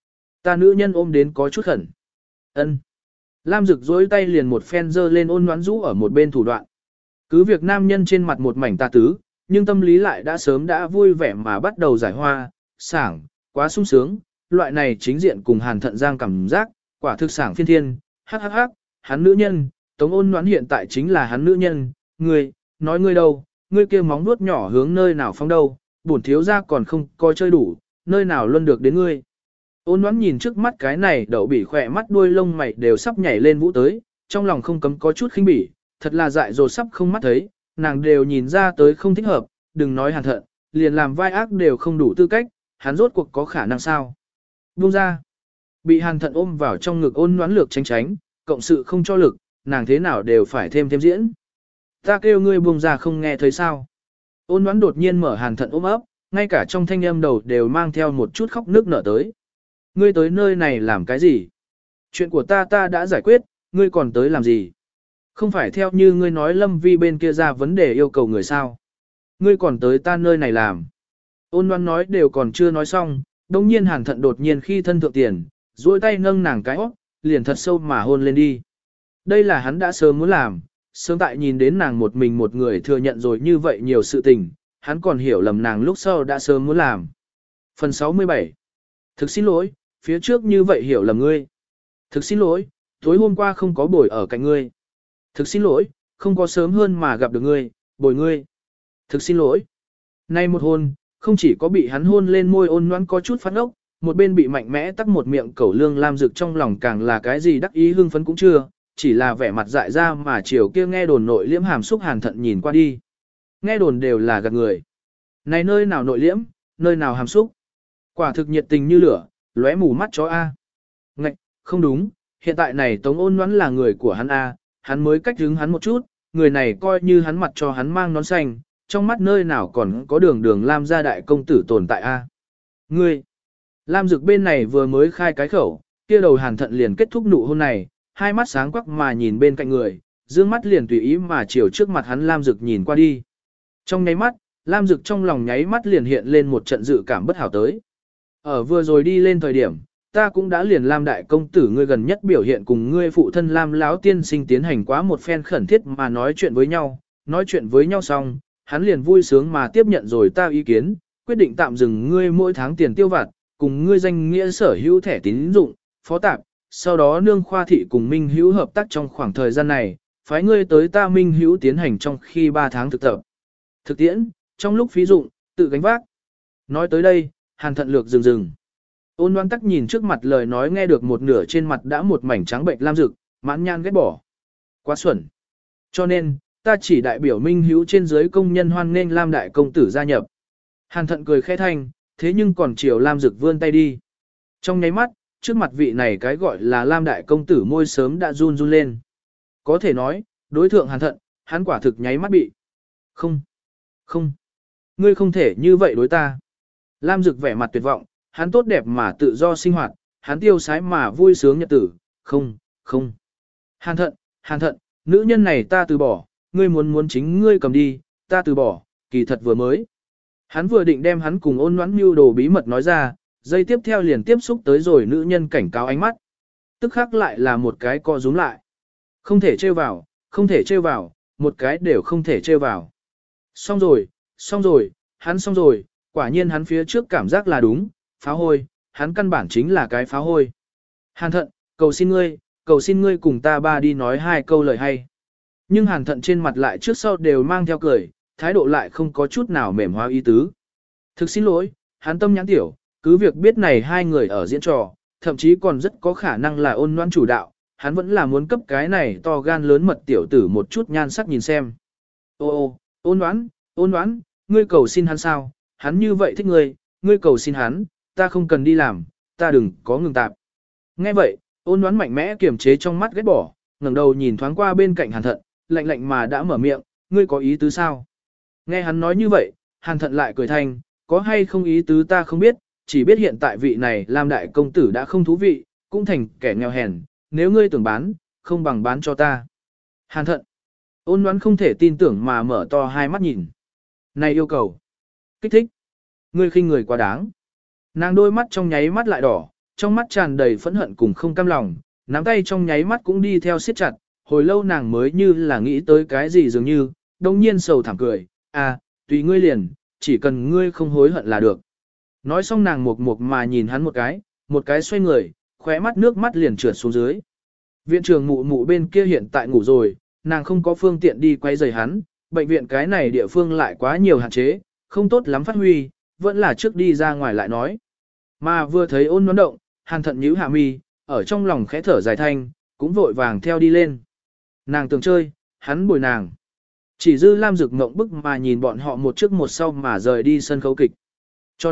Ta nữ nhân ôm đến có chút khẩn. Ân. Lam Dực dối tay liền một phen dơ lên ôn nhoãn rũ ở một bên thủ đoạn. Cứ việc nam nhân trên mặt một mảnh tà tứ, nhưng tâm lý lại đã sớm đã vui vẻ mà bắt đầu giải hoa, sảng, quá sung sướng, loại này chính diện cùng Hàn Thận Giang cảm giác, quả thực sảng phiên thiên, hắc hắc hắc, hắn nữ nhân, Tống Ôn Noãn hiện tại chính là hắn nữ nhân, ngươi, nói ngươi đâu, ngươi kia móng nuốt nhỏ hướng nơi nào phóng đâu, bổn thiếu gia còn không coi chơi đủ, nơi nào luôn được đến ngươi. Ôn Noãn nhìn trước mắt cái này đậu bị khỏe mắt đuôi lông mày đều sắp nhảy lên vũ tới, trong lòng không cấm có chút khinh bỉ, thật là dại dột sắp không mắt thấy, nàng đều nhìn ra tới không thích hợp, đừng nói Hàn Thận, liền làm vai ác đều không đủ tư cách, hắn rốt cuộc có khả năng sao. Buông ra, bị Hàn Thận ôm vào trong ngực Ôn Noãn lược tránh tránh, cộng sự không cho lực, nàng thế nào đều phải thêm diễn. Ta kêu ngươi buông ra không nghe thấy sao. Ôn Noãn đột nhiên mở Hàn Thận ôm ấp, ngay cả trong thanh âm đầu đều mang theo một chút khóc nước nở tới. Ngươi tới nơi này làm cái gì? Chuyện của ta đã giải quyết, ngươi còn tới làm gì? Không phải theo như ngươi nói Lâm Vi bên kia ra vấn đề yêu cầu người sao? Ngươi còn tới ta nơi này làm. Ôn Loan nói đều còn chưa nói xong, đồng nhiên Hàn Thận đột nhiên khi thân thượng tiền, duỗi tay nâng nàng cái óc, liền thật sâu mà hôn lên đi. Đây là hắn đã sớm muốn làm, sớm tại nhìn đến nàng một mình một người thừa nhận rồi như vậy nhiều sự tình, hắn còn hiểu lầm nàng lúc sau đã sớm muốn làm. Phần 67. Thực xin lỗi, phía trước như vậy hiểu lầm ngươi. Thực xin lỗi, tối hôm qua không có bồi ở cạnh ngươi. Thực xin lỗi, không có sớm hơn mà gặp được ngươi, bồi ngươi. Thực xin lỗi. Nay một hôn, không chỉ có bị hắn hôn lên môi Ôn Noãn có chút phát ốc, một bên bị mạnh mẽ tắc một miệng cẩu lương Lam Dực trong lòng càng là cái gì đắc ý hưng phấn cũng chưa, chỉ là vẻ mặt dại ra mà chiều kia nghe đồn nội liễm hàm xúc Hàn Thận nhìn qua đi. Nghe đồn đều là gạt người. Này nơi nào nội liễm, nơi nào hàm xúc. Quả thực nhiệt tình như lửa, lóe mù mắt chó A. Ngạch, không đúng, hiện tại này Tống Ôn Noãn là người của hắn A, hắn mới cách hứng hắn một chút, người này coi như hắn mặt cho hắn mang nón xanh, trong mắt nơi nào còn có đường Lam gia đại công tử tồn tại A. Ngươi, Lam Dực bên này vừa mới khai cái khẩu, kia đầu Hàn Thận liền kết thúc nụ hôn này, hai mắt sáng quắc mà nhìn bên cạnh người, dương mắt liền tùy ý mà chiều trước mặt hắn Lam Dực nhìn qua đi. Trong nháy mắt, Lam Dực trong lòng nháy mắt liền hiện lên một trận dự cảm bất hảo tới. Ở vừa rồi đi lên thời điểm, ta cũng đã liền Lam đại công tử ngươi gần nhất biểu hiện cùng ngươi phụ thân Lam lão tiên sinh tiến hành quá một phen khẩn thiết mà nói chuyện với nhau xong, hắn liền vui sướng mà tiếp nhận rồi ta ý kiến, quyết định tạm dừng ngươi mỗi tháng tiền tiêu vặt, cùng ngươi danh nghĩa sở hữu thẻ tín dụng, phó tạp, sau đó nương khoa thị cùng Minh Hữu hợp tác trong khoảng thời gian này, phái ngươi tới ta Minh Hữu tiến hành trong khi 3 tháng thực tập. Thực tiễn, trong lúc phí dụng, tự gánh vác. Nói tới đây, Hàn Thận lược dừng. Ôn Loan tắc nhìn trước mặt lời nói nghe được một nửa trên mặt đã một mảnh trắng bệnh Lam Dực, mãn nhan ghét bỏ. Quá xuẩn. Cho nên, ta chỉ đại biểu Minh Hữu trên dưới công nhân hoan nghênh Lam đại công tử gia nhập. Hàn Thận cười khẽ thanh, thế nhưng còn chiều Lam Dực vươn tay đi. Trong nháy mắt, trước mặt vị này cái gọi là Lam đại công tử môi sớm đã run lên. Có thể nói, đối thượng Hàn Thận, hắn quả thực nháy mắt bị. Không. Ngươi không thể như vậy đối ta. Lam Dực vẻ mặt tuyệt vọng, hắn tốt đẹp mà tự do sinh hoạt, hắn tiêu sái mà vui sướng nhật tử. Không. Hàn Thận, nữ nhân này ta từ bỏ, ngươi muốn chính ngươi cầm đi, ta từ bỏ, kỳ thật vừa mới. Hắn vừa định đem hắn cùng Ôn Noãn mưu đồ bí mật nói ra, giây tiếp theo liền tiếp xúc tới rồi nữ nhân cảnh cáo ánh mắt. Tức khắc lại là một cái co rúm lại. Không thể trêu vào, một cái đều không thể trêu vào. Xong rồi, hắn xong rồi, quả nhiên hắn phía trước cảm giác là đúng, pháo hôi, hắn căn bản chính là cái pháo hôi. Hàn Thận, cầu xin ngươi cùng ta ba đi nói 2 câu lời hay. Nhưng Hàn Thận trên mặt lại trước sau đều mang theo cười, thái độ lại không có chút nào mềm hóa ý tứ. Thực xin lỗi, hắn tâm nhãn tiểu, cứ việc biết này 2 người ở diễn trò, thậm chí còn rất có khả năng là Ôn Noãn chủ đạo, hắn vẫn là muốn cấp cái này to gan lớn mật tiểu tử một chút nhan sắc nhìn xem. Ôn Noãn, ngươi cầu xin hắn sao, hắn như vậy thích ngươi cầu xin hắn, ta không cần đi làm, ta đừng có ngừng tạp. Nghe vậy, Ôn Noãn mạnh mẽ kiềm chế trong mắt ghét bỏ, ngẩng đầu nhìn thoáng qua bên cạnh Hàn Thận, lạnh mà đã mở miệng, ngươi có ý tứ sao? Nghe hắn nói như vậy, Hàn Thận lại cười thanh, có hay không ý tứ ta không biết, chỉ biết hiện tại vị này Lam đại công tử đã không thú vị, cũng thành kẻ nghèo hèn, nếu ngươi tưởng bán, không bằng bán cho ta. Hàn Thận, Ôn Noãn không thể tin tưởng mà mở to hai mắt nhìn. Này yêu cầu, kích thích, ngươi khinh người quá đáng. Nàng đôi mắt trong nháy mắt lại đỏ, trong mắt tràn đầy phẫn hận cùng không cam lòng, nắm tay trong nháy mắt cũng đi theo siết chặt, hồi lâu nàng mới như là nghĩ tới cái gì dường như, đông nhiên sầu thảm cười, à, tùy ngươi liền, chỉ cần ngươi không hối hận là được. Nói xong nàng mục mục mà nhìn hắn một cái xoay người, khóe mắt nước mắt liền trượt xuống dưới. Viện trưởng mụ mụ bên kia hiện tại ngủ rồi, nàng không có phương tiện đi quay rời hắn, bệnh viện cái này địa phương lại quá nhiều hạn chế, không tốt lắm phát huy, vẫn là trước đi ra ngoài lại nói. Mà vừa thấy Ôn Ngoãn động, Hàn Thận nhíu hạ mi, ở trong lòng khẽ thở dài thanh, cũng vội vàng theo đi lên. Nàng tưởng chơi, hắn bồi nàng. Chỉ dư Lam Dực mộng bức mà nhìn bọn họ một trước một sau mà rời đi sân khấu kịch. Cho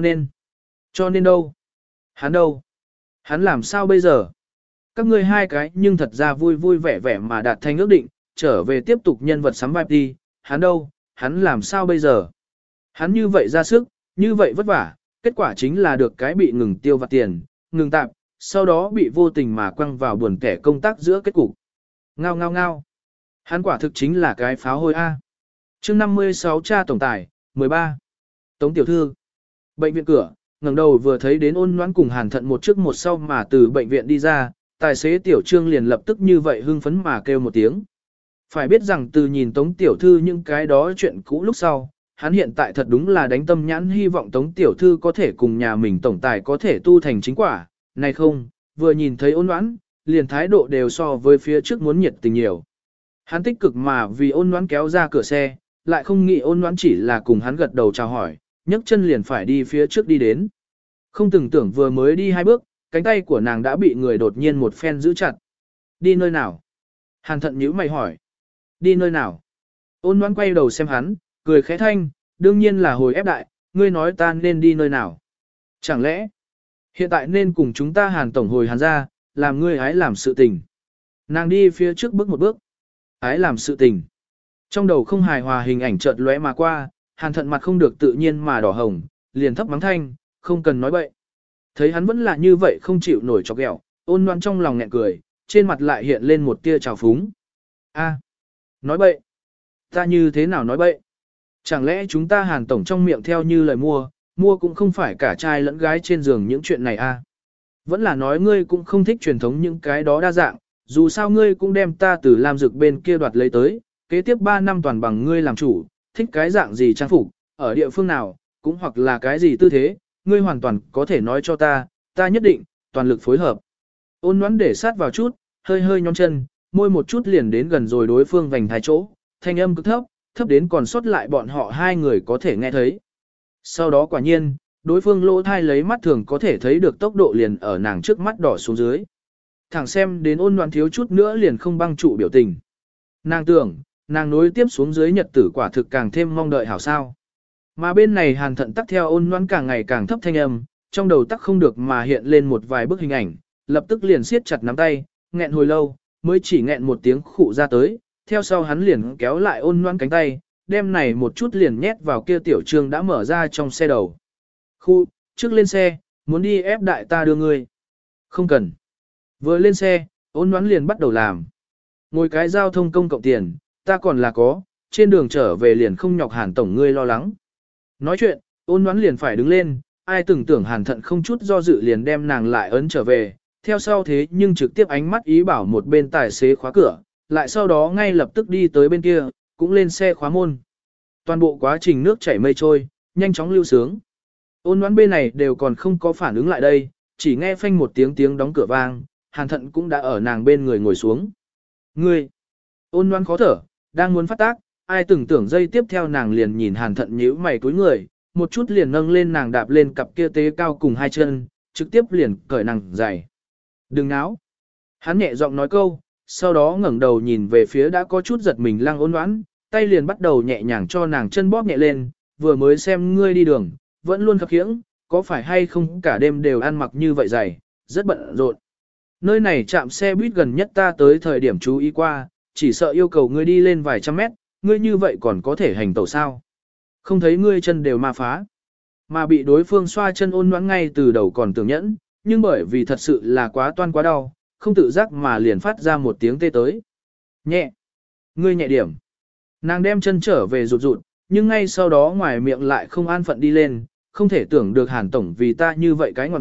nên đâu? Hắn đâu? Hắn làm sao bây giờ? Các ngươi hai cái nhưng thật ra vui vui vẻ vẻ mà đạt thành ước định, trở về tiếp tục nhân vật sắm vai đi. Hắn đâu? Hắn làm sao bây giờ? Hắn như vậy ra sức, như vậy vất vả, kết quả chính là được cái bị ngừng tiêu vặt tiền, ngừng tạm, sau đó bị vô tình mà quăng vào buồn kẻ công tác giữa kết cục. Ngao ngao ngao. Hắn quả thực chính là cái pháo hôi A. Chương 56 cha tổng tài, 13. Tống tiểu thư. Bệnh viện cửa, ngẩng đầu vừa thấy đến Ôn Ngoãn cùng Hàn Thận một trước một sau mà từ bệnh viện đi ra, tài xế tiểu Trương liền lập tức như vậy hưng phấn mà kêu một tiếng. Phải biết rằng từ nhìn Tống tiểu thư những cái đó chuyện cũ lúc sau, hắn hiện tại thật đúng là đánh tâm nhãn hy vọng Tống tiểu thư có thể cùng nhà mình tổng tài có thể tu thành chính quả, này không, vừa nhìn thấy Ôn Ngoãn, liền thái độ đều so với phía trước muốn nhiệt tình nhiều. Hắn tích cực mà vì Ôn Ngoãn kéo ra cửa xe, lại không nghĩ Ôn Ngoãn chỉ là cùng hắn gật đầu chào hỏi, nhấc chân liền phải đi phía trước đi đến. Không từng tưởng vừa mới đi hai bước, cánh tay của nàng đã bị người đột nhiên một phen giữ chặt. Đi nơi nào? Hàn Thận nhíu mày hỏi. Đi nơi nào? Ôn Ngoãn quay đầu xem hắn, cười khẽ thanh, đương nhiên là hồi ép đại, ngươi nói ta nên đi nơi nào? Chẳng lẽ, hiện tại nên cùng chúng ta Hàn tổng hồi Hàn ra, làm ngươi hái làm sự tình. Nàng đi phía trước bước một bước. Ái làm sự tình. Trong đầu không hài hòa hình ảnh chợt lóe mà qua, Hàn Thận mặt không được tự nhiên mà đỏ hồng, liền thấp mắng thanh, không cần nói bậy. Thấy hắn vẫn là như vậy không chịu nổi chọc ghẹo, Ôn Ngoãn trong lòng nghẹn cười, trên mặt lại hiện lên một tia trào phúng. A, nói bậy. Ta như thế nào nói bậy? Chẳng lẽ chúng ta Hàn tổng trong miệng theo như lời mua cũng không phải cả trai lẫn gái trên giường những chuyện này a? Vẫn là nói ngươi cũng không thích truyền thống những cái đó đa dạng, dù sao ngươi cũng đem ta từ Lam Dực bên kia đoạt lấy tới, kế tiếp 3 năm toàn bằng ngươi làm chủ, thích cái dạng gì trang phục, ở địa phương nào, cũng hoặc là cái gì tư thế, ngươi hoàn toàn có thể nói cho ta nhất định, toàn lực phối hợp. Ôn Ngoãn để sát vào chút, hơi hơi nhón chân, môi một chút liền đến gần rồi đối phương vành thái chỗ, thanh âm cực thấp, thấp đến còn sót lại bọn họ hai người có thể nghe thấy. Sau đó quả nhiên, đối phương lỗ thai lấy mắt thường có thể thấy được tốc độ liền ở nàng trước mắt đỏ xuống dưới. Thẳng xem đến Ôn Ngoãn thiếu chút nữa liền không băng trụ biểu tình. Nàng tưởng, nàng nối tiếp xuống dưới nhật tử quả thực càng thêm mong đợi hảo sao. Mà bên này Hàn Thận tắc theo Ôn Ngoãn càng ngày càng thấp thanh âm, trong đầu tắc không được mà hiện lên một vài bức hình ảnh, lập tức liền siết chặt nắm tay, nghẹn hồi lâu, mới chỉ nghẹn một tiếng khụ ra tới, theo sau hắn liền kéo lại Ôn Ngoãn cánh tay, đem này một chút liền nhét vào kia tiểu Trương đã mở ra trong xe đầu. Khu, trước lên xe, muốn đi ép đại ta đưa ngươi. Không cần. Vừa lên xe, Ôn Ngoãn liền bắt đầu làm. Ngồi cái giao thông công cộng tiền, ta còn là có, trên đường trở về liền không nhọc Hàn tổng ngươi lo lắng. Nói chuyện, Ôn Ngoãn liền phải đứng lên, ai từng tưởng Hàn Thận không chút do dự liền đem nàng lại ấn trở về, theo sau thế nhưng trực tiếp ánh mắt ý bảo một bên tài xế khóa cửa, lại sau đó ngay lập tức đi tới bên kia, cũng lên xe khóa môn. Toàn bộ quá trình nước chảy mây trôi, nhanh chóng lưu sướng. Ôn Ngoãn bên này đều còn không có phản ứng lại đây, chỉ nghe phanh một tiếng đóng cửa vang, Hàn Thận cũng đã ở nàng bên người ngồi xuống. Ngươi! Ôn Ngoãn khó thở, đang muốn phát tác, ai từng tưởng dây tiếp theo nàng liền nhìn Hàn Thận nhíu mày cúi người, một chút liền nâng lên nàng đạp lên cặp kia tế cao cùng hai chân, trực tiếp liền cởi nàng giày. Đừng náo! Hắn nhẹ giọng nói câu, sau đó ngẩng đầu nhìn về phía đã có chút giật mình Lăng Ôn Ngoãn, tay liền bắt đầu nhẹ nhàng cho nàng chân bóp nhẹ lên, vừa mới xem ngươi đi đường, vẫn luôn khập khiễng, có phải hay không cả đêm đều ăn mặc như vậy giày, rất bận rộn. Nơi này chạm xe buýt gần nhất ta tới thời điểm chú ý qua, chỉ sợ yêu cầu ngươi đi lên vài trăm mét, ngươi như vậy còn có thể hành tẩu sao. Không thấy ngươi chân đều ma phá. Mà bị đối phương xoa chân Ôn Ngoãn ngay từ đầu còn tưởng nhẫn, nhưng bởi vì thật sự là quá toan quá đau, không tự giác mà liền phát ra một tiếng tê tới. Nhẹ. Ngươi nhẹ điểm. Nàng đem chân trở về rụt rụt, nhưng ngay sau đó ngoài miệng lại không an phận đi lên, không thể tưởng được Hàn tổng vì ta như vậy cái ngoạn vật,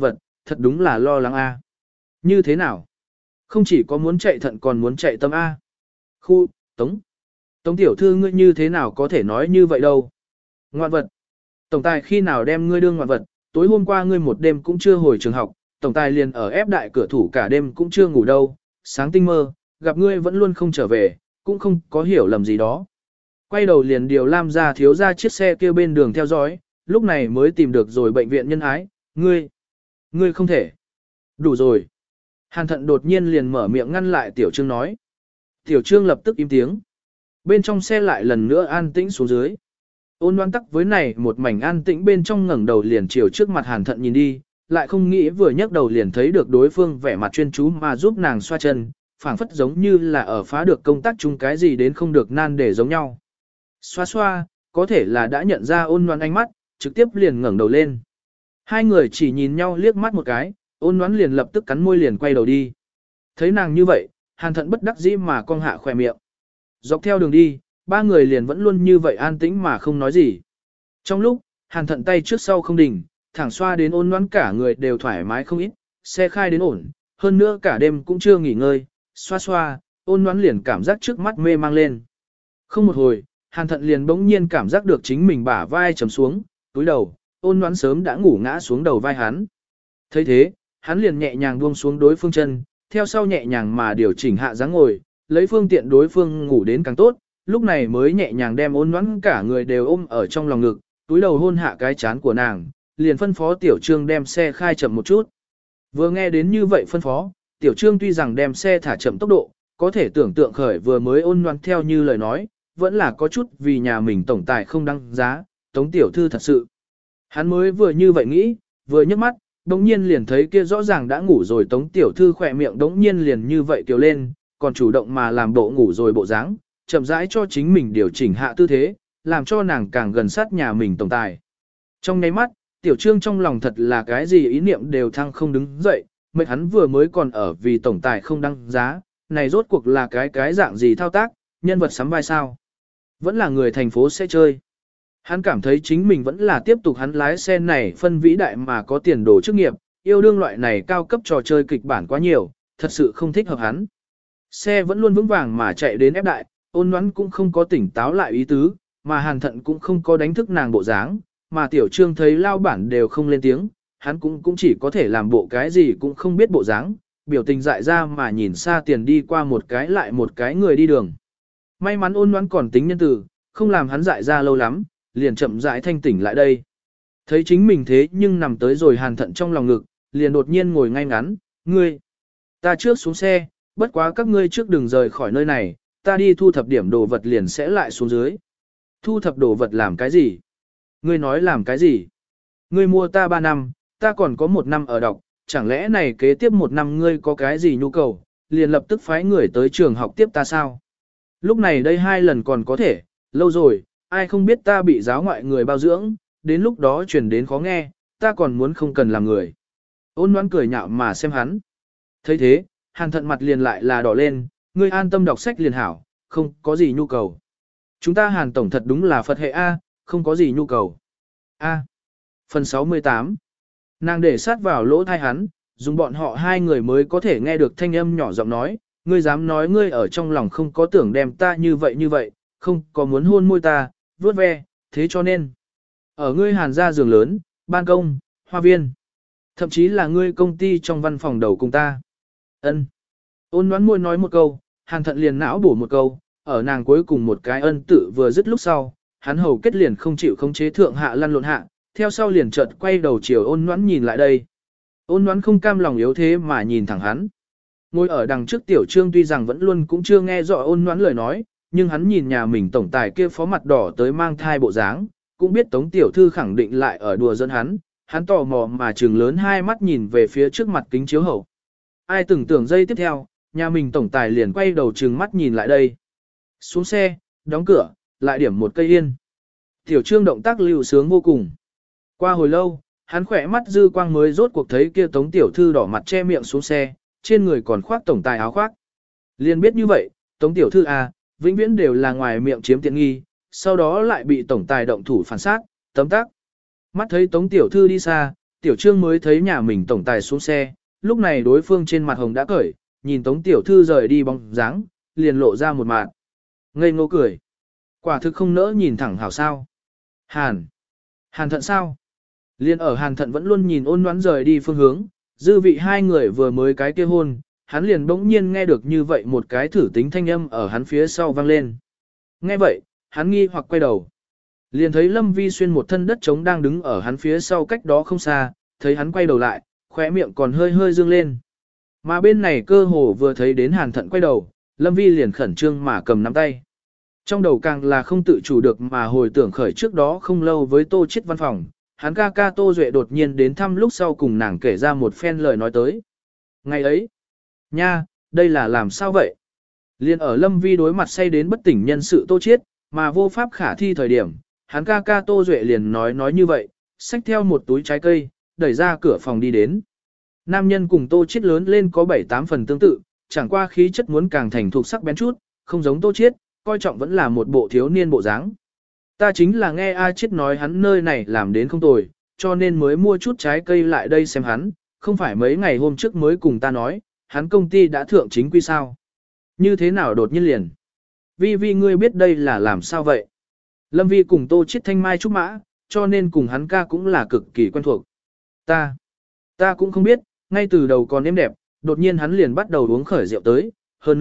thật đúng là lo lắng a. Như thế nào? Không chỉ có muốn chạy thận còn muốn chạy tâm a. Khu, Tống tiểu thư ngươi như thế nào có thể nói như vậy đâu? Ngoạn vật. Tổng tài khi nào đem ngươi đương ngoạn vật, tối hôm qua ngươi một đêm cũng chưa hồi trường học, tổng tài liền ở ép đại cửa thủ cả đêm cũng chưa ngủ đâu, sáng tinh mơ, gặp ngươi vẫn luôn không trở về, cũng không có hiểu lầm gì đó. Quay đầu liền điều Lam ra thiếu ra chiếc xe kia bên đường theo dõi, lúc này mới tìm được rồi bệnh viện nhân ái, ngươi không thể. Đủ rồi. Hàn thận đột nhiên liền mở miệng ngăn lại Tiểu Trương nói. Tiểu Trương lập tức im tiếng. Bên trong xe lại lần nữa an tĩnh xuống dưới. Ôn Loan tắc với này một mảnh an tĩnh bên trong ngẩng đầu liền chiều trước mặt Hàn thận nhìn đi, lại không nghĩ vừa nhấc đầu liền thấy được đối phương vẻ mặt chuyên chú mà giúp nàng xoa chân, phảng phất giống như là ở phá được công tác chung cái gì đến không được nan để giống nhau. Xoa xoa, có thể là đã nhận ra Ôn Loan ánh mắt, trực tiếp liền ngẩng đầu lên. Hai người chỉ nhìn nhau liếc mắt một cái, Ôn Loan liền lập tức cắn môi liền quay đầu đi. Thấy nàng như vậy, Hàn thận bất đắc dĩ mà cong hạ khỏe miệng. Dọc theo đường đi, ba người liền vẫn luôn như vậy an tĩnh mà không nói gì. Trong lúc, Hàn thận tay trước sau không đình, thẳng xoa đến Ôn Loan cả người đều thoải mái không ít, xe khai đến ổn, hơn nữa cả đêm cũng chưa nghỉ ngơi, xoa xoa, Ôn Loan liền cảm giác trước mắt mê mang lên. Không một hồi, Hàn thận liền bỗng nhiên cảm giác được chính mình bả vai trầm xuống, túi đầu, Ôn Loan sớm đã ngủ ngã xuống đầu vai hắn. Thấy thế, hắn liền nhẹ nhàng buông xuống đối phương chân, theo sau nhẹ nhàng mà điều chỉnh hạ dáng ngồi, lấy phương tiện đối phương ngủ đến càng tốt, lúc này mới nhẹ nhàng đem Ôn Loan cả người đều ôm ở trong lòng ngực, túi đầu hôn hạ cái chán của nàng, liền phân phó Tiểu Trương đem xe khai chậm một chút. Vừa nghe đến như vậy phân phó, Tiểu Trương tuy rằng đem xe thả chậm tốc độ, có thể tưởng tượng khởi vừa mới Ôn Loan theo như lời nói, vẫn là có chút vì nhà mình tổng tài không đăng giá, Tống tiểu thư thật sự. Hắn mới vừa như vậy nghĩ, vừa nhấc mắt, đống nhiên liền thấy kia rõ ràng đã ngủ rồi Tống tiểu thư khỏe miệng đống nhiên liền như vậy kiều lên, còn chủ động mà làm bộ ngủ rồi bộ dáng, chậm rãi cho chính mình điều chỉnh hạ tư thế, làm cho nàng càng gần sát nhà mình tổng tài. Trong nháy mắt, Tiểu Trương trong lòng thật là cái gì ý niệm đều thăng không đứng dậy, mệt hắn vừa mới còn ở vì tổng tài không đăng giá, này rốt cuộc là cái dạng gì thao tác, nhân vật sắm vai sao. Vẫn là người thành phố sẽ chơi. Hắn cảm thấy chính mình vẫn là tiếp tục hắn lái xe này phân vĩ đại mà có tiền đồ chức nghiệp, yêu đương loại này cao cấp trò chơi kịch bản quá nhiều, thật sự không thích hợp hắn. Xe vẫn luôn vững vàng mà chạy đến ép đại, Ôn Loan cũng không có tỉnh táo lại ý tứ, mà Hàn thận cũng không có đánh thức nàng bộ dáng, mà Tiểu Trương thấy lao bản đều không lên tiếng, hắn cũng chỉ có thể làm bộ cái gì cũng không biết bộ dáng, biểu tình dại ra mà nhìn xa tiền đi qua một cái lại một cái người đi đường. May mắn Ôn Loan còn tính nhân từ, không làm hắn dại ra lâu lắm, liền chậm rãi thanh tỉnh lại đây. Thấy chính mình thế nhưng nằm tới rồi Hàn thận trong lòng ngực, liền đột nhiên ngồi ngay ngắn, ngươi, ta trước xuống xe, bất quá các ngươi trước đừng rời khỏi nơi này, ta đi thu thập điểm đồ vật liền sẽ lại xuống dưới. Thu thập đồ vật làm cái gì? Ngươi nói làm cái gì? Ngươi mua ta 3 năm, ta còn có 1 năm ở đọc, chẳng lẽ này kế tiếp 1 năm ngươi có cái gì nhu cầu, liền lập tức phái người tới trường học tiếp ta sao? Lúc này đây 2 lần còn có thể, lâu rồi, ai không biết ta bị giáo ngoại người bao dưỡng, đến lúc đó truyền đến khó nghe, ta còn muốn không cần làm người. Ôn Loan cười nhạo mà xem hắn. Thấy thế, Hàn thận mặt liền lại là đỏ lên, ngươi an tâm đọc sách liền hảo, không có gì nhu cầu. Chúng ta Hàn tổng thật đúng là Phật hệ A, không có gì nhu cầu. A. Phần 68. Nàng để sát vào lỗ thai hắn, dùng bọn họ 2 người mới có thể nghe được thanh âm nhỏ giọng nói, ngươi dám nói ngươi ở trong lòng không có tưởng đem ta như vậy, không có muốn hôn môi ta, vuốt ve, thế cho nên. Ở ngươi Hàn gia giường lớn, ban công, hoa viên, thậm chí là ngươi công ty trong văn phòng đầu cùng ta. Ân. Ôn Loan môi nói một câu, Hàn thận liền não bổ một câu, ở nàng cuối cùng một cái ân tự vừa dứt lúc sau, hắn hầu kết liền không chịu khống chế thượng hạ lăn lộn hạ, theo sau liền chợt quay đầu chiều Ôn Loan nhìn lại đây. Ôn Loan không cam lòng yếu thế mà nhìn thẳng hắn. Ngồi ở đằng trước Tiểu Trương tuy rằng vẫn luôn cũng chưa nghe rõ Ôn Loan lời nói, nhưng hắn nhìn nhà mình tổng tài kia phó mặt đỏ tới mang thai bộ dáng, cũng biết Tống tiểu thư khẳng định lại ở đùa dẫn hắn tò mò mà trừng lớn 2 mắt nhìn về phía trước mặt kính chiếu hậu. Ai từng tưởng giây tiếp theo, nhà mình tổng tài liền quay đầu trừng mắt nhìn lại đây. Xuống xe, đóng cửa, lại điểm một cây yên. Tiểu Trương động tác lưu sướng vô cùng. Qua hồi lâu, hắn khỏe mắt dư quang mới rốt cuộc thấy kia Tống tiểu thư đỏ mặt che miệng xuống xe, trên người còn khoác tổng tài áo khoác. Liền biết như vậy, Tống tiểu thư à, vĩnh viễn đều là ngoài miệng chiếm tiện nghi, sau đó lại bị tổng tài động thủ phản sát, tấm tắc. Mắt thấy Tống tiểu thư đi xa, Tiểu Trương mới thấy nhà mình tổng tài xuống xe, lúc này đối phương trên mặt hồng đã cởi, nhìn Tống Tiểu Thư rời đi bóng dáng, liền lộ ra một mặt. Ngây ngô cười. Quả thực không nỡ nhìn thẳng hảo sao. Hàn Thận sao? Liên ở Hàn Thận vẫn luôn nhìn ôn đoán rời đi phương hướng, dư vị hai người vừa mới cái kia hôn, hắn liền bỗng nhiên nghe được như vậy một cái thử tính thanh âm ở hắn phía sau vang lên. Nghe vậy, hắn nghi hoặc quay đầu. Liền thấy Lâm Vi Xuyên một thân đất trống đang đứng ở hắn phía sau cách đó không xa, thấy hắn quay đầu lại, khóe miệng còn hơi hơi dương lên. Mà bên này cơ hồ vừa thấy đến Hàn Thận quay đầu, Lâm Vi liền khẩn trương mà cầm nắm tay. Trong đầu càng là không tự chủ được mà hồi tưởng khởi trước đó không lâu với Tô Chiết văn phòng, hắn ca ca Tô Duệ đột nhiên đến thăm lúc sau cùng nàng kể ra một phen lời nói tới. Ngày ấy, nha, đây là làm sao vậy? Liên ở Lâm Vi đối mặt say đến bất tỉnh nhân sự Tô Chiết, mà vô pháp khả thi thời điểm, hắn ca ca Tô Duệ liền nói như vậy, xách theo một túi trái cây, đẩy ra cửa phòng đi đến. Nam nhân cùng Tô Chiết lớn lên có 7-8 phần tương tự, chẳng qua khí chất muốn càng thành thục sắc bén chút, không giống Tô Chiết, coi trọng vẫn là một bộ thiếu niên bộ dáng. Ta chính là nghe A Chiết nói hắn nơi này làm đến không tồi, cho nên mới mua chút trái cây lại đây xem hắn, không phải mấy ngày hôm trước mới cùng ta nói, hắn công ty đã thượng chính quy sao. Như thế nào đột nhiên liền? Vi ngươi biết đây là làm sao vậy? Lâm Vi cùng Tô Chiết thanh mai trúc mã, cho nên cùng hắn ca cũng là cực kỳ quen thuộc. Ta cũng không biết, ngay từ đầu còn êm đẹp, đột nhiên hắn liền bắt đầu uống khởi rượu tới, hơn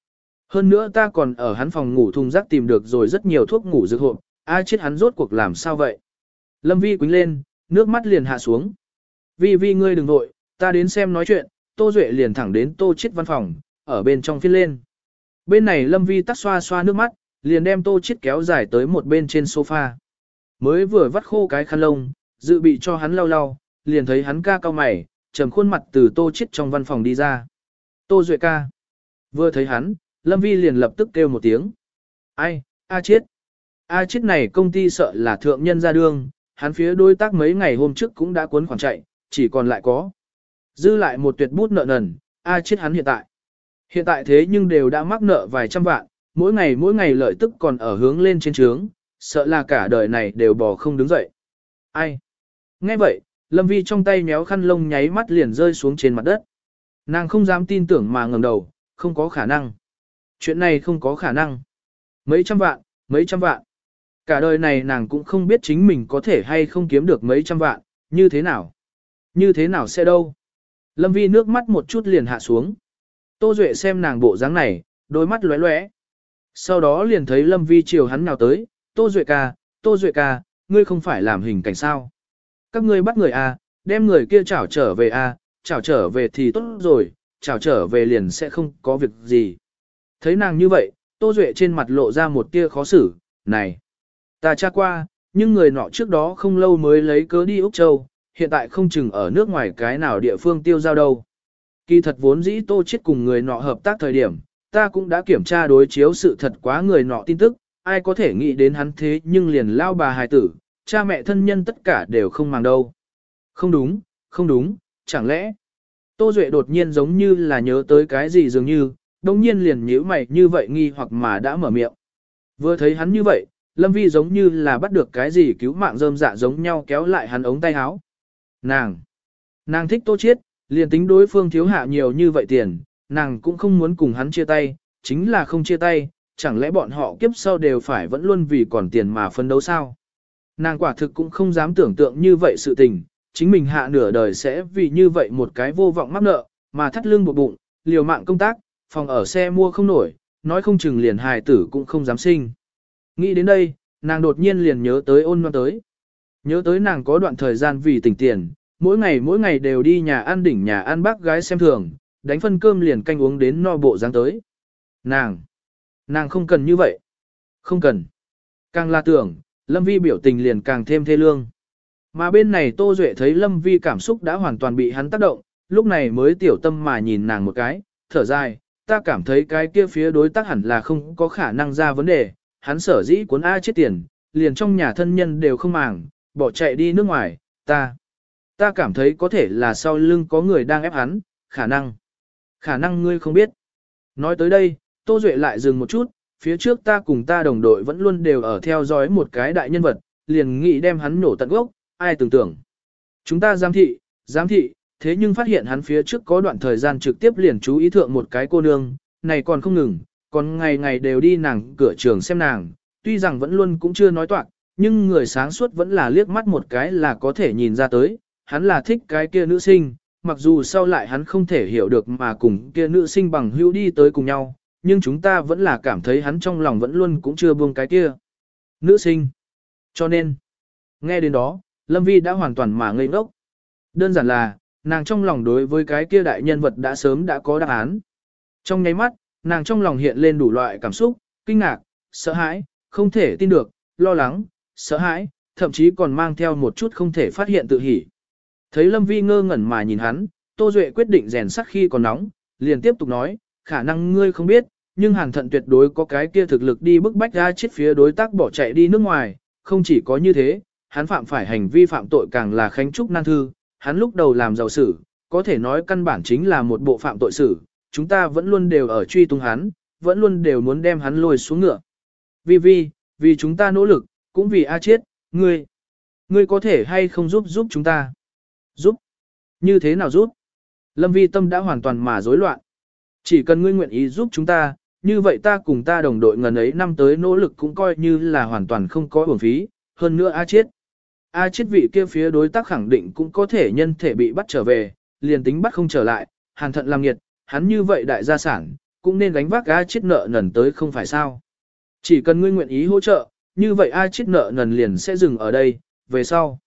nữa ta còn ở hắn phòng ngủ thùng rác tìm được rồi rất nhiều thuốc ngủ dược hộp, ai chết hắn rốt cuộc làm sao vậy? Lâm Vi quýnh lên, nước mắt liền hạ xuống. Vi ngươi đừng vội, ta đến xem nói chuyện, Tô Duệ liền thẳng đến Tô Chiết văn phòng, ở bên trong phiên lên. Bên này Lâm Vi tắt xoa xoa nước mắt, liền đem Tô Chiết kéo dài tới một bên trên sofa. Mới vừa vắt khô cái khăn lông, dự bị cho hắn lau lau, liền thấy hắn ca cao mày, trầm khuôn mặt từ Tô Chiết trong văn phòng đi ra. Tô Duệ ca. Vừa thấy hắn, Lâm Vi liền lập tức kêu một tiếng. Ai, A Chiết. A Chiết này công ty sợ là thượng nhân ra đương, hắn phía đối tác mấy ngày hôm trước cũng đã cuốn khoản chạy, chỉ còn lại có. Dư lại một tuyệt bút nợ nần, A Chiết hắn hiện tại. Hiện tại thế nhưng đều đã mắc nợ vài trăm vạn, mỗi ngày lợi tức còn ở hướng lên trên trướng, sợ là cả đời này đều bò không đứng dậy. Ai? Nghe vậy, Lâm Vi trong tay méo khăn lông nháy mắt liền rơi xuống trên mặt đất. Nàng không dám tin tưởng mà ngẩng đầu, không có khả năng. Chuyện này không có khả năng. Mấy trăm vạn. Cả đời này nàng cũng không biết chính mình có thể hay không kiếm được mấy trăm vạn, như thế nào sẽ đâu. Lâm Vi nước mắt một chút liền hạ xuống. Tô Duệ xem nàng bộ dáng này, đôi mắt lóe lóe. Sau đó liền thấy Lâm Vi chiều hắn nào tới, Tô Duệ ca, ngươi không phải làm hình cảnh sao. Các ngươi bắt người à, đem người kia chảo trở về à, chảo trở về thì tốt rồi, chảo trở về liền sẽ không có việc gì. Thấy nàng như vậy, Tô Duệ trên mặt lộ ra một tia khó xử, này. Ta tra qua, nhưng người nọ trước đó không lâu mới lấy cớ đi Úc Châu, hiện tại không chừng ở nước ngoài cái nào địa phương tiêu giao đâu. Kỳ thật vốn dĩ Tô Chiết cùng người nọ hợp tác thời điểm, ta cũng đã kiểm tra đối chiếu sự thật quá người nọ tin tức, ai có thể nghĩ đến hắn thế nhưng liền lao bà hài tử, cha mẹ thân nhân tất cả đều không màng đâu. Không đúng, chẳng lẽ. Tô Duệ đột nhiên giống như là nhớ tới cái gì dường như, đồng nhiên liền nhíu mày như vậy nghi hoặc mà đã mở miệng. Vừa thấy hắn như vậy, Lâm Vi giống như là bắt được cái gì cứu mạng rơm dạ giống nhau kéo lại hắn ống tay áo. Nàng thích Tô Chiết, liền tính đối phương thiếu hạ nhiều như vậy tiền, nàng cũng không muốn cùng hắn chia tay, chính là không chia tay, chẳng lẽ bọn họ kiếp sau đều phải vẫn luôn vì còn tiền mà phân đấu sao? Nàng quả thực cũng không dám tưởng tượng như vậy sự tình, chính mình hạ nửa đời sẽ vì như vậy một cái vô vọng mắc nợ, mà thắt lưng buộc bụng, liều mạng công tác, phòng ở xe mua không nổi, nói không chừng liền hài tử cũng không dám sinh. Nghĩ đến đây, nàng đột nhiên liền nhớ tới Ôn Loan tới. Nhớ tới nàng có đoạn thời gian vì tỉnh tiền, mỗi ngày đều đi nhà ăn đỉnh nhà ăn bác gái xem thường, đánh phân cơm liền canh uống đến no bộ dáng tới. Nàng không cần như vậy. Không cần. Càng là tưởng, Lâm Vi biểu tình liền càng thêm thê lương. Mà bên này Tô Duệ thấy Lâm Vi cảm xúc đã hoàn toàn bị hắn tác động, lúc này mới tiểu tâm mà nhìn nàng một cái, thở dài, ta cảm thấy cái kia phía đối tác hẳn là không có khả năng ra vấn đề, hắn sở dĩ cuốn A chết tiền, liền trong nhà thân nhân đều không màng, bỏ chạy đi nước ngoài, ta cảm thấy có thể là sau lưng có người đang ép hắn, khả năng ngươi không biết. Nói tới đây, Tô Duệ lại dừng một chút, phía trước ta cùng ta đồng đội vẫn luôn đều ở theo dõi một cái đại nhân vật, liền nghĩ đem hắn nổ tận gốc, ai tưởng tượng. Chúng ta giám thị, thế nhưng phát hiện hắn phía trước có đoạn thời gian trực tiếp liền chú ý thượng một cái cô nương, này còn không ngừng, còn ngày ngày đều đi nàng cửa trường xem nàng, tuy rằng vẫn luôn cũng chưa nói toạc, nhưng người sáng suốt vẫn là liếc mắt một cái là có thể nhìn ra tới, hắn là thích cái kia nữ sinh, mặc dù sau lại hắn không thể hiểu được mà cùng kia nữ sinh bằng hữu đi tới cùng nhau, nhưng chúng ta vẫn là cảm thấy hắn trong lòng vẫn luôn cũng chưa buông cái kia nữ sinh. Cho nên, nghe đến đó, Lâm Vi đã hoàn toàn mà ngây ngốc. Đơn giản là, nàng trong lòng đối với cái kia đại nhân vật đã sớm đã có đáp án. Trong nháy mắt, nàng trong lòng hiện lên đủ loại cảm xúc, kinh ngạc, sợ hãi, không thể tin được, lo lắng, sợ hãi, thậm chí còn mang theo một chút không thể phát hiện tự hỉ. Thấy Lâm Vi ngơ ngẩn mà nhìn hắn, Tô Duệ quyết định rèn sắc khi còn nóng, liền tiếp tục nói, khả năng ngươi không biết, nhưng Hàn Thận tuyệt đối có cái kia thực lực đi bức bách ra chết phía đối tác bỏ chạy đi nước ngoài, không chỉ có như thế, hắn phạm phải hành vi phạm tội càng là khánh trúc nan thư, hắn lúc đầu làm giàu sử, có thể nói căn bản chính là một bộ phạm tội sử, chúng ta vẫn luôn đều ở truy tung hắn, vẫn luôn đều muốn đem hắn lôi xuống ngựa. Vì chúng ta nỗ lực, cũng vì A Chiết, ngươi có thể hay không giúp chúng ta? Giúp? Như thế nào giúp? Lâm Vi tâm đã hoàn toàn mà rối loạn. Chỉ cần ngươi nguyện ý giúp chúng ta, như vậy ta cùng ta đồng đội ngần ấy năm tới nỗ lực cũng coi như là hoàn toàn không có uổng phí, hơn nữa A Chiết vị kia phía đối tác khẳng định cũng có thể nhân thể bị bắt trở về, liền tính bắt không trở lại, Hàn Thận làm nghiệt, hắn như vậy đại gia sản, cũng nên gánh vác A Chiết nợ nần tới không phải sao. Chỉ cần ngươi nguyện ý hỗ trợ, như vậy A Chiết nợ nần liền sẽ dừng ở đây, về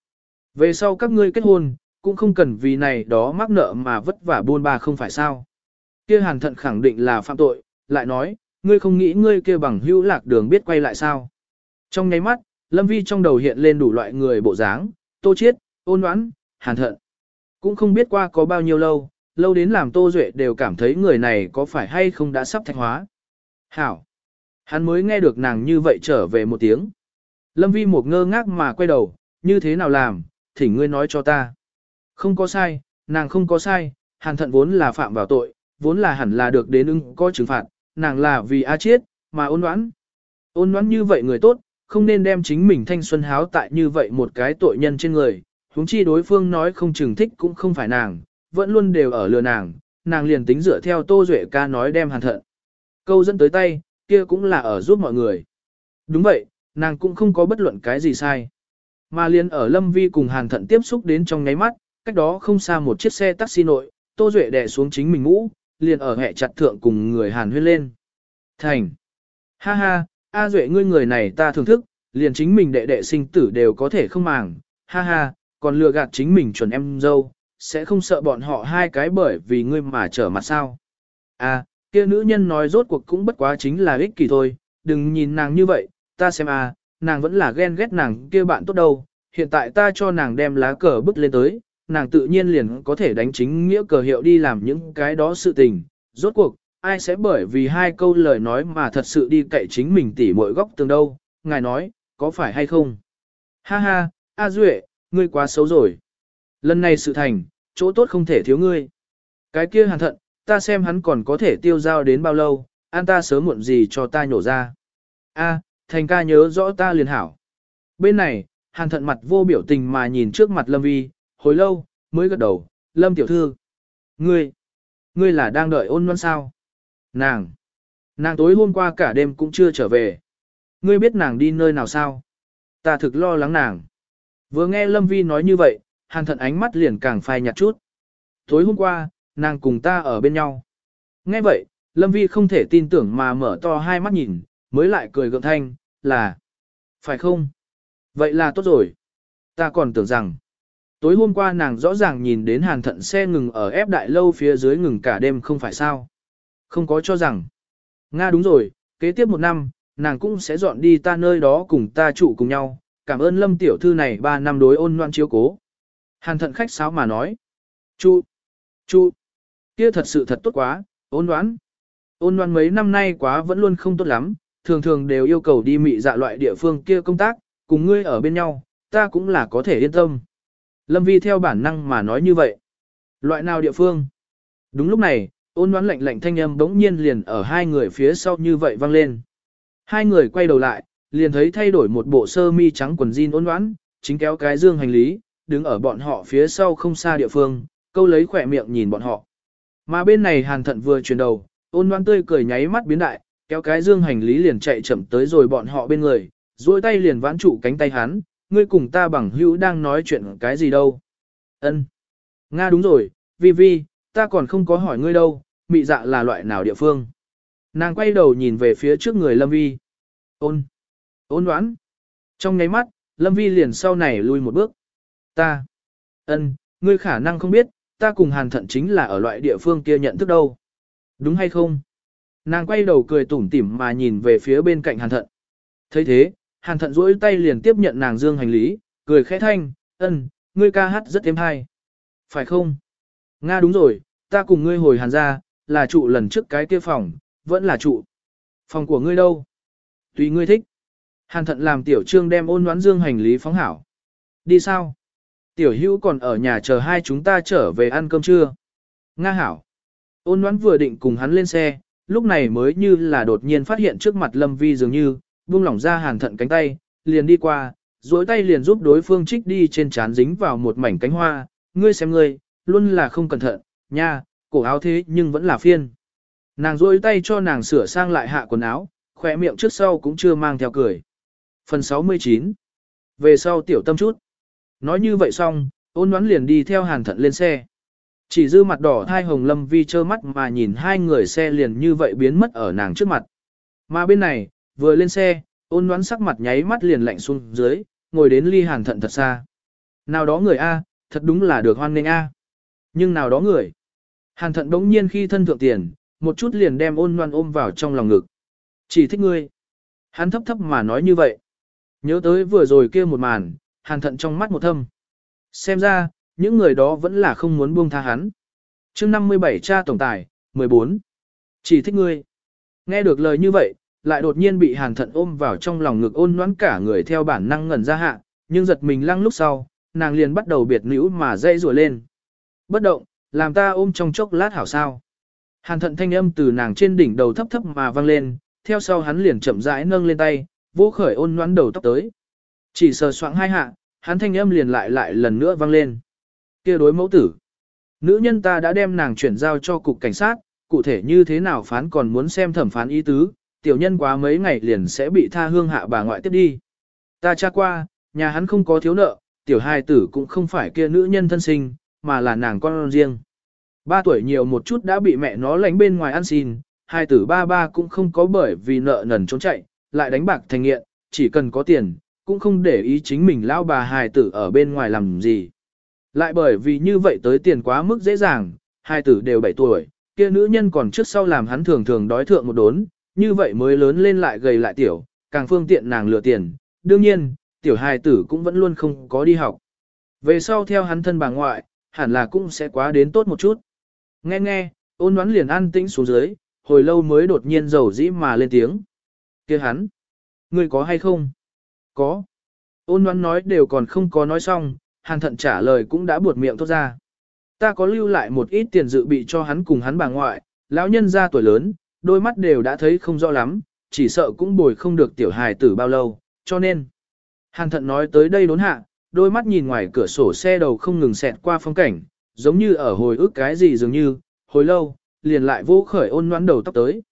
sau các ngươi kết hôn, cũng không cần vì này đó mắc nợ mà vất vả buôn ba không phải sao. Kia Hàn Thận khẳng định là phạm tội, lại nói, ngươi không nghĩ ngươi kia bằng hữu lạc đường biết quay lại sao. Trong nháy mắt, Lâm Vi trong đầu hiện lên đủ loại người bộ dáng, Tô Chiết, Ôn Ngoãn, Hàn Thận. Cũng không biết qua có bao nhiêu lâu đến làm Tô Duệ đều cảm thấy người này có phải hay không đã sắp thạch hóa. Hảo! Hắn mới nghe được nàng như vậy trở về một tiếng. Lâm Vi một ngơ ngác mà quay đầu, như thế nào làm, thỉnh ngươi nói cho ta. Không có sai, nàng không có sai, Hàn Thận vốn là phạm vào tội, vốn là hẳn là được đến có trừng phạt, nàng là vì A Chiết, mà Ôn Ngoãn. Ôn Ngoãn như vậy người tốt, không nên đem chính mình thanh xuân háo tại như vậy một cái tội nhân trên người, huống chi đối phương nói không chừng thích cũng không phải nàng, vẫn luôn đều ở lừa nàng liền tính dựa theo Tô Duệ ca nói đem Hàn Thận. Câu dẫn tới tay, kia cũng là ở giúp mọi người. Đúng vậy, nàng cũng không có bất luận cái gì sai. Mà liền ở Lâm Vi cùng Hàn Thận tiếp xúc đến trong nháy mắt, cách đó không xa một chiếc xe taxi nội, Tô Duệ đè xuống chính mình ngũ, liền ở hẹ chặt thượng cùng người Hàn huyên lên. Thành! Ha ha, A Duệ ngươi người này ta thưởng thức, liền chính mình đệ sinh tử đều có thể không màng, ha ha, còn lừa gạt chính mình chuẩn em dâu, sẽ không sợ bọn họ hai cái bởi vì ngươi mà trở mặt sao. À, kia nữ nhân nói rốt cuộc cũng bất quá chính là ích kỷ thôi, đừng nhìn nàng như vậy, ta xem nàng vẫn là ghen ghét nàng kia bạn tốt đâu, hiện tại ta cho nàng đem lá cờ bức lên tới, nàng tự nhiên liền có thể đánh chính nghĩa cờ hiệu đi làm những cái đó sự tình, rốt cuộc, ai sẽ bởi vì hai câu lời nói mà thật sự đi cậy chính mình tỉ mỗi góc tường đâu, ngài nói, có phải hay không? Ha ha, A Duệ, ngươi quá xấu rồi. Lần này sự thành, chỗ tốt không thể thiếu ngươi. Cái kia Hàn Thận, ta xem hắn còn có thể tiêu dao đến bao lâu, an ta sớm muộn gì cho ta nhổ ra. A, Thành ca nhớ rõ ta liền hảo. Bên này, Hàn Thận mặt vô biểu tình mà nhìn trước mặt Lâm Vi, hồi lâu, mới gật đầu, Lâm tiểu thư. Ngươi là đang đợi Ôn Ngoãn sao? Nàng tối hôm qua cả đêm cũng chưa trở về. Ngươi biết nàng đi nơi nào sao? Ta thực lo lắng nàng. Vừa nghe Lâm Vi nói như vậy, Hàn Thận ánh mắt liền càng phai nhạt chút. Tối hôm qua, nàng cùng ta ở bên nhau. Nghe vậy, Lâm Vi không thể tin tưởng mà mở to hai mắt nhìn, mới lại cười gượng thanh, là phải không? Vậy là tốt rồi. Ta còn tưởng rằng, tối hôm qua nàng rõ ràng nhìn đến Hàn Thận xe ngừng ở ép đại lâu phía dưới ngừng cả đêm không phải sao. Không có cho rằng. Nga đúng rồi, kế tiếp một năm, nàng cũng sẽ dọn đi ta nơi đó cùng ta trụ cùng nhau. Cảm ơn Lâm tiểu thư này 3 năm đối Ôn Ngoãn chiếu cố. Hàn Thận khách sáo mà nói. Chu, kia thật sự thật tốt quá, Ôn Ngoãn mấy năm nay quá vẫn luôn không tốt lắm, thường thường đều yêu cầu đi mị dạ loại địa phương kia công tác, cùng ngươi ở bên nhau, ta cũng là có thể yên tâm. Lâm Vi theo bản năng mà nói như vậy. Loại nào địa phương? Đúng lúc này, Ôn Ngoãn lạnh lạnh thanh âm bỗng nhiên liền ở hai người phía sau như vậy vang lên. Hai người quay đầu lại, liền thấy thay đổi một bộ sơ mi trắng quần jean Ôn Ngoãn, chính kéo cái dương hành lý, đứng ở bọn họ phía sau không xa địa phương, câu lấy khỏe miệng nhìn bọn họ. Mà bên này Hàn Thận vừa chuyển đầu, Ôn Loan tươi cười nháy mắt biến đại, kéo cái dương hành lý liền chạy chậm tới rồi bọn họ bên người, duỗi tay liền vãn trụ cánh tay hắn, ngươi cùng ta bằng hữu đang nói chuyện cái gì đâu. Ân, Nga đúng rồi, Vi Vi, ta còn không có hỏi ngươi đâu, mị dạ là loại nào địa phương. Nàng quay đầu nhìn về phía trước người Lâm Vi. Ôn đoán. Trong nháy mắt, Lâm Vi liền sau này lui một bước. Ngươi khả năng không biết, ta cùng Hàn Thận chính là ở loại địa phương kia nhận thức đâu. Đúng hay không? Nàng quay đầu cười tủm tỉm mà nhìn về phía bên cạnh Hàn Thận. Thấy thế, Hàn Thận duỗi tay liền tiếp nhận nàng dương hành lý, cười khẽ thanh, ngươi ca hát rất êm hay. Phải không? Nga đúng rồi, ta cùng ngươi hồi Hàn ra, là trụ lần trước cái kia phòng, vẫn là trụ. Phòng của ngươi đâu? Tùy ngươi thích. Hàn Thận làm Tiểu Trương đem Ôn Ngoãn dương hành lý phóng hảo. Đi sao? Tiểu Hữu còn ở nhà chờ hai chúng ta trở về ăn cơm trưa. Nga hảo. Ôn Ngoãn vừa định cùng hắn lên xe, lúc này mới như là đột nhiên phát hiện trước mặt Lâm Vi dường như, buông lỏng ra Hàn Thận cánh tay, liền đi qua, duỗi tay liền giúp đối phương trích đi trên trán dính vào một mảnh cánh hoa. Ngươi xem ngươi, luôn là không cẩn thận, nha, cổ áo thế nhưng vẫn là phiên. Nàng duỗi tay cho nàng sửa sang lại hạ quần áo, khỏe miệng trước sau cũng chưa mang theo cười. Phần 69. Về sau tiểu tâm chút. Nói như vậy xong, Ôn Ngoãn liền đi theo Hàn Thận lên xe. Chỉ dư mặt đỏ thai hồng Lâm Vi trơ mắt mà nhìn hai người xe liền như vậy biến mất ở nàng trước mặt. Mà bên này, vừa lên xe, Ôn Ngoãn sắc mặt nháy mắt liền lạnh xuống dưới, ngồi đến ly Hàn Thận thật xa. Nào đó người A, thật đúng là được hoan nghênh A. Nhưng nào đó người. Hàn Thận đống nhiên khi thân thượng tiền, một chút liền đem Ôn Ngoãn ôm vào trong lòng ngực. Chỉ thích ngươi. Hắn thấp thấp mà nói như vậy. Nhớ tới vừa rồi kia một màn, Hàn Thận trong mắt một thâm. Xem ra, những người đó vẫn là không muốn buông tha hắn. Chương 57 cha tổng tài, 14. Chỉ thích ngươi. Nghe được lời như vậy, lại đột nhiên bị Hàn Thận ôm vào trong lòng ngực Ôn Ngoãn cả người theo bản năng ngẩn ra hạ, nhưng giật mình lăng lúc sau, nàng liền bắt đầu biệt nữ mà dây rùa lên. Bất động, làm ta ôm trong chốc lát hảo sao. Hàn Thận thanh âm từ nàng trên đỉnh đầu thấp thấp mà vang lên, theo sau hắn liền chậm rãi nâng lên tay, vỗ khởi Ôn Ngoãn đầu tóc tới. Chỉ sờ soạng hai hạ, hắn thanh âm liền lại lần nữa vang lên. Kia đối mẫu tử. Nữ nhân ta đã đem nàng chuyển giao cho cục cảnh sát, cụ thể như thế nào phán còn muốn xem thẩm phán ý tứ, tiểu nhân quá mấy ngày liền sẽ bị tha hương hạ bà ngoại tiếp đi. Ta tra qua, nhà hắn không có thiếu nợ, tiểu hài tử cũng không phải kia nữ nhân thân sinh, mà là nàng con riêng. 3 tuổi nhiều một chút đã bị mẹ nó lánh bên ngoài ăn xin, hài tử ba cũng không có bởi vì nợ nần trốn chạy, lại đánh bạc thành nghiện, chỉ cần có tiền, cũng không để ý chính mình lao bà hài tử ở bên ngoài làm gì. Lại bởi vì như vậy tới tiền quá mức dễ dàng, hài tử đều 7 tuổi, kia nữ nhân còn trước sau làm hắn thường thường đói thượng một đốn, như vậy mới lớn lên lại gầy lại tiểu, càng phương tiện nàng lừa tiền. Đương nhiên, tiểu hài tử cũng vẫn luôn không có đi học. Về sau theo hắn thân bà ngoại, hẳn là cũng sẽ quá đến tốt một chút. Nghe, Ôn Ngoãn liền an tĩnh xuống dưới, hồi lâu mới đột nhiên dầu dĩ mà lên tiếng. Kia hắn, ngươi có hay không? Có. Ôn Ngoãn nói đều còn không có nói xong, Hàn Thận trả lời cũng đã buột miệng thốt ra. Ta có lưu lại một ít tiền dự bị cho hắn cùng hắn bà ngoại, lão nhân ra tuổi lớn, đôi mắt đều đã thấy không rõ lắm, chỉ sợ cũng bồi không được tiểu hài tử bao lâu, cho nên. Hàn Thận nói tới đây đốn hạ, đôi mắt nhìn ngoài cửa sổ xe đầu không ngừng xẹt qua phong cảnh, giống như ở hồi ức cái gì dường như, hồi lâu, liền lại vô khởi Ôn Ngoãn đầu tóc tới.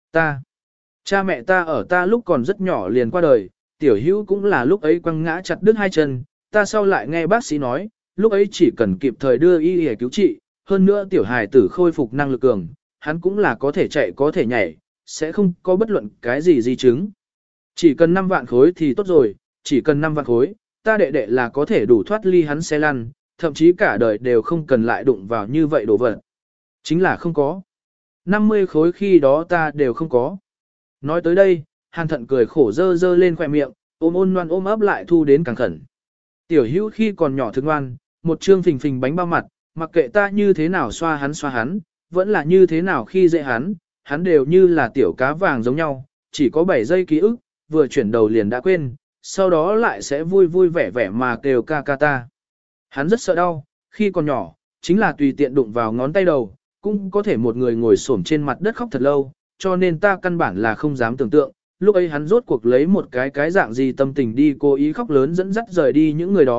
Cha mẹ ta ở ta lúc còn rất nhỏ liền qua đời, tiểu hữu cũng là lúc ấy quăng ngã chặt đứt hai chân, ta sau lại nghe bác sĩ nói, lúc ấy chỉ cần kịp thời đưa y để cứu trị, hơn nữa tiểu hài tử khôi phục năng lực cường, hắn cũng là có thể chạy có thể nhảy, sẽ không có bất luận cái gì di chứng. Chỉ cần 5 vạn khối thì tốt rồi, chỉ cần 5 vạn khối, ta đệ đệ là có thể đủ thoát ly hắn xe lăn, thậm chí cả đời đều không cần lại đụng vào như vậy đồ vật. Chính là không có. 50 khối khi đó ta đều không có. Nói tới đây, Hàn Thận cười khổ dơ lên khỏe miệng, ôm Ôn Ngoãn ôm ấp lại thu đến càng khẩn. Tiểu hữu khi còn nhỏ thức ngoan, một trương phình phình bánh bao mặt, mặc kệ ta như thế nào xoa hắn, vẫn là như thế nào khi dễ hắn đều như là tiểu cá vàng giống nhau, chỉ có 7 giây ký ức, vừa chuyển đầu liền đã quên, sau đó lại sẽ vui vui vẻ vẻ mà kêu ca ca ta. Hắn rất sợ đau, khi còn nhỏ, chính là tùy tiện đụng vào ngón tay đầu, cũng có thể một người ngồi xổm trên mặt đất khóc thật lâu, cho nên ta căn bản là không dám tưởng tượng, lúc ấy hắn rốt cuộc lấy một cái dạng gì tâm tình đi cố ý khóc lớn dẫn dắt rời đi những người đó,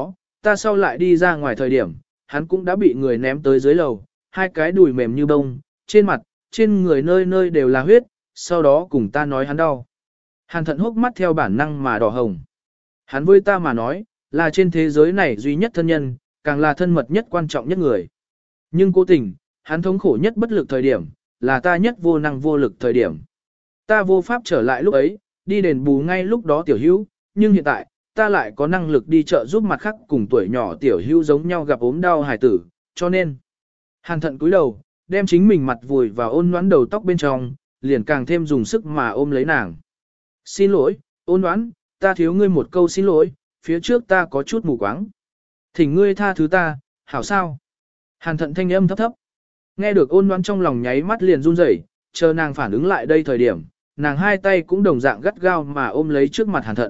ta sau lại đi ra ngoài thời điểm, hắn cũng đã bị người ném tới dưới lầu, hai cái đùi mềm như bông, trên mặt, trên người nơi nơi đều là huyết, sau đó cùng ta nói hắn đau. Hàn Thận hốc mắt theo bản năng mà đỏ hồng. Hắn với ta mà nói, là trên thế giới này duy nhất thân nhân, càng là thân mật nhất quan trọng nhất người. Nhưng cố tình, hắn thống khổ nhất bất lực thời điểm, là ta nhất vô năng vô lực thời điểm. Ta vô pháp trở lại lúc ấy, đi đền bù ngay lúc đó tiểu hữu, nhưng hiện tại, ta lại có năng lực đi chợ giúp mặt khác cùng tuổi nhỏ tiểu hữu giống nhau gặp ốm đau hài tử, cho nên. Hàn Thận cúi đầu, đem chính mình mặt vùi vào ôn noãn đầu tóc bên trong, liền càng thêm dùng sức mà ôm lấy nàng. Xin lỗi, ôn noãn, ta thiếu ngươi một câu xin lỗi, phía trước ta có chút mù quáng. Thỉnh ngươi tha thứ ta, hảo sao? Hàn Thận thanh âm thấp thấp. Nghe được ôn noãn trong lòng nháy mắt liền run rẩy, chờ nàng phản ứng lại đây thời điểm, nàng hai tay cũng đồng dạng gắt gao mà ôm lấy trước mặt Hàn Thận.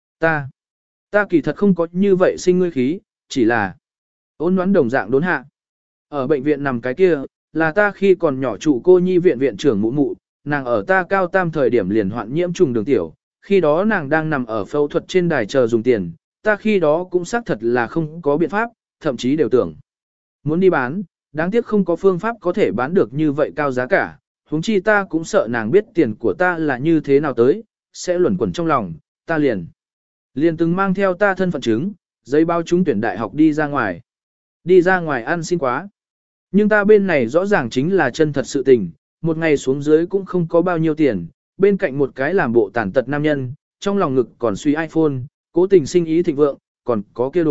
Ta kỳ thật không có như vậy sinh ngươi khí, chỉ là ôn noãn đồng dạng đốn hạ. Ở bệnh viện nằm cái kia, là ta khi còn nhỏ trụ cô nhi viện viện trưởng mụ mụ, nàng ở ta cao tam thời điểm liền hoạn nhiễm trùng đường tiểu, khi đó nàng đang nằm ở phẫu thuật trên đài chờ dùng tiền, ta khi đó cũng xác thật là không có biện pháp, thậm chí đều tưởng muốn đi bán, đáng tiếc không có phương pháp có thể bán được như vậy cao giá cả, huống chi ta cũng sợ nàng biết tiền của ta là như thế nào tới, sẽ luẩn quẩn trong lòng, ta liền từng mang theo ta thân phận chứng, giấy báo trúng tuyển đại học đi ra ngoài ăn xin quá. Nhưng ta bên này rõ ràng chính là chân thật sự tình, một ngày xuống dưới cũng không có bao nhiêu tiền, bên cạnh một cái làm bộ tàn tật nam nhân, trong lòng ngực còn suy iPhone, cố tình sinh ý thịnh vượng, còn có kia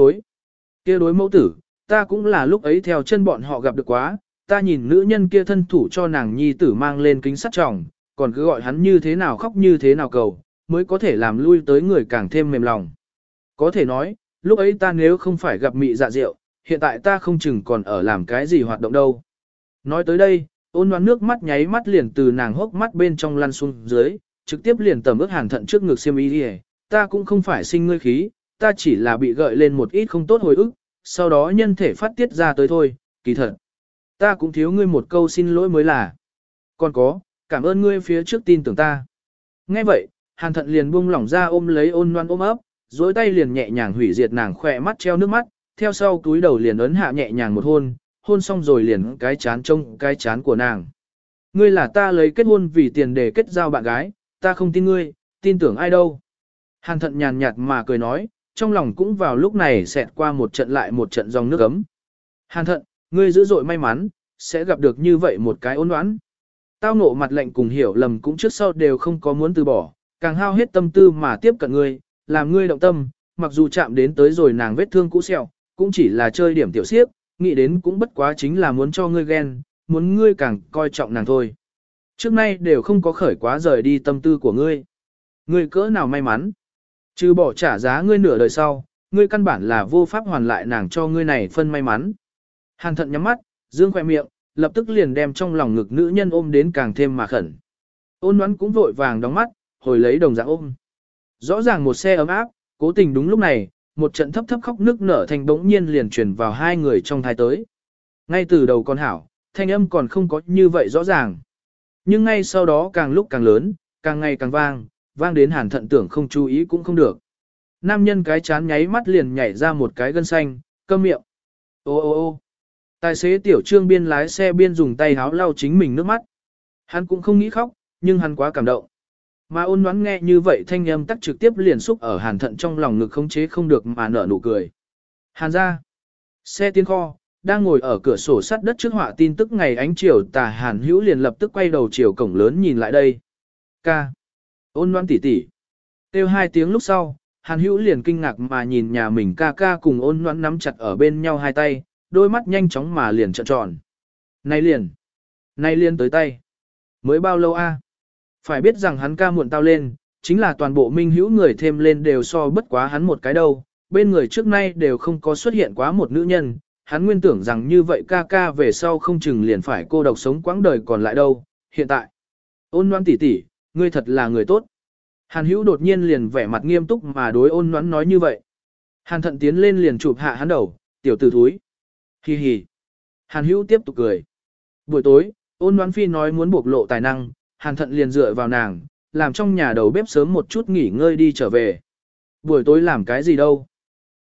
đối mẫu tử, ta cũng là lúc ấy theo chân bọn họ gặp được quá, ta nhìn nữ nhân kia thân thủ cho nàng nhi tử mang lên kính sắt tròng, còn cứ gọi hắn như thế nào khóc như thế nào cầu, mới có thể làm lui tới người càng thêm mềm lòng. Có thể nói, lúc ấy ta nếu không phải gặp mị dạ rượu, hiện tại ta không chừng còn ở làm cái gì hoạt động đâu. Nói tới đây, ôn noãn nước mắt nháy mắt liền từ nàng hốc mắt bên trong lăn xuống dưới, trực tiếp liền tầm ước Hàn Thận trước ngực xiêm y đi. Ta cũng không phải sinh ngươi khí, ta chỉ là bị gợi lên một ít không tốt hồi ức, sau đó nhân thể phát tiết ra tới thôi, kỳ thật. Ta cũng thiếu ngươi một câu xin lỗi mới là. Còn có, cảm ơn ngươi phía trước tin tưởng ta. Nghe vậy, Hàn Thận liền buông lỏng ra ôm lấy ôn noãn ôm ấp, dối tay liền nhẹ nhàng hủy diệt nàng khỏe mắt treo nước mắt, theo sau túi đầu liền ấn hạ nhẹ nhàng một hôn xong rồi liền cái chán trông cái chán của nàng. Ngươi là ta lấy kết hôn vì tiền để kết giao bạn gái, ta không tin ngươi, tin tưởng ai đâu. Hàn Thận nhàn nhạt mà cười nói, trong lòng cũng vào lúc này xẹt qua một trận lại một trận dòng nước ấm. Hàn Thận, ngươi dữ dội may mắn, sẽ gặp được như vậy một cái ôn noãn. Tao ngộ mặt lệnh cùng hiểu lầm cũng trước sau đều không có muốn từ bỏ, càng hao hết tâm tư mà tiếp cận ngươi, làm ngươi động tâm, mặc dù chạm đến tới rồi nàng vết thương cũ sẹo, cũng chỉ là chơi điểm tiểu xiếc, nghĩ đến cũng bất quá chính là muốn cho ngươi ghen, muốn ngươi càng coi trọng nàng thôi. Trước nay đều không có khởi quá rời đi tâm tư của ngươi. Ngươi cỡ nào may mắn. Trừ bỏ trả giá ngươi nửa đời sau, ngươi căn bản là vô pháp hoàn lại nàng cho ngươi này phân may mắn. Hàn Thận nhắm mắt, dương khỏe miệng, lập tức liền đem trong lòng ngực nữ nhân ôm đến càng thêm mà khẩn. Ôn noãn cũng vội vàng đóng mắt, hồi lấy đồng dạng ôm. Rõ ràng một xe ấm áp, cố tình đúng lúc này, một trận thấp thấp khóc nức nở thành bỗng nhiên liền truyền vào hai người trong thai tới. Ngay từ đầu con hảo, thanh âm còn không có như vậy rõ ràng. Nhưng ngay sau đó càng lúc càng lớn, càng ngày càng vang đến Hàn Thận tưởng không chú ý cũng không được. Nam nhân cái chán nháy mắt liền nhảy ra một cái gân xanh, câm miệng. Ô ô ô tài xế tiểu trương biên lái xe biên dùng tay háo lau chính mình nước mắt. Hắn cũng không nghĩ khóc, nhưng hắn quá cảm động. Mà ôn noãn nghe như vậy thanh âm tắc trực tiếp liền xúc ở Hàn Thận trong lòng ngực khống chế không được mà nở nụ cười. Hàn ra. Xe tiến kho, đang ngồi ở cửa sổ sắt đất trước họa tin tức ngày ánh chiều tà Hàn Hữu liền lập tức quay đầu chiều cổng lớn nhìn lại đây. Ca. Ôn noãn tỉ tỉ. Kêu hai tiếng lúc sau, Hàn Hữu liền kinh ngạc mà nhìn nhà mình ca ca cùng ôn noãn nắm chặt ở bên nhau hai tay, đôi mắt nhanh chóng mà liền trợn tròn. Nay liền tới tay. Mới bao lâu a? Phải biết rằng hắn ca muộn tao lên, chính là toàn bộ Minh Hữu người thêm lên đều so bất quá hắn một cái đâu, bên người trước nay đều không có xuất hiện quá một nữ nhân, hắn nguyên tưởng rằng như vậy ca ca về sau không chừng liền phải cô độc sống quãng đời còn lại đâu, hiện tại. Ôn noãn tỉ tỉ, ngươi thật là người tốt. Hàn Hữu đột nhiên liền vẻ mặt nghiêm túc mà đối ôn noãn nói như vậy. Hàn Thận tiến lên liền chụp hạ hắn đầu, tiểu tử thúi. Hi hi. Hàn Hữu tiếp tục cười. Buổi tối, ôn noãn phi nói muốn bộc lộ tài năng, Hàn Thận liền dựa vào nàng, làm trong nhà đầu bếp sớm một chút nghỉ ngơi đi trở về. Buổi tối làm cái gì đâu?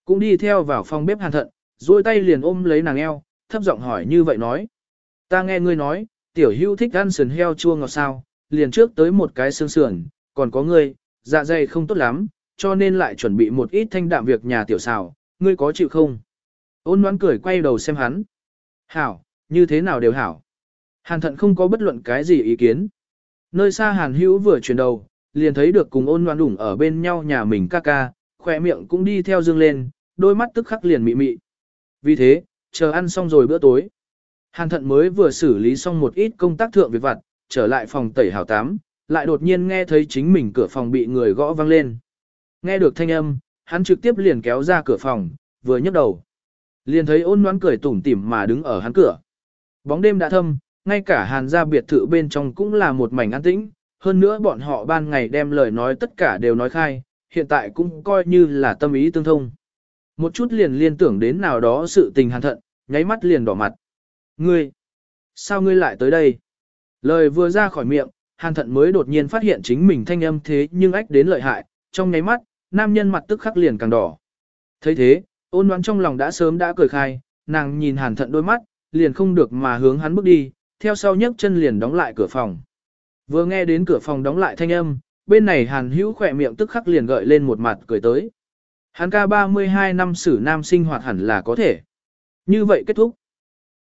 Cũng đi theo vào phòng bếp Hàn Thận, duỗi tay liền ôm lấy nàng eo, thấp giọng hỏi như vậy nói. Ta nghe ngươi nói, tiểu hưu thích ăn sườn heo chua ngọt sao, liền trước tới một cái xương sườn, còn có ngươi, dạ dày không tốt lắm, cho nên lại chuẩn bị một ít thanh đạm việc nhà tiểu xào, ngươi có chịu không? Ôn Ngoãn cười quay đầu xem hắn. Hảo, như thế nào đều hảo. Hàn Thận không có bất luận cái gì ý kiến. Nơi xa Hàn Hữu vừa chuyển đầu, liền thấy được cùng Ôn Ngoãn đủng ở bên nhau nhà mình ca ca, khỏe miệng cũng đi theo dương lên, đôi mắt tức khắc liền mị mị. Vì thế, chờ ăn xong rồi bữa tối. Hàn Thận mới vừa xử lý xong một ít công tác thượng việc vặt, trở lại phòng tẩy hào tắm, lại đột nhiên nghe thấy chính mình cửa phòng bị người gõ vang lên. Nghe được thanh âm, hắn trực tiếp liền kéo ra cửa phòng, vừa nhấc đầu. Liền thấy Ôn Ngoãn cười tủm tỉm mà đứng ở hắn cửa. Bóng đêm đã thâm, ngay cả Hàn gia biệt thự bên trong cũng là một mảnh an tĩnh, hơn nữa bọn họ ban ngày đem lời nói tất cả đều nói khai, hiện tại cũng coi như là tâm ý tương thông. Một chút liền liên tưởng đến nào đó sự tình Hàn Thận, nháy mắt liền đỏ mặt. Ngươi, sao ngươi lại tới đây? Lời vừa ra khỏi miệng, Hàn Thận mới đột nhiên phát hiện chính mình thanh âm thế nhưng ách đến lợi hại, trong nháy mắt, nam nhân mặt tức khắc liền càng đỏ. Thấy thế, Ôn Ngoãn trong lòng đã sớm đã cười khai, nàng nhìn Hàn Thận đôi mắt, liền không được mà hướng hắn bước đi, theo sau nhấc chân liền đóng lại cửa phòng. Vừa nghe đến cửa phòng đóng lại thanh âm, bên này Hàn Hữu khỏe miệng tức khắc liền gợi lên một mặt cười tới. Hắn ca 32 năm xử nam sinh hoạt hẳn là có thể. Như vậy kết thúc.